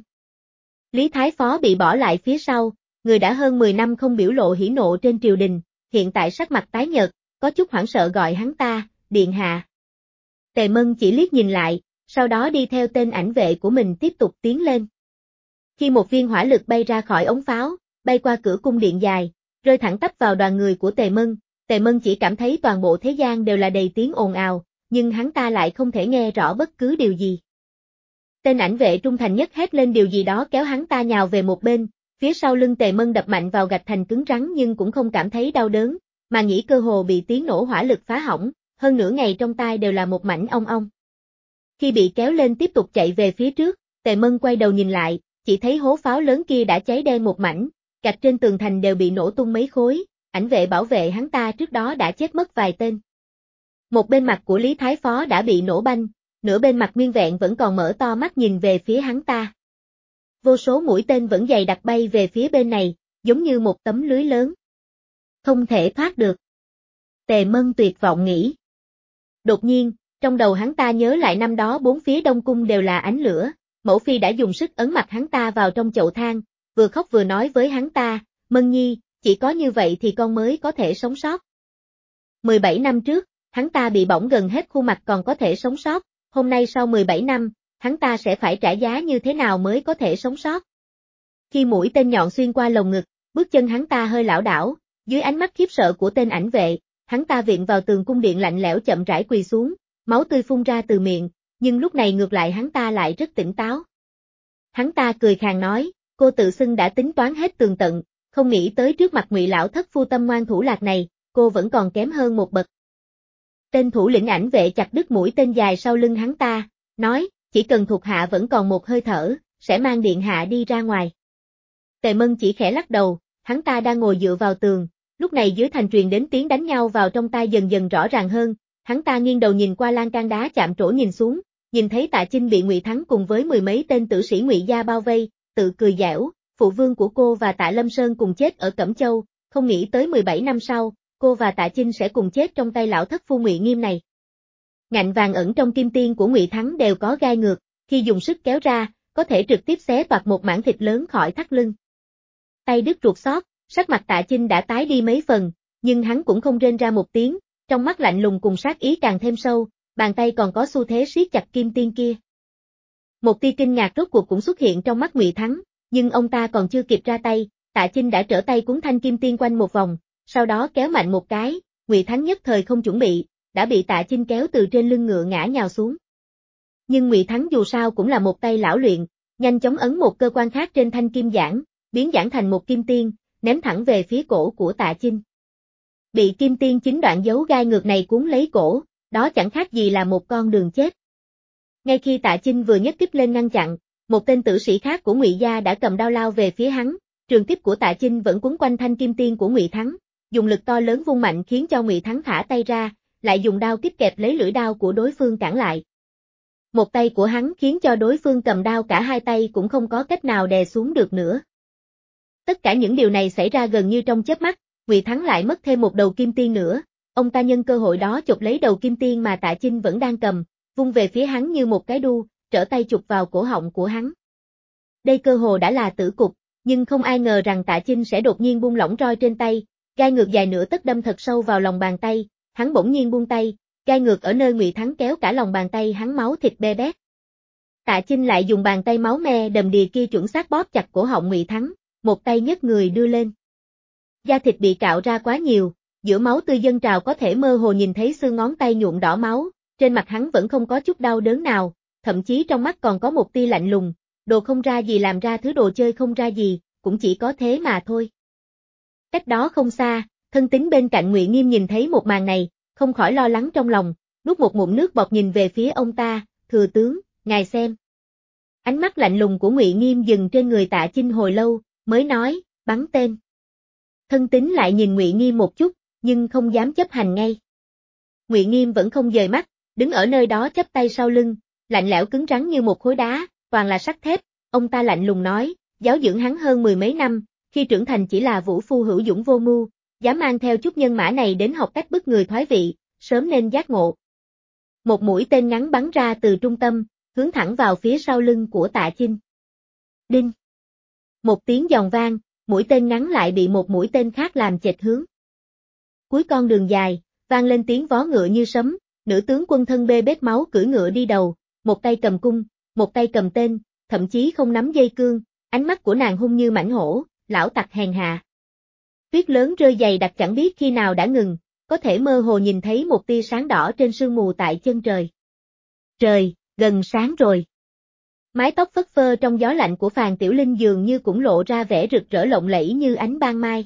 Lý Thái Phó bị bỏ lại phía sau, người đã hơn 10 năm không biểu lộ hỉ nộ trên triều đình, hiện tại sắc mặt tái nhợt, có chút hoảng sợ gọi hắn ta, điện hạ. Tề Mân chỉ liếc nhìn lại, sau đó đi theo tên ảnh vệ của mình tiếp tục tiến lên. Khi một viên hỏa lực bay ra khỏi ống pháo, bay qua cửa cung điện dài, rơi thẳng tắp vào đoàn người của Tề Mân chỉ cảm thấy toàn bộ thế gian đều là đầy tiếng ồn ào, nhưng hắn ta lại không thể nghe rõ bất cứ điều gì. Tên ảnh vệ trung thành nhất hét lên điều gì đó kéo hắn ta nhào về một bên, phía sau lưng Tề Mân đập mạnh vào gạch thành cứng rắn nhưng cũng không cảm thấy đau đớn, mà nghĩ cơ hồ bị tiếng nổ hỏa lực phá hỏng, hơn nửa ngày trong tai đều là một mảnh ong ong. Khi bị kéo lên tiếp tục chạy về phía trước, Tề Mân quay đầu nhìn lại, chỉ thấy hố pháo lớn kia đã cháy đen một mảnh, gạch trên tường thành đều bị nổ tung mấy khối, ảnh vệ bảo vệ hắn ta trước đó đã chết mất vài tên. Một bên mặt của Lý Thái Phó đã bị nổ banh, nửa bên mặt nguyên vẹn vẫn còn mở to mắt nhìn về phía hắn ta. Vô số mũi tên vẫn dày đặc bay về phía bên này, giống như một tấm lưới lớn. Không thể thoát được. Tề Mân tuyệt vọng nghĩ. Đột nhiên, trong đầu hắn ta nhớ lại năm đó bốn phía Đông Cung đều là ánh lửa, Mẫu Phi đã dùng sức ấn mặt hắn ta vào trong chậu than, vừa khóc vừa nói với hắn ta, Mân Nhi, chỉ có như vậy thì con mới có thể sống sót. 17 năm trước, hắn ta bị bỏng gần hết khuôn mặt còn có thể sống sót, hôm nay sau 17 năm, hắn ta sẽ phải trả giá như thế nào mới có thể sống sót. Khi mũi tên nhọn xuyên qua lồng ngực, bước chân hắn ta hơi lảo đảo, dưới ánh mắt khiếp sợ của tên ảnh vệ, hắn ta viện vào tường cung điện lạnh lẽo chậm rãi quỳ xuống, máu tươi phun ra từ miệng, nhưng lúc này ngược lại hắn ta lại rất tỉnh táo. Hắn ta cười khàn nói, cô tự xưng đã tính toán hết tường tận, không nghĩ tới trước mặt Ngụy lão thất phu tâm ngoan thủ lạc này, cô vẫn còn kém hơn một bậc. Tên thủ lĩnh ảnh vệ chặt đứt mũi tên dài sau lưng hắn ta, nói, chỉ cần thuộc hạ vẫn còn một hơi thở, sẽ mang điện hạ đi ra ngoài. Tề Mân chỉ khẽ lắc đầu, hắn ta đang ngồi dựa vào tường, lúc này dưới thành truyền đến tiếng đánh nhau vào trong tai dần dần rõ ràng hơn, hắn ta nghiêng đầu nhìn qua lan can đá chạm trổ nhìn xuống, nhìn thấy Tạ Chinh bị Ngụy Thắng cùng với mười mấy tên tử sĩ Ngụy gia bao vây, tự cười giễu, phụ vương của cô và Tạ Lâm Sơn cùng chết ở Cẩm Châu, không nghĩ tới 17 năm sau, cô và Tạ Chinh sẽ cùng chết trong tay lão thất phu Ngụy Nghiêm này. Ngạnh vàng ẩn trong kim tiên của Ngụy Thắng đều có gai ngược, khi dùng sức kéo ra, có thể trực tiếp xé toạc một mảng thịt lớn khỏi thắt lưng. Tay đứt ruột xót, sắc mặt Tạ Chinh đã tái đi mấy phần, nhưng hắn cũng không rên ra một tiếng, trong mắt lạnh lùng cùng sát ý càng thêm sâu, bàn tay còn có xu thế siết chặt kim tiên kia. Một tia kinh ngạc rốt cuộc cũng xuất hiện trong mắt Ngụy Thắng, nhưng ông ta còn chưa kịp ra tay, Tạ Chinh đã trở tay cuốn thanh kim tiên quanh một vòng, sau đó kéo mạnh một cái, Ngụy Thắng nhất thời không chuẩn bị, đã bị Tạ Chinh kéo từ trên lưng ngựa ngã nhào xuống. Nhưng Ngụy Thắng dù sao cũng là một tay lão luyện, nhanh chóng ấn một cơ quan khác trên thanh kim giản, biến giản thành một kim tiên, ném thẳng về phía cổ của Tạ Chinh. Bị kim tiên chính đoạn dấu gai ngược này cuốn lấy cổ, đó chẳng khác gì là một con đường chết. Ngay khi Tạ Chinh vừa nhấc kích lên ngăn chặn, một tên tử sĩ khác của Ngụy gia đã cầm đao lao về phía hắn, trường kích của Tạ Chinh vẫn quấn quanh thanh kim tiên của Ngụy Thắng, dùng lực to lớn vung mạnh khiến cho Ngụy Thắng thả tay ra, lại dùng đao kích kẹp lấy lưỡi đao của đối phương cản lại. Một tay của hắn khiến cho đối phương cầm đao cả hai tay cũng không có cách nào đè xuống được nữa. Tất cả những điều này xảy ra gần như trong chớp mắt, Ngụy Thắng lại mất thêm một đầu kim tiên nữa, ông ta nhân cơ hội đó chụp lấy đầu kim tiên mà Tạ Chinh vẫn đang cầm, vung về phía hắn như một cái đu, trở tay chụp vào cổ họng của hắn. Đây cơ hồ đã là tử cục, nhưng không ai ngờ rằng Tạ Chinh sẽ đột nhiên buông lỏng roi trên tay, gai ngược dài nửa tấc đâm thật sâu vào lòng bàn tay, hắn bỗng nhiên buông tay, gai ngược ở nơi Ngụy Thắng kéo cả lòng bàn tay hắn máu thịt be bét. Tạ Chinh lại dùng bàn tay máu me đầm đìa kia chuẩn xác bóp chặt cổ họng Ngụy Thắng, một tay nhấc người đưa lên. Da thịt bị cạo ra quá nhiều, giữa máu tươi dâng trào có thể mơ hồ nhìn thấy xương ngón tay nhuộm đỏ máu, trên mặt hắn vẫn không có chút đau đớn nào, thậm chí trong mắt còn có một tia lạnh lùng, đồ không ra gì làm ra thứ đồ chơi không ra gì, cũng chỉ có thế mà thôi. Cách đó không xa, thân tín bên cạnh Ngụy Nghiêm nhìn thấy một màn này, không khỏi lo lắng trong lòng, nuốt một ngụm nước bọt nhìn về phía ông ta, thừa tướng, ngài xem. Ánh mắt lạnh lùng của Ngụy Nghiêm dừng trên người Tạ Chinh hồi lâu, mới nói, bắn tên. Thân tín lại nhìn Ngụy Nghiêm một chút, nhưng không dám chấp hành ngay. Ngụy Nghiêm vẫn không dời mắt, đứng ở nơi đó chắp tay sau lưng, lạnh lẽo cứng rắn như một khối đá, toàn là sắt thép, ông ta lạnh lùng nói, giáo dưỡng hắn hơn mười mấy năm, khi trưởng thành chỉ là vũ phu hữu dũng vô mưu, dám mang theo chút nhân mã này đến học cách bức người thoái vị, sớm nên giác ngộ. Một mũi tên ngắn bắn ra từ trung tâm, hướng thẳng vào phía sau lưng của Tạ Chinh. Đinh! Một tiếng giòn vang, mũi tên ngắn lại bị một mũi tên khác làm chệch hướng. Cuối con đường dài, vang lên tiếng vó ngựa như sấm, nữ tướng quân thân bê bết máu cưỡi ngựa đi đầu, một tay cầm cung, một tay cầm tên, thậm chí không nắm dây cương, ánh mắt của nàng hung như mãnh hổ, lão tặc hèn hạ. Tuyết lớn rơi dày đặc chẳng biết khi nào đã ngừng, có thể mơ hồ nhìn thấy một tia sáng đỏ trên sương mù tại chân trời. Trời, gần sáng rồi. Mái tóc phất phơ trong gió lạnh của Phàn Tiểu Linh dường như cũng lộ ra vẻ rực rỡ lộng lẫy như ánh ban mai.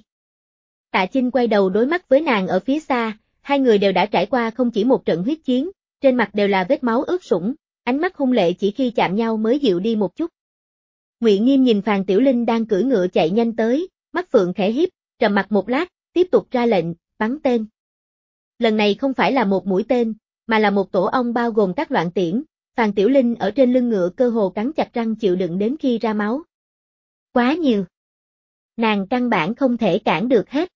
Tạ Chinh quay đầu đối mắt với nàng ở phía xa, hai người đều đã trải qua không chỉ một trận huyết chiến, trên mặt đều là vết máu ướt sũng, ánh mắt hung lệ chỉ khi chạm nhau mới dịu đi một chút. Ngụy Nghiêm nhìn Phàn Tiểu Linh đang cưỡi ngựa chạy nhanh tới, mắt phượng khẽ híp, trầm mặt một lát, tiếp tục ra lệnh, bắn tên. Lần này không phải là một mũi tên, mà là một tổ ong bao gồm các loạn tiễn, Phàn Tiểu Linh ở trên lưng ngựa cơ hồ cắn chặt răng chịu đựng đến khi ra máu. Quá nhiều. Nàng căn bản không thể cản được hết.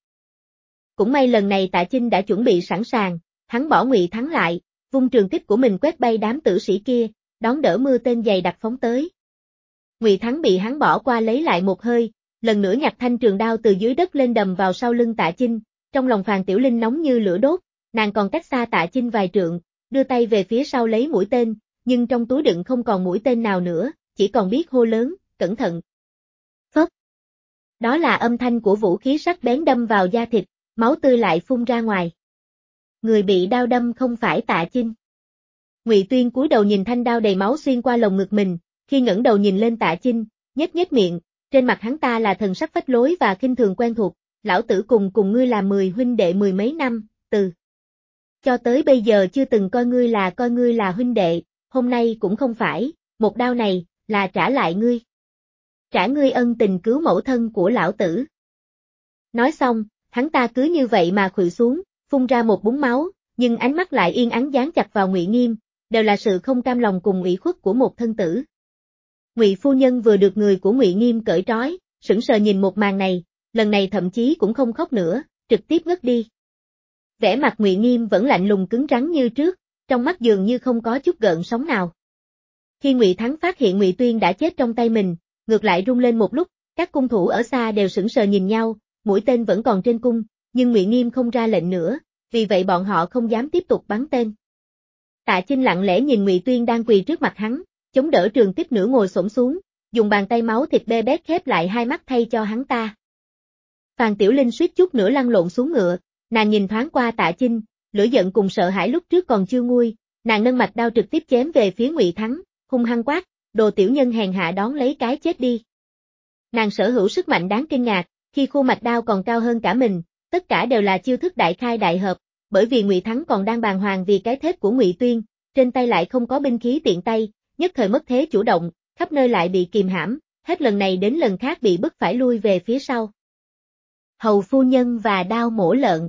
Cũng may lần này Tạ Chinh đã chuẩn bị sẵn sàng, hắn bỏ Ngụy Thắng lại, vung trường kích của mình quét bay đám tử sĩ kia, đón đỡ mưa tên dày đặc phóng tới. Ngụy Thắng bị hắn bỏ qua lấy lại một hơi, lần nữa nhặt thanh trường đao từ dưới đất lên đầm vào sau lưng Tạ Chinh, trong lòng Phàn Tiểu Linh nóng như lửa đốt, nàng còn cách xa Tạ Chinh vài trượng, đưa tay về phía sau lấy mũi tên, nhưng trong túi đựng không còn mũi tên nào nữa, chỉ còn biết hô lớn, cẩn thận. Phốc. Đó là âm thanh của vũ khí sắc bén đâm vào da thịt, máu tươi lại phun ra ngoài. Người bị đao đâm không phải Tạ Chinh. Ngụy Tuyên cúi đầu nhìn thanh đao đầy máu xuyên qua lồng ngực mình, khi ngẩng đầu nhìn lên Tạ Chinh, nhếch miệng, trên mặt hắn ta là thần sắc phách lối và khinh thường quen thuộc, lão tử cùng ngươi làm 10 huynh đệ 10 mấy năm, cho tới bây giờ chưa từng coi ngươi là huynh đệ, hôm nay cũng không phải, một đao này, là trả lại ngươi. Trả ngươi ân tình cứu mẫu thân của lão tử. Nói xong, hắn ta cứ như vậy mà khuỵu xuống, phun ra một búng máu, nhưng ánh mắt lại yên ắng dán chặt vào Ngụy Nghiêm, đều là sự không cam lòng cùng ủy khuất của một thân tử. Ngụy phu nhân vừa được người của Ngụy Nghiêm cởi trói, sững sờ nhìn một màn này, lần này thậm chí cũng không khóc nữa, trực tiếp ngất đi. Vẻ mặt Ngụy Nghiêm vẫn lạnh lùng cứng rắn như trước, trong mắt dường như không có chút gợn sóng nào. Khi Ngụy Thắng phát hiện Ngụy Tuyên đã chết trong tay mình, ngược lại rung lên một lúc, các cung thủ ở xa đều sững sờ nhìn nhau, mũi tên vẫn còn trên cung, nhưng Ngụy Nghiêm không ra lệnh nữa, vì vậy bọn họ không dám tiếp tục bắn tên. Tạ Chinh lặng lẽ nhìn Ngụy Tuyên đang quỳ trước mặt hắn, chống đỡ trường tích nửa ngồi xổm xuống, dùng bàn tay máu thịt bê bết khép lại hai mắt thay cho hắn ta. Phàn Tiểu Linh suýt chút nữa lăn lộn xuống ngựa, nàng nhìn thoáng qua Tạ Chinh, lửa giận cùng sợ hãi lúc trước còn chưa nguôi, nàng nâng mạch đao trực tiếp chém về phía Ngụy Thắng, hung hăng quát, đồ tiểu nhân hèn hạ đón lấy cái chết đi. Nàng sở hữu sức mạnh đáng kinh ngạc, khi khu mạch đao còn cao hơn cả mình, tất cả đều là chiêu thức đại khai đại hợp, bởi vì Ngụy Thắng còn đang bàng hoàng vì cái chết của Ngụy Tuyên, trên tay lại không có binh khí tiện tay, nhất thời mất thế chủ động, khắp nơi lại bị kìm hãm, hết lần này đến lần khác bị bức phải lui về phía sau. Hầu phu nhân và đao mổ lợn.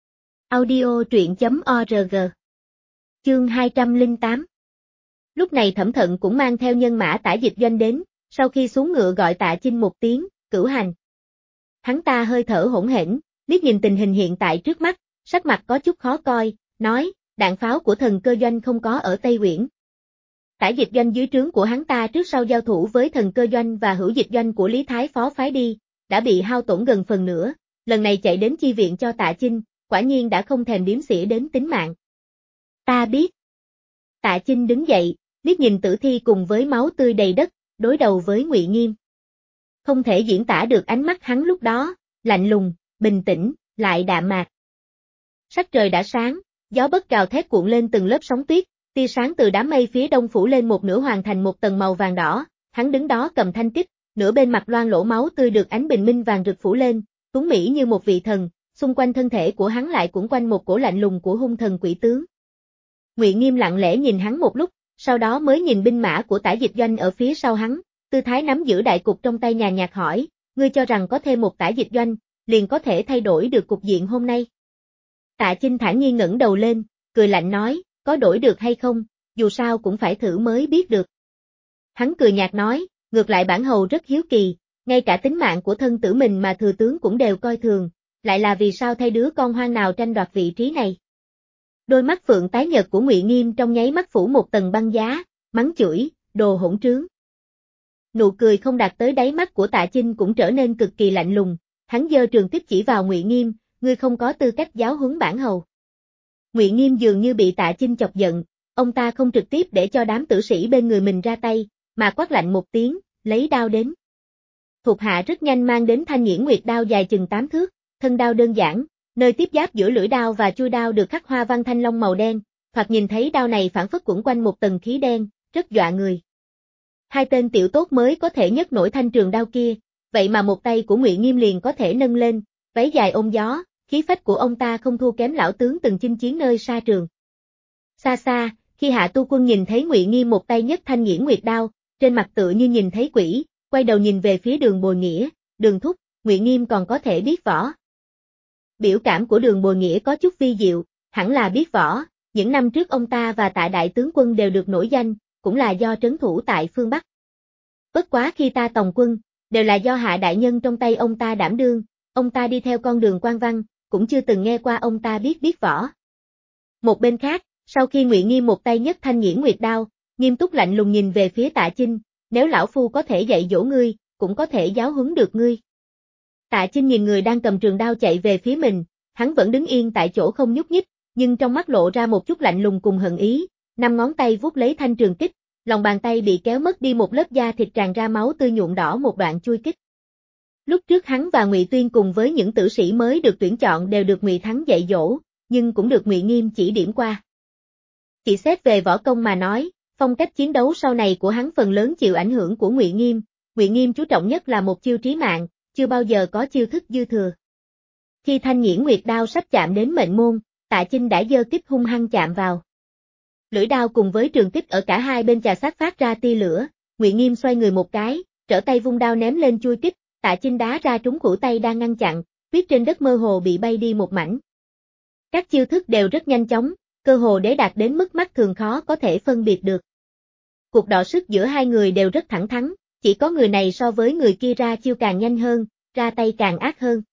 Audio truyện.org. Chương 208. Lúc này Thẩm Thận cũng mang theo nhân mã Tả Dịch Doanh đến, sau khi xuống ngựa gọi Tạ Chinh một tiếng, cửu hành. Hắn ta hơi thở hỗn hển, liếc nhìn tình hình hiện tại trước mắt, sắc mặt có chút khó coi, nói, đạn pháo của Thần Cơ Doanh không có ở Tây Uyển. Tả Dịch Doanh dưới trướng của hắn ta trước sau giao thủ với Thần Cơ Doanh và Hữu Dịch Doanh của Lý Thái Phó phái đi, đã bị hao tổn gần phần nửa, lần này chạy đến chi viện cho Tạ Chinh, quả nhiên đã không thèm đếm xỉa đến tính mạng. Ta biết. Tạ Chinh đứng dậy, liếc nhìn tử thi cùng với máu tươi đầy đất, đối đầu với Ngụy Nghiêm. Không thể diễn tả được ánh mắt hắn lúc đó, lạnh lùng, bình tĩnh, lại đạm mạc. Sắc trời đã sáng, gió bất gào thét cuộn lên từng lớp sóng tuyết, tia sáng từ đám mây phía đông phủ lên một nửa hoàn thành một tầng màu vàng đỏ, hắn đứng đó cầm thanh kích, nửa bên mặt loang lỗ máu tươi được ánh bình minh vàng rực phủ lên, tuấn mỹ như một vị thần, xung quanh thân thể của hắn lại cuộn quanh một cổ lạnh lùng của hung thần quỷ tướng. Ngụy Nghiêm lặng lẽ nhìn hắn một lúc, sau đó mới nhìn binh mã của Tả Dịch Doanh ở phía sau hắn, tư thái nắm giữ đại cục trong tay nhàn nhạt hỏi, ngươi cho rằng có thêm một Tả Dịch Doanh, liền có thể thay đổi được cục diện hôm nay. Tạ Chinh thản nhiên ngẩng đầu lên, cười lạnh nói, có đổi được hay không, dù sao cũng phải thử mới biết được. Hắn cười nhạt nói, ngược lại bản hầu rất hiếu kỳ, ngay cả tính mạng của thân tử mình mà thừa tướng cũng đều coi thường, lại là vì sao thay đứa con hoang nào tranh đoạt vị trí này. Đôi mắt phượng tái nhợt của Ngụy Nghiêm trong nháy mắt phủ một tầng băng giá, mắng chửi, đồ hỗn trướng. Nụ cười không đạt tới đáy mắt của Tạ Chinh cũng trở nên cực kỳ lạnh lùng, hắn giơ trường tiếp chỉ vào Ngụy Nghiêm, ngươi không có tư cách giáo huấn bản hầu. Ngụy Nghiêm dường như bị Tạ Chinh chọc giận, ông ta không trực tiếp để cho đám tử sĩ bên người mình ra tay, mà quát lạnh một tiếng, lấy đao đến. Thuộc hạ rất nhanh mang đến thanh nghiễn nguyệt đao dài chừng 8 thước, thân đao đơn giản, nơi tiếp giáp giữa lưỡi đao và chui đao được khắc hoa văn thanh long màu đen, thoạt nhìn thấy đao này phản phất quẩn quanh một tầng khí đen, rất dọa người. Hai tên tiểu tốt mới có thể nhấc nổi thanh trường đao kia, vậy mà một tay của Ngụy Nghiêm liền có thể nâng lên, váy dài ôm gió, khí phách của ông ta không thua kém lão tướng từng chinh chiến nơi xa trường. Xa xa, khi Hạ Tu Quân nhìn thấy Ngụy Nghiêm một tay nhấc thanh nghiễn nguyệt đao, trên mặt tựa như nhìn thấy quỷ, quay đầu nhìn về phía Đường Bồi Nghĩa, Đường thúc, Ngụy Nghiêm còn có thể biết võ. Biểu cảm của Đường Bồi Nghĩa có chút vi diệu, hẳn là biết võ, những năm trước ông ta và Tạ đại tướng quân đều được nổi danh, cũng là do trấn thủ tại phương Bắc. Bất quá khi ta tòng quân, đều là do Hạ đại nhân trong tay ông ta đảm đương, ông ta đi theo con đường quan văn, cũng chưa từng nghe qua ông ta biết võ. Một bên khác, sau khi Ngụy Nghiêm một tay nhấc thanh nghiễn nguyệt đao, nghiêm túc lạnh lùng nhìn về phía Tạ Chinh, nếu lão phu có thể dạy dỗ ngươi, cũng có thể giáo huấn được ngươi. Tạ Chinh nhìn người đang cầm trường đao chạy về phía mình, hắn vẫn đứng yên tại chỗ không nhúc nhích, nhưng trong mắt lộ ra một chút lạnh lùng cùng hận ý, năm ngón tay vuốt lấy thanh trường kích, lòng bàn tay bị kéo mất đi một lớp da thịt tràn ra máu tươi nhuộm đỏ một đoạn chui kích. Lúc trước hắn và Ngụy Tuyên cùng với những tử sĩ mới được tuyển chọn đều được Ngụy Thắng dạy dỗ, nhưng cũng được Ngụy Nghiêm chỉ điểm qua. Chỉ xét về võ công mà nói, phong cách chiến đấu sau này của hắn phần lớn chịu ảnh hưởng của Ngụy Nghiêm. Ngụy Nghiêm chú trọng nhất là một chiêu trí mạng, chưa bao giờ có chiêu thức dư thừa. Khi Thanh Nhĩ Nguyệt đao sắp chạm đến mệnh môn, Tạ Chinh đã giơ kích hung hăng chạm vào. Lưỡi đao cùng với trường kích ở cả hai bên chà sát phát ra tia lửa, Ngụy Nghiêm xoay người một cái, trở tay vung đao ném lên chui kích, Tạ Chinh đá ra trúng khuỷu tay đang ngăn chặn, huyết trên đất mơ hồ bị bay đi một mảnh. Các chiêu thức đều rất nhanh chóng, cơ hồ để đạt đến mức mắt thường khó có thể phân biệt được. Cuộc đọ sức giữa hai người đều rất thẳng thắn, chỉ có người này so với người kia ra chiêu càng nhanh hơn, ra tay càng ác hơn.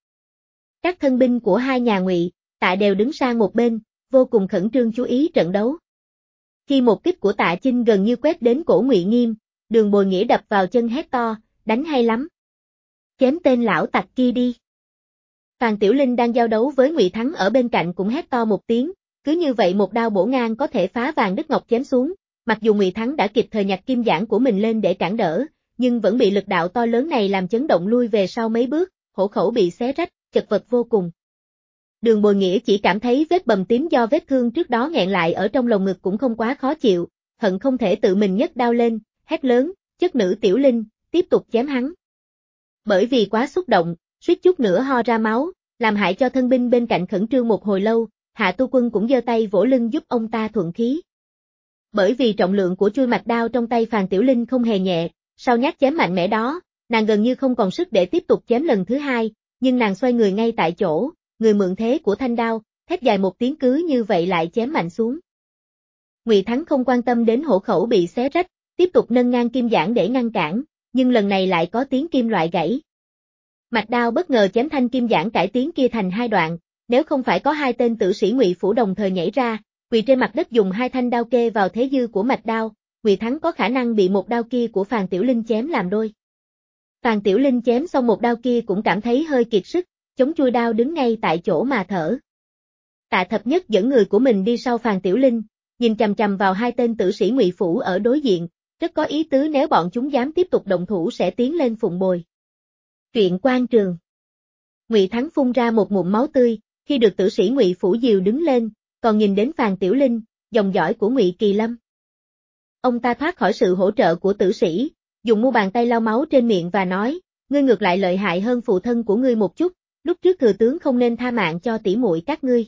Các thân binh của hai nhà Ngụy, Tạ đều đứng sang một bên, vô cùng khẩn trương chú ý trận đấu. Khi một kích của Tạ Chinh gần như quét đến cổ Ngụy Nghiêm, Đường Bồi Nghĩa đập vào chân hét to, đánh hay lắm. Chém tên lão tặc kia đi. Phàn Tiểu Linh đang giao đấu với Ngụy Thắng ở bên cạnh cũng hét to một tiếng, cứ như vậy một đao bổ ngang có thể phá vàng đứt ngọc chém xuống, mặc dù Ngụy Thắng đã kịp thời nhặt kim giản của mình lên để cản đỡ, nhưng vẫn bị lực đạo to lớn này làm chấn động lui về sau mấy bước, hổ khẩu bị xé rách, chật vật vô cùng. Đường Bồi Nghĩa chỉ cảm thấy vết bầm tím do vết thương trước đó nghẹn lại ở trong lồng ngực cũng không quá khó chịu, hận không thể tự mình nhấc đao lên, hét lớn, chất nữ Tiểu Linh, tiếp tục chém hắn. Bởi vì quá xúc động, suýt chút nữa ho ra máu, làm hại cho thân binh bên cạnh khẩn trương một hồi lâu, Hạ Tu Quân cũng giơ tay vỗ lưng giúp ông ta thuận khí. Bởi vì trọng lượng của chui mạch đao trong tay Phàn Tiểu Linh không hề nhẹ, sau nhát chém mạnh mẽ đó, nàng gần như không còn sức để tiếp tục chém lần thứ hai, nhưng nàng xoay người ngay tại chỗ, người mượn thế của thanh đao, thét dài một tiếng cứ như vậy lại chém mạnh xuống. Ngụy Thắng không quan tâm đến hổ khẩu bị xé rách, tiếp tục nâng ngang kim giản để ngăn cản, nhưng lần này lại có tiếng kim loại gãy. Mạch đao bất ngờ chém thanh kim giản cải tiến kia thành hai đoạn, nếu không phải có hai tên tử sĩ Ngụy phủ đồng thời nhảy ra, quỳ trên mặt đất dùng hai thanh đao kê vào thế dư của mạch đao, Ngụy Thắng có khả năng bị một đao kia của Phàn Tiểu Linh chém làm đôi. Phàn Tiểu Linh chém xong một đao kia cũng cảm thấy hơi kiệt sức, chống chui đao đứng ngay tại chỗ mà thở. Tạ Thập Nhất dẫn người của mình đi sau Phàn Tiểu Linh, nhìn chằm chằm vào hai tên tử sĩ Ngụy phủ ở đối diện, rất có ý tứ nếu bọn chúng dám tiếp tục động thủ sẽ tiến lên phụng bồi. Truyện quan trường. Ngụy Thắng phun ra một ngụm máu tươi, khi được tử sĩ Ngụy phủ dìu đứng lên, còn nhìn đến Phàn Tiểu Linh, dòng dõi của Ngụy Kỳ Lâm. Ông ta thoát khỏi sự hỗ trợ của tử sĩ, dùng mu bàn tay lau máu trên miệng và nói, ngươi ngược lại lợi hại hơn phụ thân của ngươi một chút, lúc trước thừa tướng không nên tha mạng cho tỷ muội các ngươi.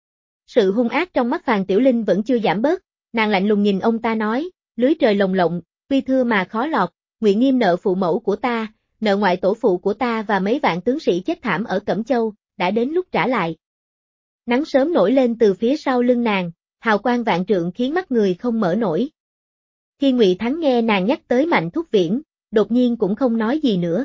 Sự hung ác trong mắt Phàn Tiểu Linh vẫn chưa giảm bớt, nàng lạnh lùng nhìn ông ta nói, lưới trời lồng lộng, tuy thưa mà khó lọt, Ngụy Nghiêm nợ phụ mẫu của ta, nợ ngoại tổ phụ của ta và mấy vạn tướng sĩ chết thảm ở Cẩm Châu, đã đến lúc trả lại. Nắng sớm nổi lên từ phía sau lưng nàng, hào quang vạn trượng khiến mắt người không mở nổi. Khi Ngụy Thắng nghe nàng nhắc tới Mạnh Thúc Viễn, đột nhiên cũng không nói gì nữa.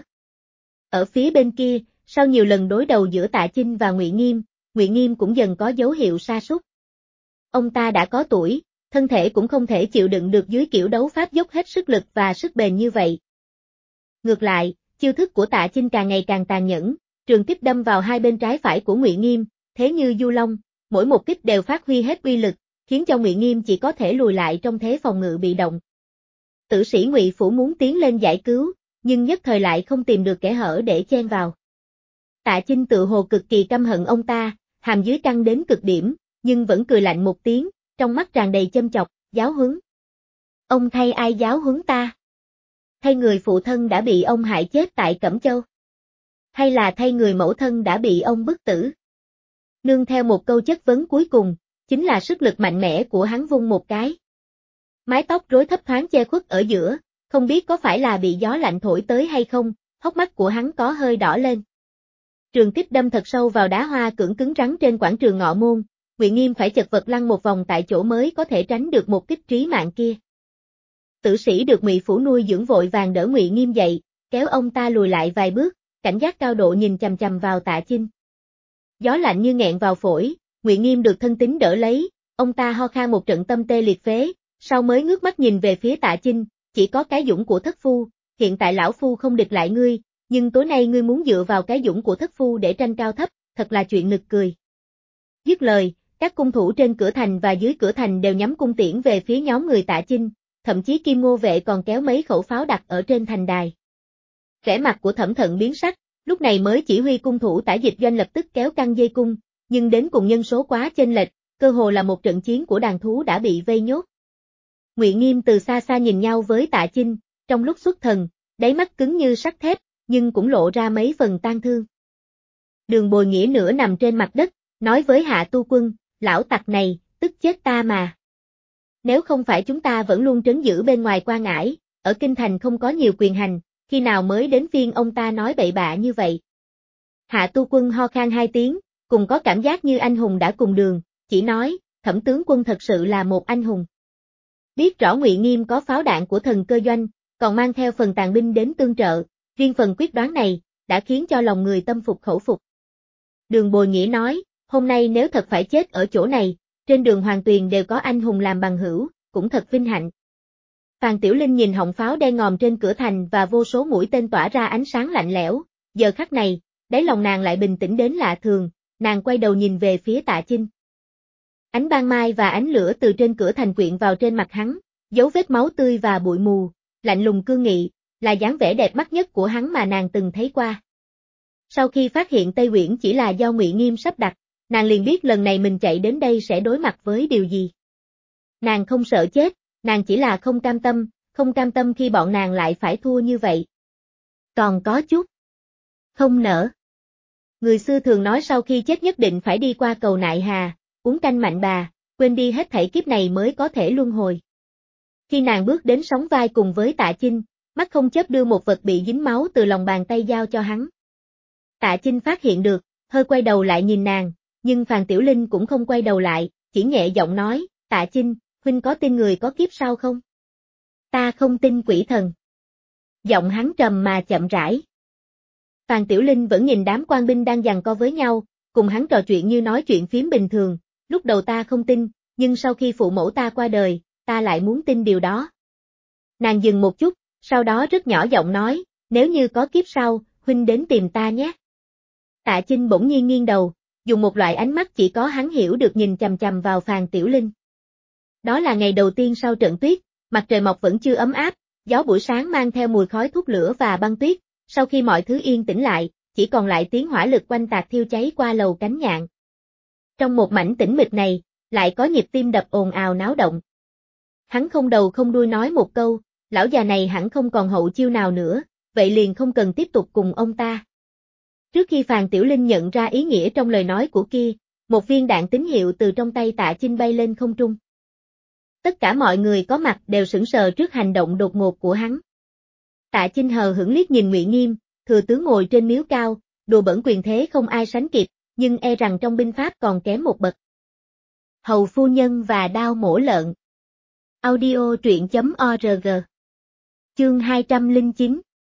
Ở phía bên kia, sau nhiều lần đối đầu giữa Tạ Chinh và Ngụy Nghiêm cũng dần có dấu hiệu sa sút. Ông ta đã có tuổi, thân thể cũng không thể chịu đựng được dưới kiểu đấu pháp dốc hết sức lực và sức bền như vậy. Ngược lại, chiêu thức của Tạ Chinh càng ngày càng tàn nhẫn, trường kích đâm vào hai bên trái phải của Ngụy Nghiêm, thế như du long, mỗi một kích đều phát huy hết uy lực, khiến cho Ngụy Nghiêm chỉ có thể lùi lại trong thế phòng ngự bị động. Tử sĩ Ngụy phủ muốn tiến lên giải cứu, nhưng nhất thời lại không tìm được kẽ hở để chen vào. Tạ Chinh tự hồ cực kỳ căm hận ông ta, hàm dưới căng đến cực điểm, nhưng vẫn cười lạnh một tiếng, trong mắt tràn đầy châm chọc, giáo huấn. Ông thay ai giáo huấn ta? Thay người phụ thân đã bị ông hại chết tại Cẩm Châu? Hay là thay người mẫu thân đã bị ông bức tử? Nương theo một câu chất vấn cuối cùng, chính là sức lực mạnh mẽ của hắn vung một cái. Mái tóc rối thấp thoáng che khuất ở giữa, không biết có phải là bị gió lạnh thổi tới hay không, hốc mắt của hắn có hơi đỏ lên. Trường kích đâm thật sâu vào đá hoa cưỡng cứng rắn trên quảng trường Ngọ Môn, Ngụy Nghiêm phải chật vật lăn một vòng tại chỗ mới có thể tránh được một kích trí mạng kia. Tử sĩ được Ngụy phủ nuôi dưỡng vội vàng đỡ Ngụy Nghiêm dậy, kéo ông ta lùi lại vài bước, cảnh giác cao độ nhìn chằm chằm vào Tạ Chinh. Gió lạnh như nghẹn vào phổi, Ngụy Nghiêm được thân tín đỡ lấy, ông ta ho khan một trận tâm tê liệt phế, sau mới ngước mắt nhìn về phía Tạ Chinh, chỉ có cái dũng của thất phu, hiện tại lão phu không địch lại ngươi, nhưng tối nay ngươi muốn dựa vào cái dũng của thất phu để tranh cao thấp, thật là chuyện nực cười. Dứt lời, các cung thủ trên cửa thành và dưới cửa thành đều nhắm cung tiễn về phía nhóm người Tạ Chinh, thậm chí Kim Ngô vệ còn kéo mấy khẩu pháo đặt ở trên thành đài. Vẻ mặt của Thẩm Thận biến sắc, Lúc này mới chỉ huy cung thủ Tả Dịch Doanh lập tức kéo căng dây cung, nhưng đến cùng nhân số quá chênh lệch, cơ hồ là một trận chiến của đàn thú đã bị vây nhốt. Ngụy Nghiêm từ xa xa nhìn nhau với Tạ Chinh, trong lúc xuất thần, đáy mắt cứng như sắt thép, nhưng cũng lộ ra mấy phần tang thương. Đường Bồi Nghĩa nửa nằm trên mặt đất, nói với Hạ Tu Quân, lão tặc này, tức chết ta mà. Nếu không phải chúng ta vẫn luôn trấn giữ bên ngoài Quan Ải, ở kinh thành không có nhiều quyền hành, khi nào mới đến phiên ông ta nói bậy bạ như vậy. Hạ Tu Quân ho khan 2 tiếng, cùng có cảm giác như anh hùng đã cùng đường, chỉ nói, Thẩm tướng quân thật sự là một anh hùng. Biết rõ Ngụy Nghiêm có pháo đạn của Thần Cơ Doanh, còn mang theo phần tàn binh đến tương trợ, riêng phần quyết đoán này, đã khiến cho lòng người tâm phục khẩu phục. Đường Bồi Nghĩa nói, hôm nay nếu thật phải chết ở chỗ này, trên đường Hoàng Tuyền đều có anh hùng làm bằng hữu, cũng thật vinh hạnh. Phàn Tiểu Linh nhìn họng pháo đen ngòm trên cửa thành và vô số mũi tên tỏa ra ánh sáng lạnh lẽo, giờ khắc này, đáy lòng nàng lại bình tĩnh đến lạ thường, nàng quay đầu nhìn về phía Tạ Chinh. Ánh ban mai và ánh lửa từ trên cửa thành quyện vào trên mặt hắn, dấu vết máu tươi và bụi mù, lạnh lùng cương nghị, là dáng vẻ đẹp mắt nhất của hắn mà nàng từng thấy qua. Sau khi phát hiện Tây Uyển chỉ là do Ngụy Nghiêm sắp đặt, nàng liền biết lần này mình chạy đến đây sẽ đối mặt với điều gì. Nàng không sợ chết, nàng chỉ là không cam tâm khi bọn nàng lại phải thua như vậy. Còn có chút không nỡ. Người xưa thường nói sau khi chết nhất định phải đi qua cầu Nại Hà, uống canh mạnh bà, quên đi hết thảy kiếp này mới có thể luân hồi. Khi nàng bước đến sóng vai cùng với Tạ Chinh, mắt không chớp đưa một vật bị dính máu từ lòng bàn tay giao cho hắn. Tạ Chinh phát hiện được, hơi quay đầu lại nhìn nàng, nhưng Phàn Tiểu Linh cũng không quay đầu lại, chỉ nhẹ giọng nói, Tạ Chinh, huynh có tin người có kiếp sau không? Ta không tin quỷ thần. Giọng hắn trầm mà chậm rãi. Phàn Tiểu Linh vẫn nhìn đám quan binh đang giằng co với nhau, cùng hắn trò chuyện như nói chuyện phím bình thường, lúc đầu ta không tin, nhưng sau khi phụ mẫu ta qua đời, ta lại muốn tin điều đó. Nàng dừng một chút, sau đó rất nhỏ giọng nói, nếu như có kiếp sau, huynh đến tìm ta nhé. Tạ Chinh bỗng nhiên nghiêng đầu, dùng một loại ánh mắt chỉ có hắn hiểu được nhìn chằm chằm vào Phàn Tiểu Linh. Đó là ngày đầu tiên sau trận tuyết, mặt trời mọc vẫn chưa ấm áp, gió buổi sáng mang theo mùi khói thuốc lửa và băng tuyết, sau khi mọi thứ yên tĩnh lại, chỉ còn lại tiếng hỏa lực quanh tạc thiêu cháy qua lầu cánh nhạn. Trong một mảnh tĩnh mịch này, lại có nhịp tim đập ồn ào náo động. Hắn không đầu không đuôi nói một câu, lão già này hẳn không còn hậu chiêu nào nữa, vậy liền không cần tiếp tục cùng ông ta. Trước khi Phàn Tiểu Linh nhận ra ý nghĩa trong lời nói của kia, một viên đạn tín hiệu từ trong tay Tạ Chinh bay lên không trung. Tất cả mọi người có mặt đều sững sờ trước hành động đột ngột của hắn. Tạ Chinh hờ hững liếc nhìn Ngụy Nghiêm, thừa tướng ngồi trên miếu cao, đùa bẩn quyền thế không ai sánh kịp, nhưng e rằng trong binh pháp còn kém một bậc. Hầu phu nhân và đao mổ lợn. Audio truyện.org. Chương 209.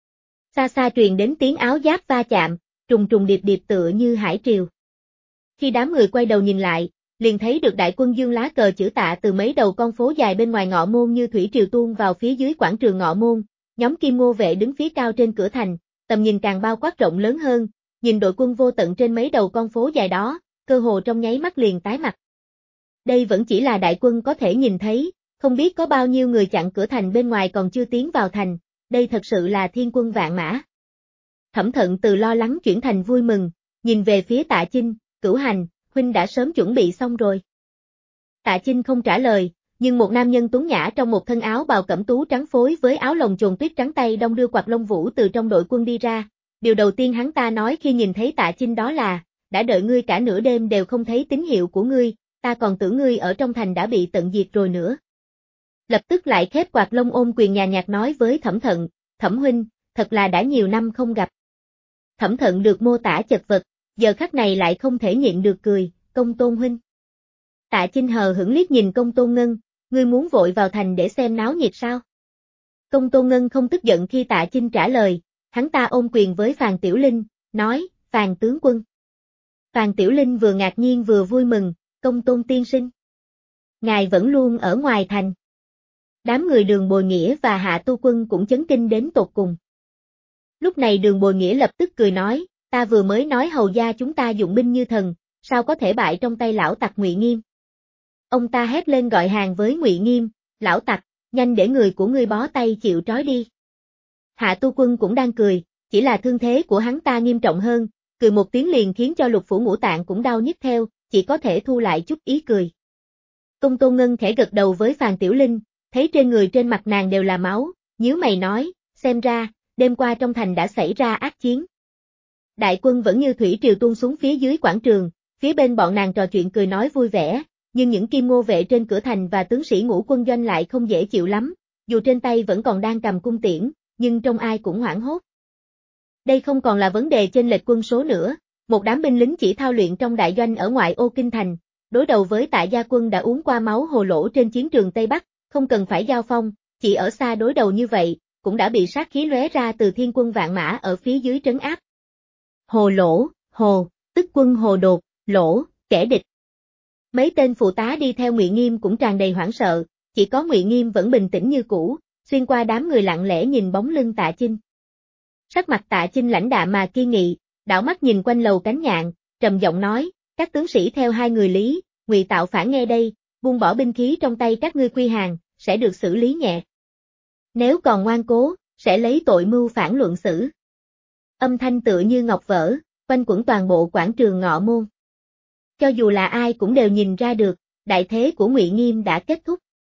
Xa xa truyền đến tiếng áo giáp va chạm, trùng trùng điệp điệp tựa như hải triều. Khi đám người quay đầu nhìn lại, liền thấy được đại quân dương lá cờ chữ Tạ từ mấy đầu con phố dài bên ngoài Ngọ Môn như thủy triều tuôn vào phía dưới quảng trường Ngọ Môn, nhóm Kim Ngô vệ đứng phía cao trên cửa thành, tầm nhìn càng bao quát rộng lớn hơn, nhìn đội quân vô tận trên mấy đầu con phố dài đó, cơ hồ trong nháy mắt liền tái mặt. Đây vẫn chỉ là đại quân có thể nhìn thấy, không biết có bao nhiêu người chặn cửa thành bên ngoài còn chưa tiến vào thành, đây thật sự là thiên quân vạn mã. Thẩm Thận từ lo lắng chuyển thành vui mừng, nhìn về phía Tạ Chinh, Cửu Hành, huynh đã sớm chuẩn bị xong rồi. Tạ Chinh không trả lời, nhưng một nam nhân tuấn nhã trong một thân áo bào cẩm tú trắng phối với áo lồng chồn tuyết trắng tay đong đưa quạt lông vũ từ trong đội quân đi ra. Điều đầu tiên hắn ta nói khi nhìn thấy Tạ Chinh đó là, đã đợi ngươi cả nửa đêm đều không thấy tín hiệu của ngươi, ta còn tưởng ngươi ở trong thành đã bị tận diệt rồi nữa. Lập tức lại khép quạt lông ôm quyền nhàn nhạt nói với Thẩm Thận, Thẩm huynh, thật là đã nhiều năm không gặp. Thẩm Thận được mô tả chật vật, giờ khắc này lại không thể nhịn được cười, Công Tôn huynh. Tạ Chinh hờ hững liếc nhìn Công Tôn Ngân, ngươi muốn vội vào thành để xem náo nhiệt sao? Công Tôn Ngân không tức giận khi Tạ Chinh trả lời, hắn ta ôm quyền với Phàn Tiểu Linh, nói, Phàn tướng quân. Phàn Tiểu Linh vừa ngạc nhiên vừa vui mừng, Công Tôn tiên sinh. Ngài vẫn luôn ở ngoài thành. Đám người Đường Bồi Nghĩa và Hạ Tu Quân cũng chấn kinh đến tột cùng. Lúc này Đường Bồi Nghĩa lập tức cười nói, ta vừa mới nói hầu gia chúng ta dụng binh như thần, sao có thể bại trong tay lão tặc Ngụy Nghiêm. Ông ta hét lên gọi hàng với Ngụy Nghiêm, lão tặc, nhanh để người của ngươi bó tay chịu trói đi. Hạ Tu Quân cũng đang cười, chỉ là thương thế của hắn ta nghiêm trọng hơn, cười một tiếng liền khiến cho lục phủ ngũ tạng cũng đau nhức theo, chỉ có thể thu lại chút ý cười. Công Tôn Ngân khẽ gật đầu với Phàn Tiểu Linh, thấy trên người trên mặt nàng đều là máu, nhíu mày nói, xem ra, đêm qua trong thành đã xảy ra ác chiến. Đại quân vẫn như thủy triều tuôn xuống phía dưới quảng trường, phía bên bọn nàng trò chuyện cười nói vui vẻ, nhưng những kim ngô vệ trên cửa thành và tướng sĩ ngũ quân doanh lại không dễ chịu lắm, dù trên tay vẫn còn đang cầm cung tiễn, nhưng trông ai cũng hoảng hốt. Đây không còn là vấn đề chênh lệch quân số nữa, một đám binh lính chỉ thao luyện trong đại doanh ở ngoại ô kinh thành, đối đầu với Tạ gia quân đã uống qua máu hồ lỗ trên chiến trường Tây Bắc, không cần phải giao phong, chỉ ở xa đối đầu như vậy, cũng đã bị sát khí lóe ra từ thiên quân vạn mã ở phía dưới trấn áp. Hồ lỗ, hồ, tức quân hồ đột, lỗ, kẻ địch. Mấy tên phụ tá đi theo Ngụy Nghiêm cũng tràn đầy hoảng sợ, chỉ có Ngụy Nghiêm vẫn bình tĩnh như cũ, xuyên qua đám người lặng lẽ nhìn bóng lưng Tạ Chinh. Sắc mặt Tạ Chinh lãnh đạm mà kiên nghị, đảo mắt nhìn quanh lầu cánh nhạn, trầm giọng nói, các tướng sĩ theo hai người Lý, Ngụy tạo phản nghe đây, buông bỏ binh khí trong tay các ngươi quy hàng, sẽ được xử lý nhẹ. Nếu còn ngoan cố, sẽ lấy tội mưu phản luận xử. Âm thanh tựa như ngọc vỡ, quanh quẩn toàn bộ quảng trường Ngọ Môn. Cho dù là ai cũng đều nhìn ra được, đại thế của Ngụy Nghiêm đã kết thúc.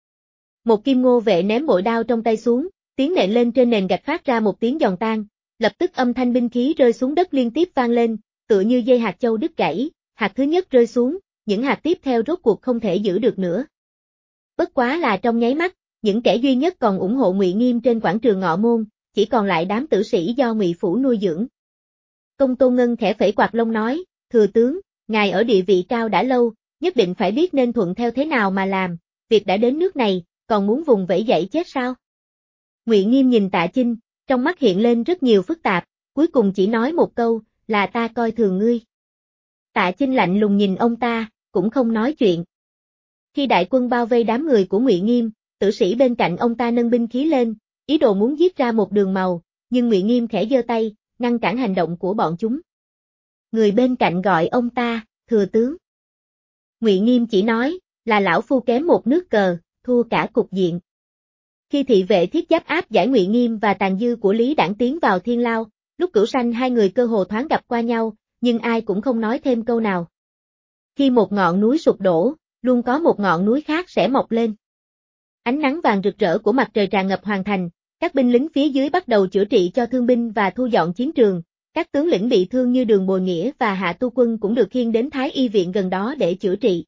Một kim ngô vệ ném bội đao trong tay xuống, tiếng nện lên trên nền gạch phát ra một tiếng giòn tan, lập tức âm thanh binh khí rơi xuống đất liên tiếp vang lên, tựa như dây hạt châu đứt gãy, hạt thứ nhất rơi xuống, những hạt tiếp theo rốt cuộc không thể giữ được nữa. Bất quá là trong nháy mắt, những kẻ duy nhất còn ủng hộ Ngụy Nghiêm trên quảng trường Ngọ Môn, chỉ còn lại đám tử sĩ do Ngụy phủ nuôi dưỡng. Công Tôn Ngân khẽ phẩy quạt lông nói, thừa tướng, ngài ở địa vị cao đã lâu, nhất định phải biết nên thuận theo thế nào mà làm, việc đã đến nước này, còn muốn vùng vẫy dậy chết sao? Ngụy Nghiêm nhìn Tạ Chinh, trong mắt hiện lên rất nhiều phức tạp, cuối cùng chỉ nói một câu, là ta coi thường ngươi. Tạ Chinh lạnh lùng nhìn ông ta, cũng không nói chuyện. Khi đại quân bao vây đám người của Ngụy Nghiêm, tử sĩ bên cạnh ông ta nâng binh khí lên, ý đồ muốn giết ra một đường màu, nhưng Ngụy Nghiêm khẽ giơ tay, ngăn cản hành động của bọn chúng. Người bên cạnh gọi ông ta, thừa tướng. Ngụy Nghiêm chỉ nói, là lão phu kém một nước cờ, thua cả cục diện. Khi thị vệ thiết giáp áp giải Ngụy Nghiêm và tàn dư của Lý Đảng tiến vào Thiên Lao, lúc Cửu Sanh hai người cơ hồ thoáng gặp qua nhau, nhưng ai cũng không nói thêm câu nào. Khi một ngọn núi sụp đổ, luôn có một ngọn núi khác sẽ mọc lên. Ánh nắng vàng rực rỡ của mặt trời tràn ngập hoàn thành, các binh lính phía dưới bắt đầu chữa trị cho thương binh và thu dọn chiến trường, các tướng lĩnh bị thương như Đường Bồi Nghĩa và Hạ Tu Quân cũng được khiêng đến Thái y viện gần đó để chữa trị.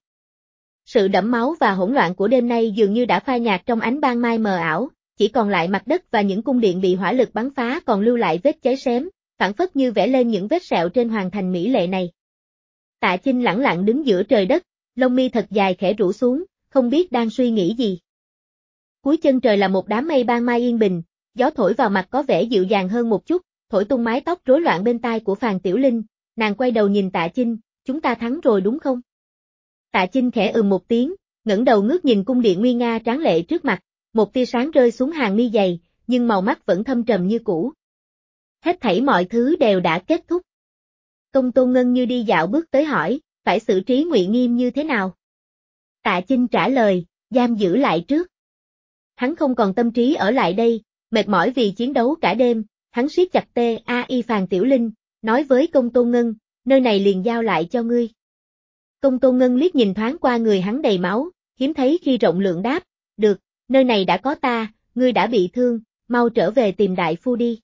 Sự đẫm máu và hỗn loạn của đêm nay dường như đã phai nhạt trong ánh ban mai mờ ảo, chỉ còn lại mặt đất và những cung điện bị hỏa lực bắn phá còn lưu lại vết cháy xém, phảng phất như vẽ lên những vết sẹo trên hoàng thành mỹ lệ này. Tạ Chinh lẳng lặng đứng giữa trời đất, lông mi thật dài khẽ rũ xuống, không biết đang suy nghĩ gì. Cuối chân trời là một đám mây ban mai yên bình, gió thổi vào mặt có vẻ dịu dàng hơn một chút, thổi tung mái tóc rối loạn bên tai của Phàn Tiểu Linh, nàng quay đầu nhìn Tạ Chinh, chúng ta thắng rồi đúng không? Tạ Chinh khẽ một tiếng, ngẩng đầu ngước nhìn cung điện nguy nga tráng lệ trước mặt, một tia sáng rơi xuống hàng mi dày, nhưng màu mắt vẫn thâm trầm như cũ. Hết thảy mọi thứ đều đã kết thúc. Công Tôn Ngân như đi dạo bước tới hỏi, phải xử trí Ngụy Nghiêm như thế nào? Tạ Chinh trả lời, giam giữ lại trước. Hắn không còn tâm trí ở lại đây, mệt mỏi vì chiến đấu cả đêm, hắn siết chặt tai Phàn Tiểu Linh, nói với Công Tôn Ngân, nơi này liền giao lại cho ngươi. Công Tôn Ngân liếc nhìn thoáng qua người hắn đầy máu, hiếm thấy khi rộng lượng đáp, được, nơi này đã có ta, ngươi đã bị thương, mau trở về tìm đại phu đi.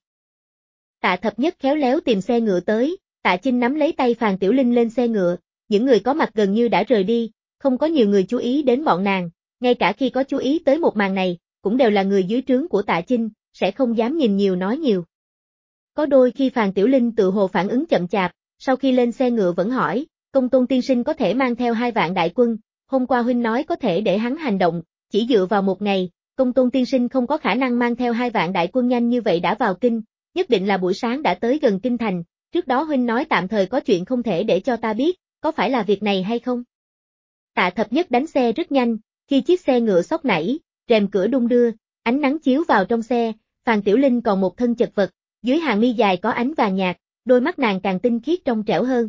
Tạ Thập Nhất khéo léo tìm xe ngựa tới, Tạ Chinh nắm lấy tay Phàn Tiểu Linh lên xe ngựa, những người có mặt gần như đã rời đi, không có nhiều người chú ý đến bọn nàng, ngay cả khi có chú ý tới một màn này, cũng đều là người dưới trướng của Tạ Chinh, sẽ không dám nhìn nhiều nói nhiều. Có đôi khi Phàn Tiểu Linh tự hồ phản ứng chậm chạp, sau khi lên xe ngựa vẫn hỏi, Công Tôn tiên sinh có thể mang theo 2 vạn đại quân, hôm qua huynh nói có thể để hắn hành động, chỉ dựa vào một ngày, Công Tôn tiên sinh không có khả năng mang theo 2 vạn đại quân nhanh như vậy đã vào kinh, nhất định là buổi sáng đã tới gần kinh thành, trước đó huynh nói tạm thời có chuyện không thể để cho ta biết, có phải là việc này hay không? Tạ Thập Nhất đánh xe rất nhanh, khi chiếc xe ngựa xốc nảy, rèm cửa đung đưa, ánh nắng chiếu vào trong xe, Phàn Tiểu Linh còn một thân chật vật, dưới hàng mi dài có ánh vàng nhạt, đôi mắt nàng càng tinh khiết trong trẻo hơn.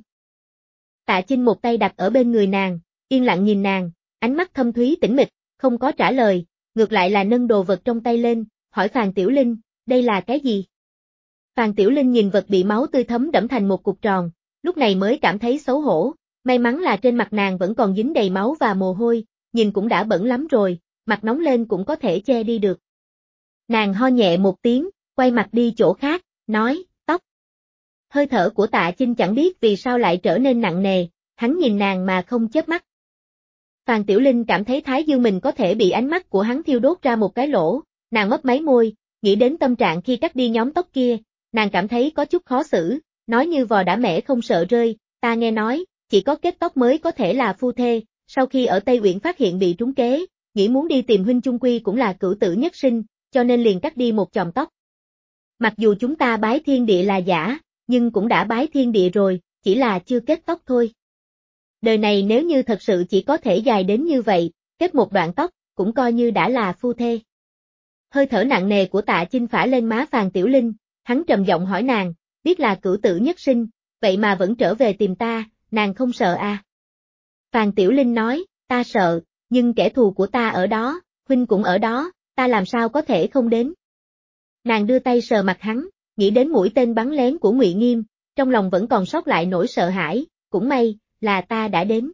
Tạ Chinh một tay đặt ở bên người nàng, yên lặng nhìn nàng, ánh mắt thâm thúy tĩnh mịch, không có trả lời, ngược lại là nâng đồ vật trong tay lên, hỏi Phàn Tiểu Linh, đây là cái gì? Phan Tiểu Linh nhìn vật bị máu tươi thấm đẫm thành một cục tròn, lúc này mới cảm thấy xấu hổ, may mắn là trên mặt nàng vẫn còn dính đầy máu và mồ hôi, nhìn cũng đã bẩn lắm rồi, mặt nóng lên cũng có thể che đi được. Nàng ho nhẹ một tiếng, quay mặt đi chỗ khác, nói, tóc. Hơi thở của Tạ Chinh chẳng biết vì sao lại trở nên nặng nề, hắn nhìn nàng mà không chớp mắt. Phan Tiểu Linh cảm thấy thái dương mình có thể bị ánh mắt của hắn thiêu đốt ra một cái lỗ, nàng mấp máy môi, nghĩ đến tâm trạng khi cắt đi nhóm tóc kia, nàng cảm thấy có chút khó xử, nói như vò đã mẻ không sợ rơi, ta nghe nói, chỉ có kết tóc mới có thể là phu thê, sau khi ở Tây Uyển phát hiện bị trúng kế, nghĩ muốn đi tìm huynh chung quy cũng là cửu tử nhất sinh, cho nên liền cắt đi một chòm tóc. Mặc dù chúng ta bái thiên địa là giả, nhưng cũng đã bái thiên địa rồi, chỉ là chưa kết tóc thôi. Đời này nếu như thật sự chỉ có thể dài đến như vậy, kết một đoạn tóc, cũng coi như đã là phu thê. Hơi thở nặng nề của Tạ Chinh phả lên má Phan Tiểu Linh, hắn trầm giọng hỏi nàng, biết là cửu tử nhất sinh, vậy mà vẫn trở về tìm ta, nàng không sợ à? Phan Tiểu Linh nói, ta sợ, nhưng kẻ thù của ta ở đó, huynh cũng ở đó, ta làm sao có thể không đến. Nàng đưa tay sờ mặt hắn, nghĩ đến mũi tên bắn lén của Ngụy Nghiêm, trong lòng vẫn còn sót lại nỗi sợ hãi, cũng may, là ta đã đến.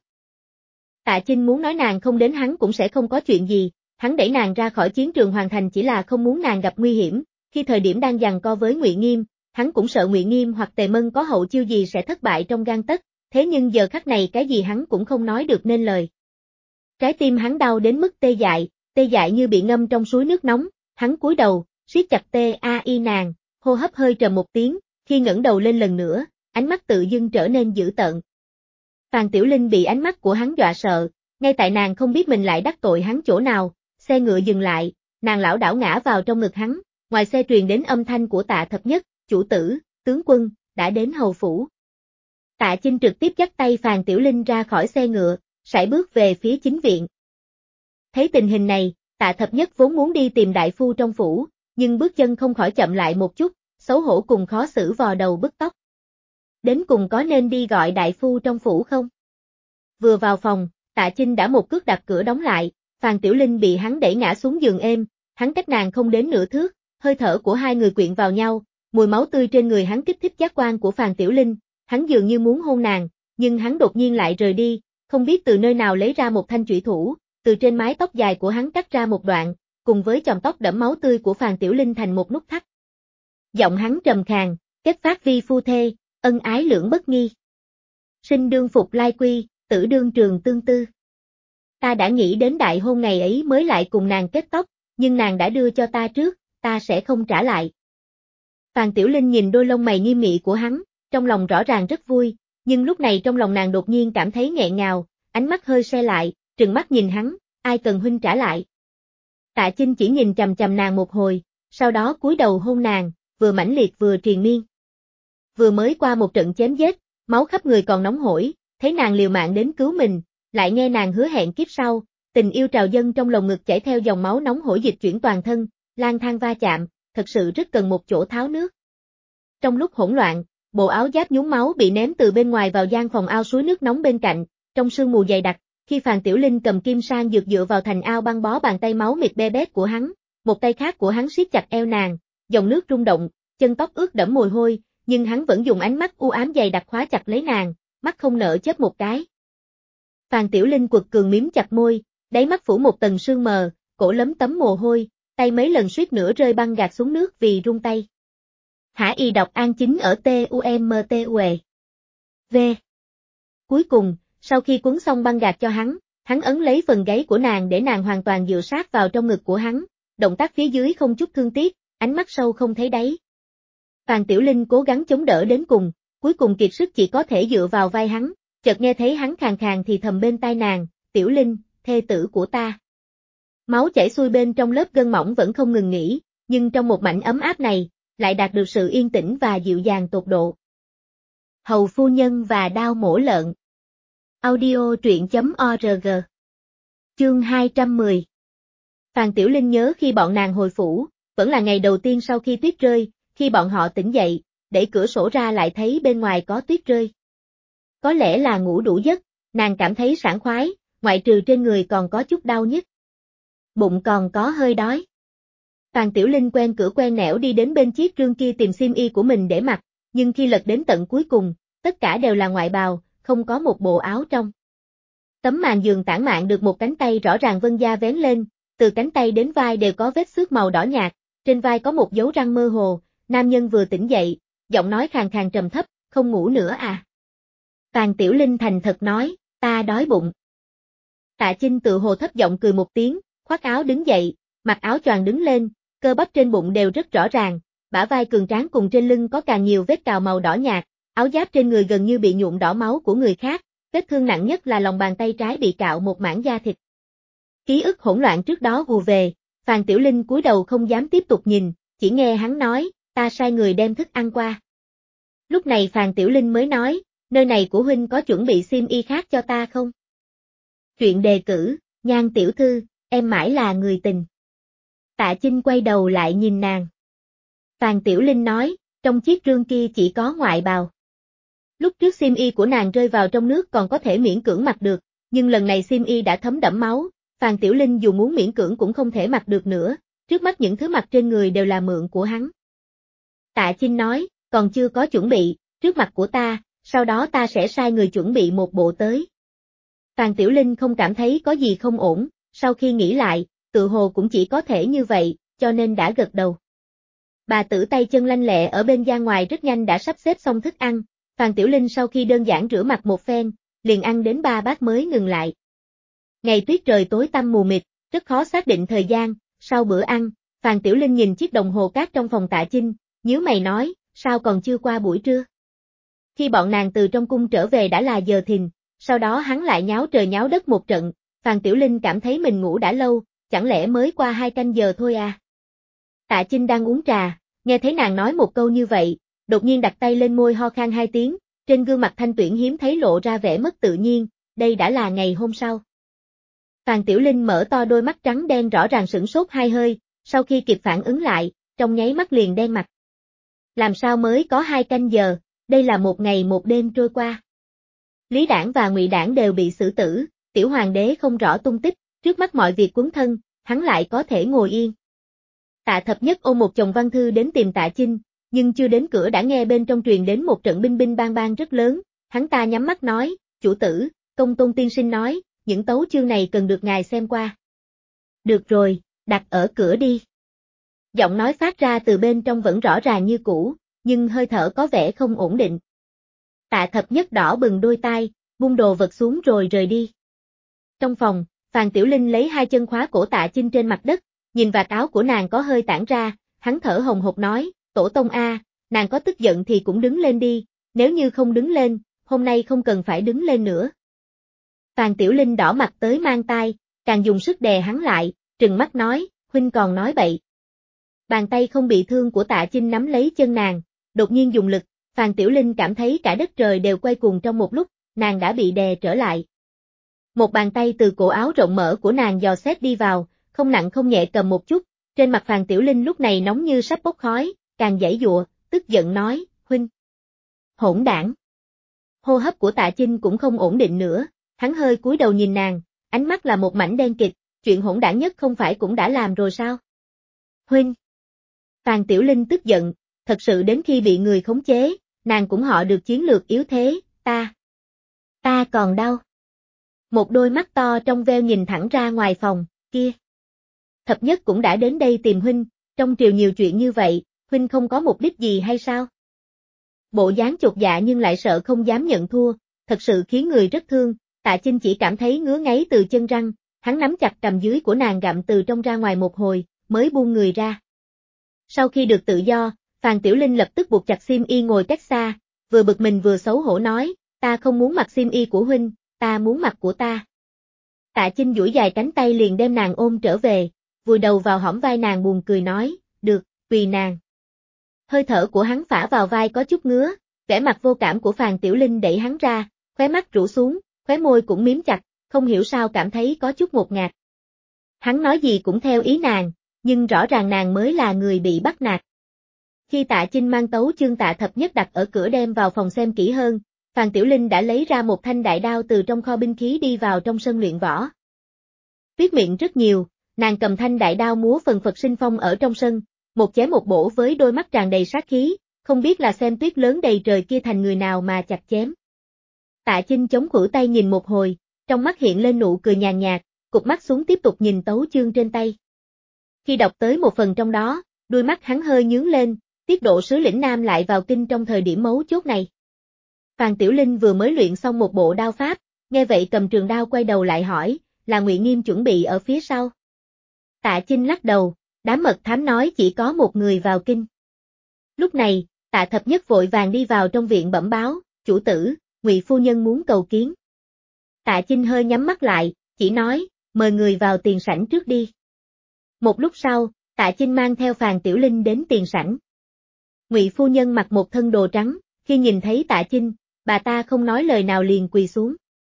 Tạ Chinh muốn nói nàng không đến hắn cũng sẽ không có chuyện gì, hắn đẩy nàng ra khỏi chiến trường hoàn thành chỉ là không muốn nàng gặp nguy hiểm, khi thời điểm đang giằng co với Ngụy Nghiêm, hắn cũng sợ Ngụy Nghiêm hoặc Tề Mân có hậu chiêu gì sẽ thất bại trong gang tấc, thế nhưng giờ khắc này cái gì hắn cũng không nói được nên lời. Trái tim hắn đau đến mức tê dại như bị ngâm trong suối nước nóng, hắn cúi đầu, siết chặt tai nàng, hô hấp hơi trầm một tiếng, khi ngẩng đầu lên lần nữa, ánh mắt tự dưng trở nên dữ tợn. Phan Tiểu Linh bị ánh mắt của hắn dọa sợ, ngay tại nàng không biết mình lại đắc tội hắn chỗ nào, xe ngựa dừng lại, nàng lảo đảo ngã vào trong ngực hắn, ngoài xe truyền đến âm thanh của Tạ Thập Nhất, chủ tử, tướng quân, đã đến hầu phủ. Tạ Chinh trực tiếp dắt tay Phan Tiểu Linh ra khỏi xe ngựa, sải bước về phía chính viện. Thấy tình hình này, Tạ Thập Nhất vốn muốn đi tìm đại phu trong phủ, nhưng bước chân không khỏi chậm lại một chút, xấu hổ cùng khó xử vò đầu bứt tóc. Đến cùng có nên đi gọi đại phu trong phủ không? Vừa vào phòng, Tạ Chinh đã một cước đạp cửa đóng lại, Phan Tiểu Linh bị hắn đẩy ngã xuống giường êm, hắn cách nàng không đến nửa thước, hơi thở của hai người quyện vào nhau, mùi máu tươi trên người hắn kích thích giác quan của Phan Tiểu Linh, hắn dường như muốn hôn nàng, nhưng hắn đột nhiên lại rời đi, không biết từ nơi nào lấy ra một thanh chủy thủ, từ trên mái tóc dài của hắn cắt ra một đoạn, cùng với chòm tóc đẫm máu tươi của Phan Tiểu Linh thành một nút thắt. Giọng hắn trầm khàn, kết phát vi phu thê, ân ái lưỡng bất nghi. Sinh đương phục lai quy, tử đương trường tương tư. Ta đã nghĩ đến đại hôn ngày ấy mới lại cùng nàng kết tóc, nhưng nàng đã đưa cho ta trước, ta sẽ không trả lại. Phan Tiểu Linh nhìn đôi lông mày nghiêm nghị của hắn, trong lòng rõ ràng rất vui, nhưng lúc này trong lòng nàng đột nhiên cảm thấy nghẹn ngào, ánh mắt hơi se lại, trừng mắt nhìn hắn, ai cần huynh trả lại. Tạ Chinh chỉ nhìn chằm chằm nàng một hồi, sau đó cúi đầu hôn nàng, vừa mãnh liệt vừa triền miên. Vừa mới qua một trận chém giết, máu khắp người còn nóng hổi, thấy nàng liều mạng đến cứu mình, lại nghe nàng hứa hẹn kiếp sau, tình yêu trào dâng trong lồng ngực chảy theo dòng máu nóng hổi dịch chuyển toàn thân, lang thang va chạm, thật sự rất cần một chỗ tháo nước. Trong lúc hỗn loạn, bộ áo giáp nhúng máu bị ném từ bên ngoài vào gian phòng ao suối nước nóng bên cạnh, trong sương mù dày đặc, khi Phan Tiểu Linh cầm kim sang dược dựa vào thành ao băng bó bàn tay máu mịt be bét của hắn, một tay khác của hắn siết chặt eo nàng, dòng nước rung động, chân tóc ướt đẫm mùi hôi, nhưng hắn vẫn dùng ánh mắt u ám dày đặc khóa chặt lấy nàng, mắt không nở chớp một cái. Phan Tiểu Linh quật cường miếm chặt môi, đáy mắt phủ một tầng sương mờ, cổ lấm tấm mồ hôi, tay mấy lần suýt nữa rơi băng gạt xuống nước vì run tay. Hả y đọc an chính ở TUMTUE. V. Cuối cùng, sau khi quấn xong băng gạc cho hắn ấn lấy phần gáy của nàng để nàng hoàn toàn dựa sát vào trong ngực của hắn, động tác phía dưới không chút thương tiếc, ánh mắt sâu không thấy đáy. Phan Tiểu Linh cố gắng chống đỡ đến cùng, cuối cùng kiệt sức chỉ có thể dựa vào vai hắn, chợt nghe thấy hắn khàn khàn thì thầm bên tai nàng, Tiểu Linh, thê tử của ta. Máu chảy xuôi bên trong lớp gân mỏng vẫn không ngừng nghỉ, nhưng trong một mảnh ấm áp này, lại đạt được sự yên tĩnh và dịu dàng tột độ. Hầu phu nhân và đao mổ lợn. Audio truyện.org. Chương 210. Phan Tiểu Linh nhớ khi bọn nàng hồi phủ, vẫn là ngày đầu tiên sau khi tuyết rơi, khi bọn họ tỉnh dậy, đẩy cửa sổ ra lại thấy bên ngoài có tuyết rơi. Có lẽ là ngủ đủ giấc, nàng cảm thấy sảng khoái, ngoại trừ trên người còn có chút đau nhức. Bụng còn có hơi đói. Phan Tiểu Linh quen cửa quen nẻo đi đến bên chiếc rương kia tìm xiêm y của mình để mặc, nhưng khi lật đến tận cuối cùng, tất cả đều là ngoại bào, không có một bộ áo trong. Tấm màn giường tản mạn được một cánh tay rõ ràng vân da vén lên, từ cánh tay đến vai đều có vết xước màu đỏ nhạt, trên vai có một dấu răng mơ hồ, nam nhân vừa tỉnh dậy, giọng nói khàn khàn trầm thấp, không ngủ nữa à? Phan Tiểu Linh thành thật nói, ta đói bụng. Tạ Chinh tự hồ thấp giọng cười một tiếng, khoác áo đứng dậy, mặc áo choàng đứng lên, cơ bắp trên bụng đều rất rõ ràng, bả vai cường tráng cùng trên lưng có càng nhiều vết cào màu đỏ nhạt, áo giáp trên người gần như bị nhuộm đỏ máu của người khác, vết thương nặng nhất là lòng bàn tay trái bị cạo một mảng da thịt. Ký ức hỗn loạn trước đó ùa về, Phan Tiểu Linh cúi đầu không dám tiếp tục nhìn, chỉ nghe hắn nói, ta sai người đem thức ăn qua. Lúc này Phan Tiểu Linh mới nói, nơi này của huynh có chuẩn bị xiêm y khác cho ta không? Chuyện đề cử, Nhan tiểu thư, em mãi là người tình. Tạ Chinh quay đầu lại nhìn nàng. Phan Tiểu Linh nói, trong chiếc rương kia chỉ có ngoại bào. Lúc trước xiêm y của nàng rơi vào trong nước còn có thể miễn cưỡng mặc được, nhưng lần này xiêm y đã thấm đẫm máu, Phan Tiểu Linh dù muốn miễn cưỡng cũng không thể mặc được nữa, trước mắt những thứ mặc trên người đều là mượn của hắn. Tạ Chinh nói, còn chưa có chuẩn bị, trước mặt của ta, sau đó ta sẽ sai người chuẩn bị một bộ tới. Phan Tiểu Linh không cảm thấy có gì không ổn, sau khi nghĩ lại, tự hồ cũng chỉ có thể như vậy, cho nên đã gật đầu. Bà tử tay chân lanh lẹ ở bên gian ngoài rất nhanh đã sắp xếp xong thức ăn, Phan Tiểu Linh sau khi đơn giản rửa mặt một phen, liền ăn đến 3 bát mới ngừng lại. Ngày tuyết trời tối tăm mù mịt, rất khó xác định thời gian, sau bữa ăn, Phan Tiểu Linh nhìn chiếc đồng hồ cát trong phòng Tạ Chinh, nhíu mày nói, sao còn chưa qua buổi trưa? Khi bọn nàng từ trong cung trở về đã là giờ thìn, sau đó hắn lại nháo trời nháo đất một trận, Phan Tiểu Linh cảm thấy mình ngủ đã lâu, chẳng lẽ mới qua 2 canh giờ thôi à? Tạ Chinh đang uống trà, nghe thấy nàng nói một câu như vậy, đột nhiên đặt tay lên môi ho khan 2 tiếng, trên gương mặt Thanh Tuyển hiếm thấy lộ ra vẻ mất tự nhiên, đây đã là ngày hôm sau. Phan Tiểu Linh mở to đôi mắt trắng đen rõ ràng sửng sốt 2 hơi, sau khi kịp phản ứng lại, trong nháy mắt liền đen mặt. Làm sao mới có 2 canh giờ, đây là một ngày một đêm trôi qua. Lý Đảng và Ngụy Đảng đều bị xử tử, tiểu hoàng đế không rõ tung tích, trước mắt mọi việc quấn thân, hắn lại có thể ngồi yên. Tạ Thập Nhất ôm một chồng văn thư đến tìm Tạ Chinh, nhưng chưa đến cửa đã nghe bên trong truyền đến một trận binh binh bang bang rất lớn, hắn ta nhắm mắt nói, chủ tử, Công Tôn tiên sinh nói, những tấu chương này cần được ngài xem qua. Được rồi, đặt ở cửa đi. Giọng nói phát ra từ bên trong vẫn rõ ràng như cũ, nhưng hơi thở có vẻ không ổn định. Tạ Thập Nhất đỏ bừng đôi tai, buông đồ vật xuống rồi rời đi. Trong phòng, Phan Tiểu Linh lấy 2 chân khóa cổ Tạ Chinh trên mặt đất, nhìn vạt áo của nàng có hơi tản ra, hắn thở hồng hộc nói, tổ tông a, nàng có tức giận thì cũng đứng lên đi, nếu như không đứng lên, hôm nay không cần phải đứng lên nữa. Phan Tiểu Linh đỏ mặt tới mang tai, càng dùng sức đè hắn lại, trừng mắt nói, huynh còn nói bậy. Bàn tay không bị thương của Tạ Chinh nắm lấy chân nàng, đột nhiên dùng lực, Phan Tiểu Linh cảm thấy cả đất trời đều quay cuồng trong một lúc, nàng đã bị đè trở lại. Một bàn tay từ cổ áo rộng mở của nàng dò xét đi vào, không nặng không nhẹ cầm một chút, trên mặt Phan Tiểu Linh lúc này nóng như sắp bốc khói, càng giãy giụa, tức giận nói, huynh. Hỗn đảng. Hô hấp của Tạ Chinh cũng không ổn định nữa, hắn hơi cúi đầu nhìn nàng, ánh mắt là một mảnh đen kịt, chuyện hỗn đảng nhất không phải cũng đã làm rồi sao? Huynh. Phan Tiểu Linh tức giận, thật sự đến khi bị người khống chế, nàng cũng họ được chiến lược yếu thế, ta còn đau. Một đôi mắt to trong veo nhìn thẳng ra ngoài phòng, kia. Thập Nhất cũng đã đến đây tìm huynh, trong triều nhiều chuyện như vậy, huynh không có mục đích gì hay sao? Bộ dáng chột dạ nhưng lại sợ không dám nhận thua, thật sự khiến người rất thương, Tạ Chinh chỉ cảm thấy ngứa ngáy từ chân răng, hắn nắm chặt cầm dưới của nàng gặm từ trong ra ngoài một hồi, mới buông người ra. Sau khi được tự do, Phan Tiểu Linh lập tức buộc chặt xiêm y ngồi cách xa, vừa bực mình vừa xấu hổ nói, ta không muốn mặc xiêm y của huynh, ta muốn mặc của ta. Tạ Chinh duỗi dài cánh tay liền đem nàng ôm trở về, vùi đầu vào hõm vai nàng buồn cười nói, được, tùy nàng. Hơi thở của hắn phả vào vai có chút ngứa, vẻ mặt vô cảm của Phan Tiểu Linh đẩy hắn ra, khóe mắt rũ xuống, khóe môi cũng miếm chặt, không hiểu sao cảm thấy có chút ngột ngạt. Hắn nói gì cũng theo ý nàng, nhưng rõ ràng nàng mới là người bị bắt nạt. Khi Tạ Chinh mang tấu chương Tạ Thập Nhất đặt ở cửa đem vào phòng xem kỹ hơn, Phan Tiểu Linh đã lấy ra một thanh đại đao từ trong kho binh khí đi vào trong sân luyện võ. Tuyết miệng rất nhiều, nàng cầm thanh đại đao múa phần phật sinh phong ở trong sân, một chém một bổ với đôi mắt tràn đầy sát khí, không biết là xem tuyết lớn đầy trời kia thành người nào mà chặt chém. Tạ Chinh chống khuỷu tay nhìn một hồi, trong mắt hiện lên nụ cười nhàn nhạt, cụp mắt xuống tiếp tục nhìn tấu chương trên tay. Khi đọc tới một phần trong đó, đuôi mắt hắn hơi nhướng lên, tiết độ sứ lĩnh Nam lại vào kinh trong thời điểm mấu chốt này. Phàn Tiểu Linh vừa mới luyện xong một bộ đao pháp, nghe vậy cầm trường đao quay đầu lại hỏi, là Ngụy Nghiêm chuẩn bị ở phía sau. Tạ Chinh lắc đầu, đám mật thám nói chỉ có một người vào kinh. Lúc này, Tạ Thập Nhất vội vàng đi vào trong viện bẩm báo, chủ tử, Ngụy phu nhân muốn cầu kiến. Tạ Chinh hơi nhắm mắt lại, chỉ nói, mời người vào tiền sảnh trước đi. Một lúc sau, Tạ Chinh mang theo Phàn Tiểu Linh đến tiền sảnh. Ngụy phu nhân mặc một thân đồ trắng, khi nhìn thấy Tạ Chinh, bà ta không nói lời nào liền quỳ xuống.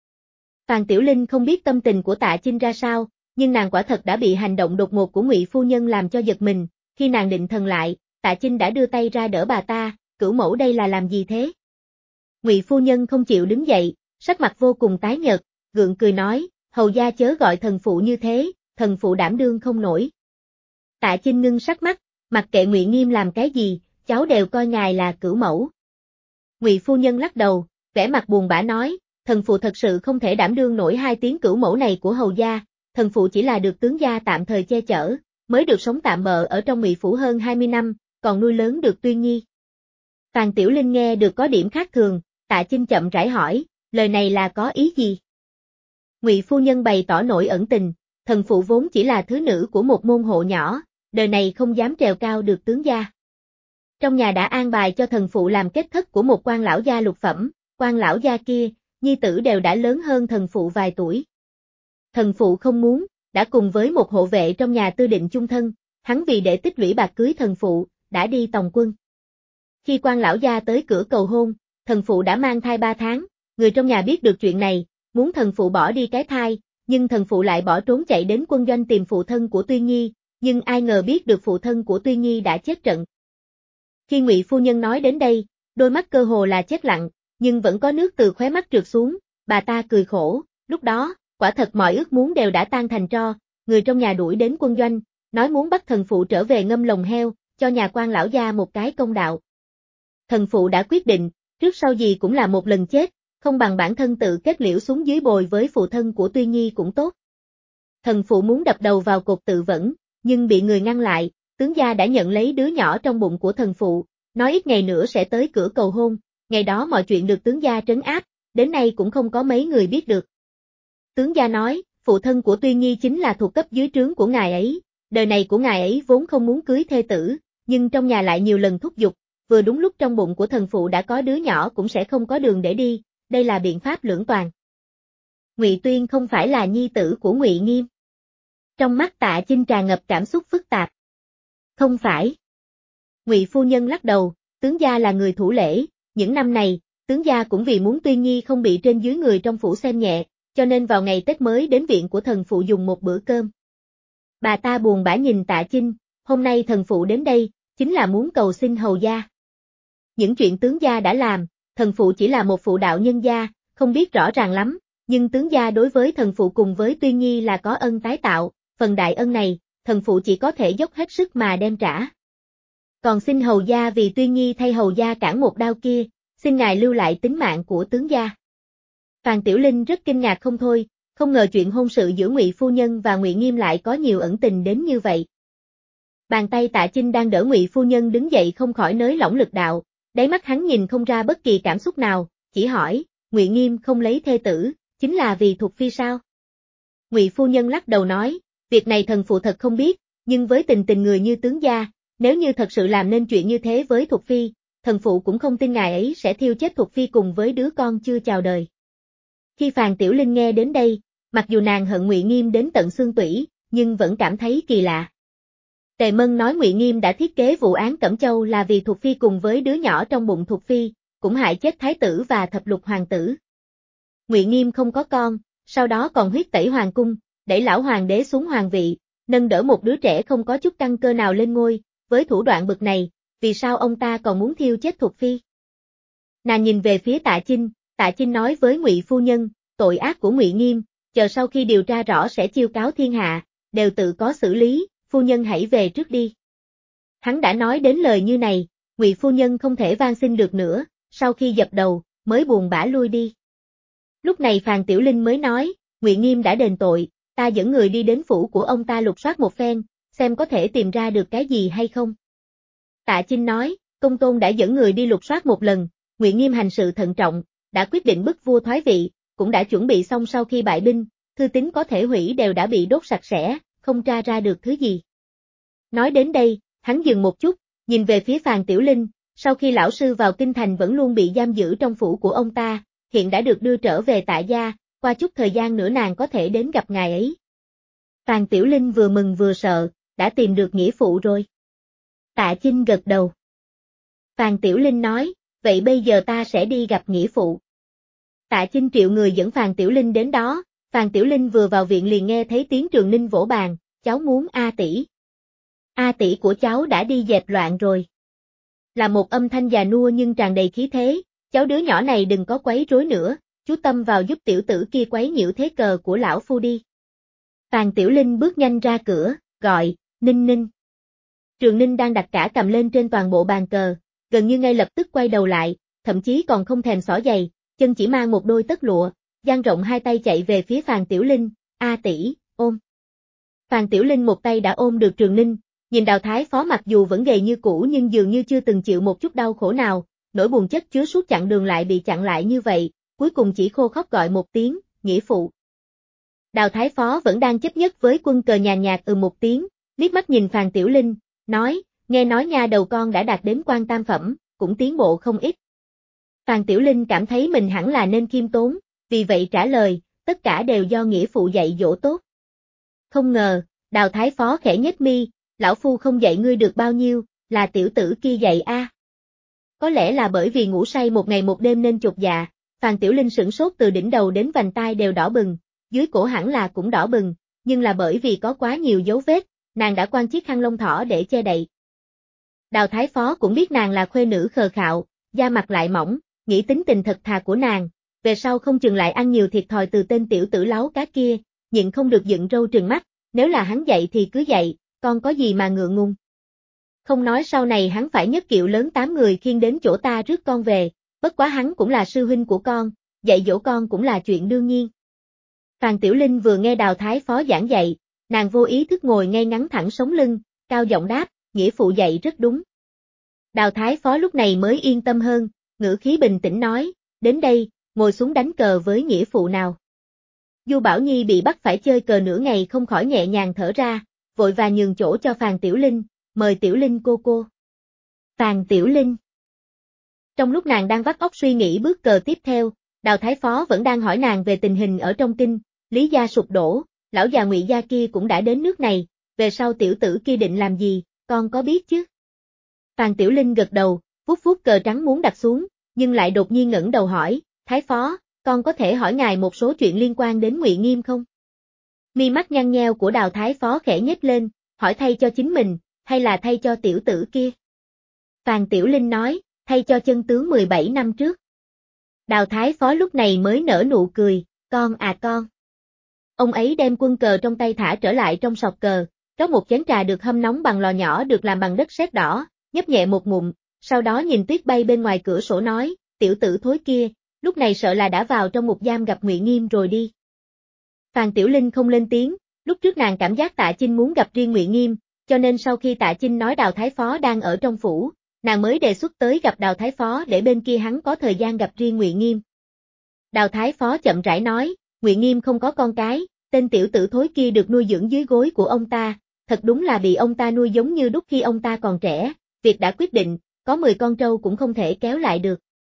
Phàn Tiểu Linh không biết tâm tình của Tạ Chinh ra sao, nhưng nàng quả thật đã bị hành động đột ngột của Ngụy phu nhân làm cho giật mình, khi nàng định thần lại, Tạ Chinh đã đưa tay ra đỡ bà ta, cửu mẫu đây là làm gì thế? Ngụy phu nhân không chịu đứng dậy, sắc mặt vô cùng tái nhợt, gượng cười nói, hầu gia chớ gọi thần phụ như thế, thần phụ đảm đương không nổi. Tạ Chinh ngưng sắc mắt, mặc kệ Ngụy Nghiêm làm cái gì, cháu đều coi ngài là cửu mẫu. Ngụy phu nhân lắc đầu, vẻ mặt buồn bã nói, thần phụ thật sự không thể đảm đương nổi hai tiếng cửu mẫu này của hầu gia, thần phụ chỉ là được tướng gia tạm thời che chở, mới được sống tạm bợ ở trong Ngụy phủ hơn 20 năm, còn nuôi lớn được Tuyên Nhi. Phàn Tiểu Linh nghe được có điểm khác thường, Tạ Chinh chậm rãi hỏi, lời này là có ý gì? Ngụy phu nhân bày tỏ nỗi ẩn tình, thần phụ vốn chỉ là thứ nữ của một môn hộ nhỏ, đời này không dám trèo cao được tướng gia. Trong nhà đã an bài cho thần phụ làm kết thất của một quan lão gia lục phẩm, quan lão gia kia, nhi tử đều đã lớn hơn thần phụ vài tuổi. Thần phụ không muốn, đã cùng với một hộ vệ trong nhà tư định chung thân, hắn vì để tích lũy bạc cưới thần phụ, đã đi tòng quân. Khi quan lão gia tới cửa cầu hôn, thần phụ đã mang thai 3 tháng, người trong nhà biết được chuyện này, muốn thần phụ bỏ đi cái thai, nhưng thần phụ lại bỏ trốn chạy đến quân doanh tìm phụ thân của Tuyên Nhi, nhưng ai ngờ biết được phụ thân của Tuyên Nhi đã chết trận. Khi Ngụy phu nhân nói đến đây, đôi mắt cơ hồ là chết lặng, nhưng vẫn có nước từ khóe mắt trượt xuống, bà ta cười khổ, lúc đó, quả thật mọi ước muốn đều đã tan thành tro, người trong nhà đuổi đến quân doanh, nói muốn bắt thần phụ trở về ngâm lồng heo, cho nhà quan lão gia một cái công đạo. Thần phụ đã quyết định, trước sau gì cũng là một lần chết, không bằng bản thân tự kết liễu xuống dưới bồi với phụ thân của Tuyên Nhi cũng tốt. Thần phụ muốn đập đầu vào cột tự vẫn, nhưng bị người ngăn lại, tướng gia đã nhận lấy đứa nhỏ trong bụng của thần phụ, nói ít ngày nữa sẽ tới cửa cầu hôn, ngày đó mọi chuyện được tướng gia trấn áp, đến nay cũng không có mấy người biết được. Tướng gia nói, phụ thân của Tuyên Nhi chính là thuộc cấp dưới trướng của ngài ấy, đời này của ngài ấy vốn không muốn cưới thê tử, nhưng trong nhà lại nhiều lần thúc giục, vừa đúng lúc trong bụng của thần phụ đã có đứa nhỏ cũng sẽ không có đường để đi, đây là biện pháp lưỡng toàn. Ngụy Tuyên không phải là nhi tử của Ngụy Nghiêm. Trong mắt Tạ Chinh tràn ngập cảm xúc phức tạp. Không phải. Ngụy phu nhân lắc đầu, tướng gia là người thủ lễ, những năm này, tướng gia cũng vì muốn Tuyên Nhi không bị trên dưới người trong phủ xem nhẹ, cho nên vào ngày Tết mới đến viện của thần phụ dùng một bữa cơm. Bà ta buồn bã nhìn Tạ Chinh, hôm nay thần phụ đến đây, chính là muốn cầu xin hầu gia. Những chuyện tướng gia đã làm, thần phụ chỉ là một phụ đạo nhân gia, không biết rõ ràng lắm, nhưng tướng gia đối với thần phụ cùng với Tuyên Nhi là có ân tái tạo, phần đại ân này, thần phụ chỉ có thể dốc hết sức mà đem trả. Còn xin hầu gia vì Tuyên Nhi thay hầu gia cản một đao kia, xin ngài lưu lại tính mạng của tướng gia. Phàn Tiểu Linh rất kinh ngạc không thôi, không ngờ chuyện hôn sự giữa Ngụy phu nhân và Ngụy Nghiêm lại có nhiều ẩn tình đến như vậy. Bàn tay Tạ Chinh đang đỡ Ngụy phu nhân đứng dậy không khỏi nới lỏng lực đạo, đáy mắt hắn nhìn không ra bất kỳ cảm xúc nào, chỉ hỏi, Ngụy Nghiêm không lấy thê tử, chính là vì Thục Phi sao? Ngụy phu nhân lắc đầu nói, việc này thần phụ thật không biết, nhưng với tình người như tướng gia, nếu như thật sự làm nên chuyện như thế với Thục Phi, thần phụ cũng không tin ngài ấy sẽ thiêu chết Thục Phi cùng với đứa con chưa chào đời. Khi Phàn Tiểu Linh nghe đến đây, mặc dù nàng hận Ngụy Nghiêm đến tận xương tủy, nhưng vẫn cảm thấy kỳ lạ. Tề Mân nói Ngụy Nghiêm đã thiết kế vụ án Cẩm Châu là vì Thục Phi cùng với đứa nhỏ trong bụng Thục Phi, cũng hại chết thái tử và thập lục hoàng tử. Ngụy Nghiêm không có con, sau đó còn huyết tẩy hoàng cung, đẩy lão hoàng đế xuống hoàng vị, nâng đỡ một đứa trẻ không có chút căn cơ nào lên ngôi, với thủ đoạn bực này, vì sao ông ta còn muốn thiêu chết Thục Phi? Nàng nhìn về phía Tạ Chinh nói với Ngụy phu nhân, tội ác của Ngụy Nghiêm, chờ sau khi điều tra rõ sẽ chiêu cáo thiên hạ, đều tự có xử lý, phu nhân hãy về trước đi. Hắn đã nói đến lời như này, Ngụy phu nhân không thể van xin được nữa, sau khi dập đầu, mới buồn bã lui đi. Lúc này Phàn Tiểu Linh mới nói, Ngụy Nghiêm đã đền tội, ta dẫn người đi đến phủ của ông ta lục soát một phen, xem có thể tìm ra được cái gì hay không. Tạ Chinh nói, công tôn đã dẫn người đi lục soát một lần, Ngụy Nghiêm hành sự thận trọng, đã quyết định bức vua thoái vị, cũng đã chuẩn bị xong sau khi bại binh, thư tín có thể hủy đều đã bị đốt sạch sẽ, không tra ra được thứ gì. Nói đến đây, hắn dừng một chút, nhìn về phía Phàn Tiểu Linh, sau khi lão sư vào kinh thành vẫn luôn bị giam giữ trong phủ của ông ta, hiện đã được đưa trở về Tạ gia, qua chút thời gian nữa nàng có thể đến gặp ngài ấy. Phàn Tiểu Linh vừa mừng vừa sợ, đã tìm được nghĩa phụ rồi. Tạ Chinh gật đầu. Phàn Tiểu Linh nói, vậy bây giờ ta sẽ đi gặp nghĩa phụ. Tạ Chinh triệu người dẫn Phàn Tiểu Linh đến đó, Phàn Tiểu Linh vừa vào viện liền nghe thấy tiếng Trường Ninh vỗ bàn, cháu muốn A tỷ. A tỷ của cháu đã đi dẹp loạn rồi. Là một âm thanh già nua nhưng tràn đầy khí thế, cháu đứa nhỏ này đừng có quấy rối nữa, chú tâm vào giúp tiểu tử kia quấy nhiễu thế cờ của lão phu đi. Phàn Tiểu Linh bước nhanh ra cửa, gọi, Ninh Ninh. Trường Ninh đang đặt cả cầm lên trên toàn bộ bàn cờ, gần như ngay lập tức quay đầu lại, thậm chí còn không thèm xỏ giày, chân chỉ mang một đôi tất lụa, dang rộng hai tay chạy về phía Phàn Tiểu Linh, A tỷ, ôm. Phàn Tiểu Linh một tay đã ôm được Trường Ninh, nhìn Đào Thái Phó mặc dù vẫn gầy như cũ nhưng dường như chưa từng chịu một chút đau khổ nào, nỗi buồn chất chứa suốt chặng đường lại bị chặn lại như vậy, cuối cùng chỉ khô khóc gọi một tiếng, nghĩa phụ. Đào Thái Phó vẫn đang chấp nhất với quân cờ nhàn nhạt một tiếng, liếc mắt nhìn Phàn Tiểu Linh, nói, nghe nói nha đầu con đã đạt đến quan tam phẩm, cũng tiến bộ không ít. Phàn Tiểu Linh cảm thấy mình hẳn là nên khiêm tốn, vì vậy trả lời, tất cả đều do nghĩa phụ dạy dỗ tốt. Không ngờ, Đào Thái Phó khẽ nhếch mi, lão phu không dạy ngươi được bao nhiêu, là tiểu tử kia dạy a. Có lẽ là bởi vì ngủ say một ngày một đêm nên chột dạ, Phàn Tiểu Linh sửng sốt từ đỉnh đầu đến vành tai đều đỏ bừng, dưới cổ hẳn là cũng đỏ bừng, nhưng là bởi vì có quá nhiều dấu vết, nàng đã quăng chiếc khăn lông thỏ để che đậy. Đào Thái Phó cũng biết nàng là khuê nữ khờ khạo, da mặt lại mỏng, nghĩ tính tình thật thà của nàng, về sau không chừng lại ăn nhiều thiệt thòi từ tên tiểu tử láo cá kia, nhịn không được dựng râu trừng mắt, nếu là hắn dạy thì cứ dạy, con có gì mà ngượng ngùng. Không nói sau này hắn phải nhất kiệu lớn 8 người khiêng đến chỗ ta rước con về, bất quá hắn cũng là sư huynh của con, dạy dỗ con cũng là chuyện đương nhiên. Phàn Tiểu Linh vừa nghe Đào Thái Phó giảng dạy, nàng vô ý thức ngồi ngay ngắn thẳng sống lưng, cao giọng đáp, nghĩa phụ dạy rất đúng. Đào Thái Phó lúc này mới yên tâm hơn, ngữ khí bình tĩnh nói, đến đây, ngồi xuống đánh cờ với nghĩa phụ nào. Du Bảo Nhi bị bắt phải chơi cờ nửa ngày không khỏi nhẹ nhàng thở ra, vội vàng nhường chỗ cho Phàn Tiểu Linh, mời Tiểu Linh cô. Phàn Tiểu Linh. Trong lúc nàng đang vắt óc suy nghĩ bước cờ tiếp theo, Đào Thái Phó vẫn đang hỏi nàng về tình hình ở trong kinh, Lý gia sụp đổ, lão già Ngụy gia kia cũng đã đến nước này, về sau tiểu tử kia định làm gì, con có biết chứ? Phàn Tiểu Linh gật đầu, vuốt vuốt cờ trắng muốn đặt xuống, nhưng lại đột nhiên ngẩng đầu hỏi, Thái Phó, con có thể hỏi ngài một số chuyện liên quan đến Ngụy Nghiêm không? Mi mắt nhăn nheo của Đào Thái Phó khẽ nhếch lên, hỏi thay cho chính mình, hay là thay cho tiểu tử kia? Phàn Tiểu Linh nói, thay cho chân tướng 17 năm trước. Đào Thái Phó lúc này mới nở nụ cười, con à con. Ông ấy đem quân cờ trong tay thả trở lại trong sọt cờ, rót một chén trà được hâm nóng bằng lò nhỏ được làm bằng đất sét đỏ, nhấp nhẹ một ngụm, sau đó nhìn tuyết bay bên ngoài cửa sổ nói, tiểu tử thối kia, lúc này sợ là đã vào trong ngục giam gặp Ngụy Nghiêm rồi đi. Phàn Tiểu Linh không lên tiếng, lúc trước nàng cảm giác Tạ Chinh muốn gặp riêng Ngụy Nghiêm, cho nên sau khi Tạ Chinh nói Đào Thái Phó đang ở trong phủ, nàng mới đề xuất tới gặp Đào Thái Phó để bên kia hắn có thời gian gặp riêng Ngụy Nghiêm. Đào Thái Phó chậm rãi nói, Ngụy Nghiêm không có con cái, tên tiểu tử thối kia được nuôi dưỡng dưới gối của ông ta, thật đúng là bị ông ta nuôi giống như đúc khi ông ta còn trẻ, việc đã quyết định, có 10 con trâu cũng không thể kéo lại được.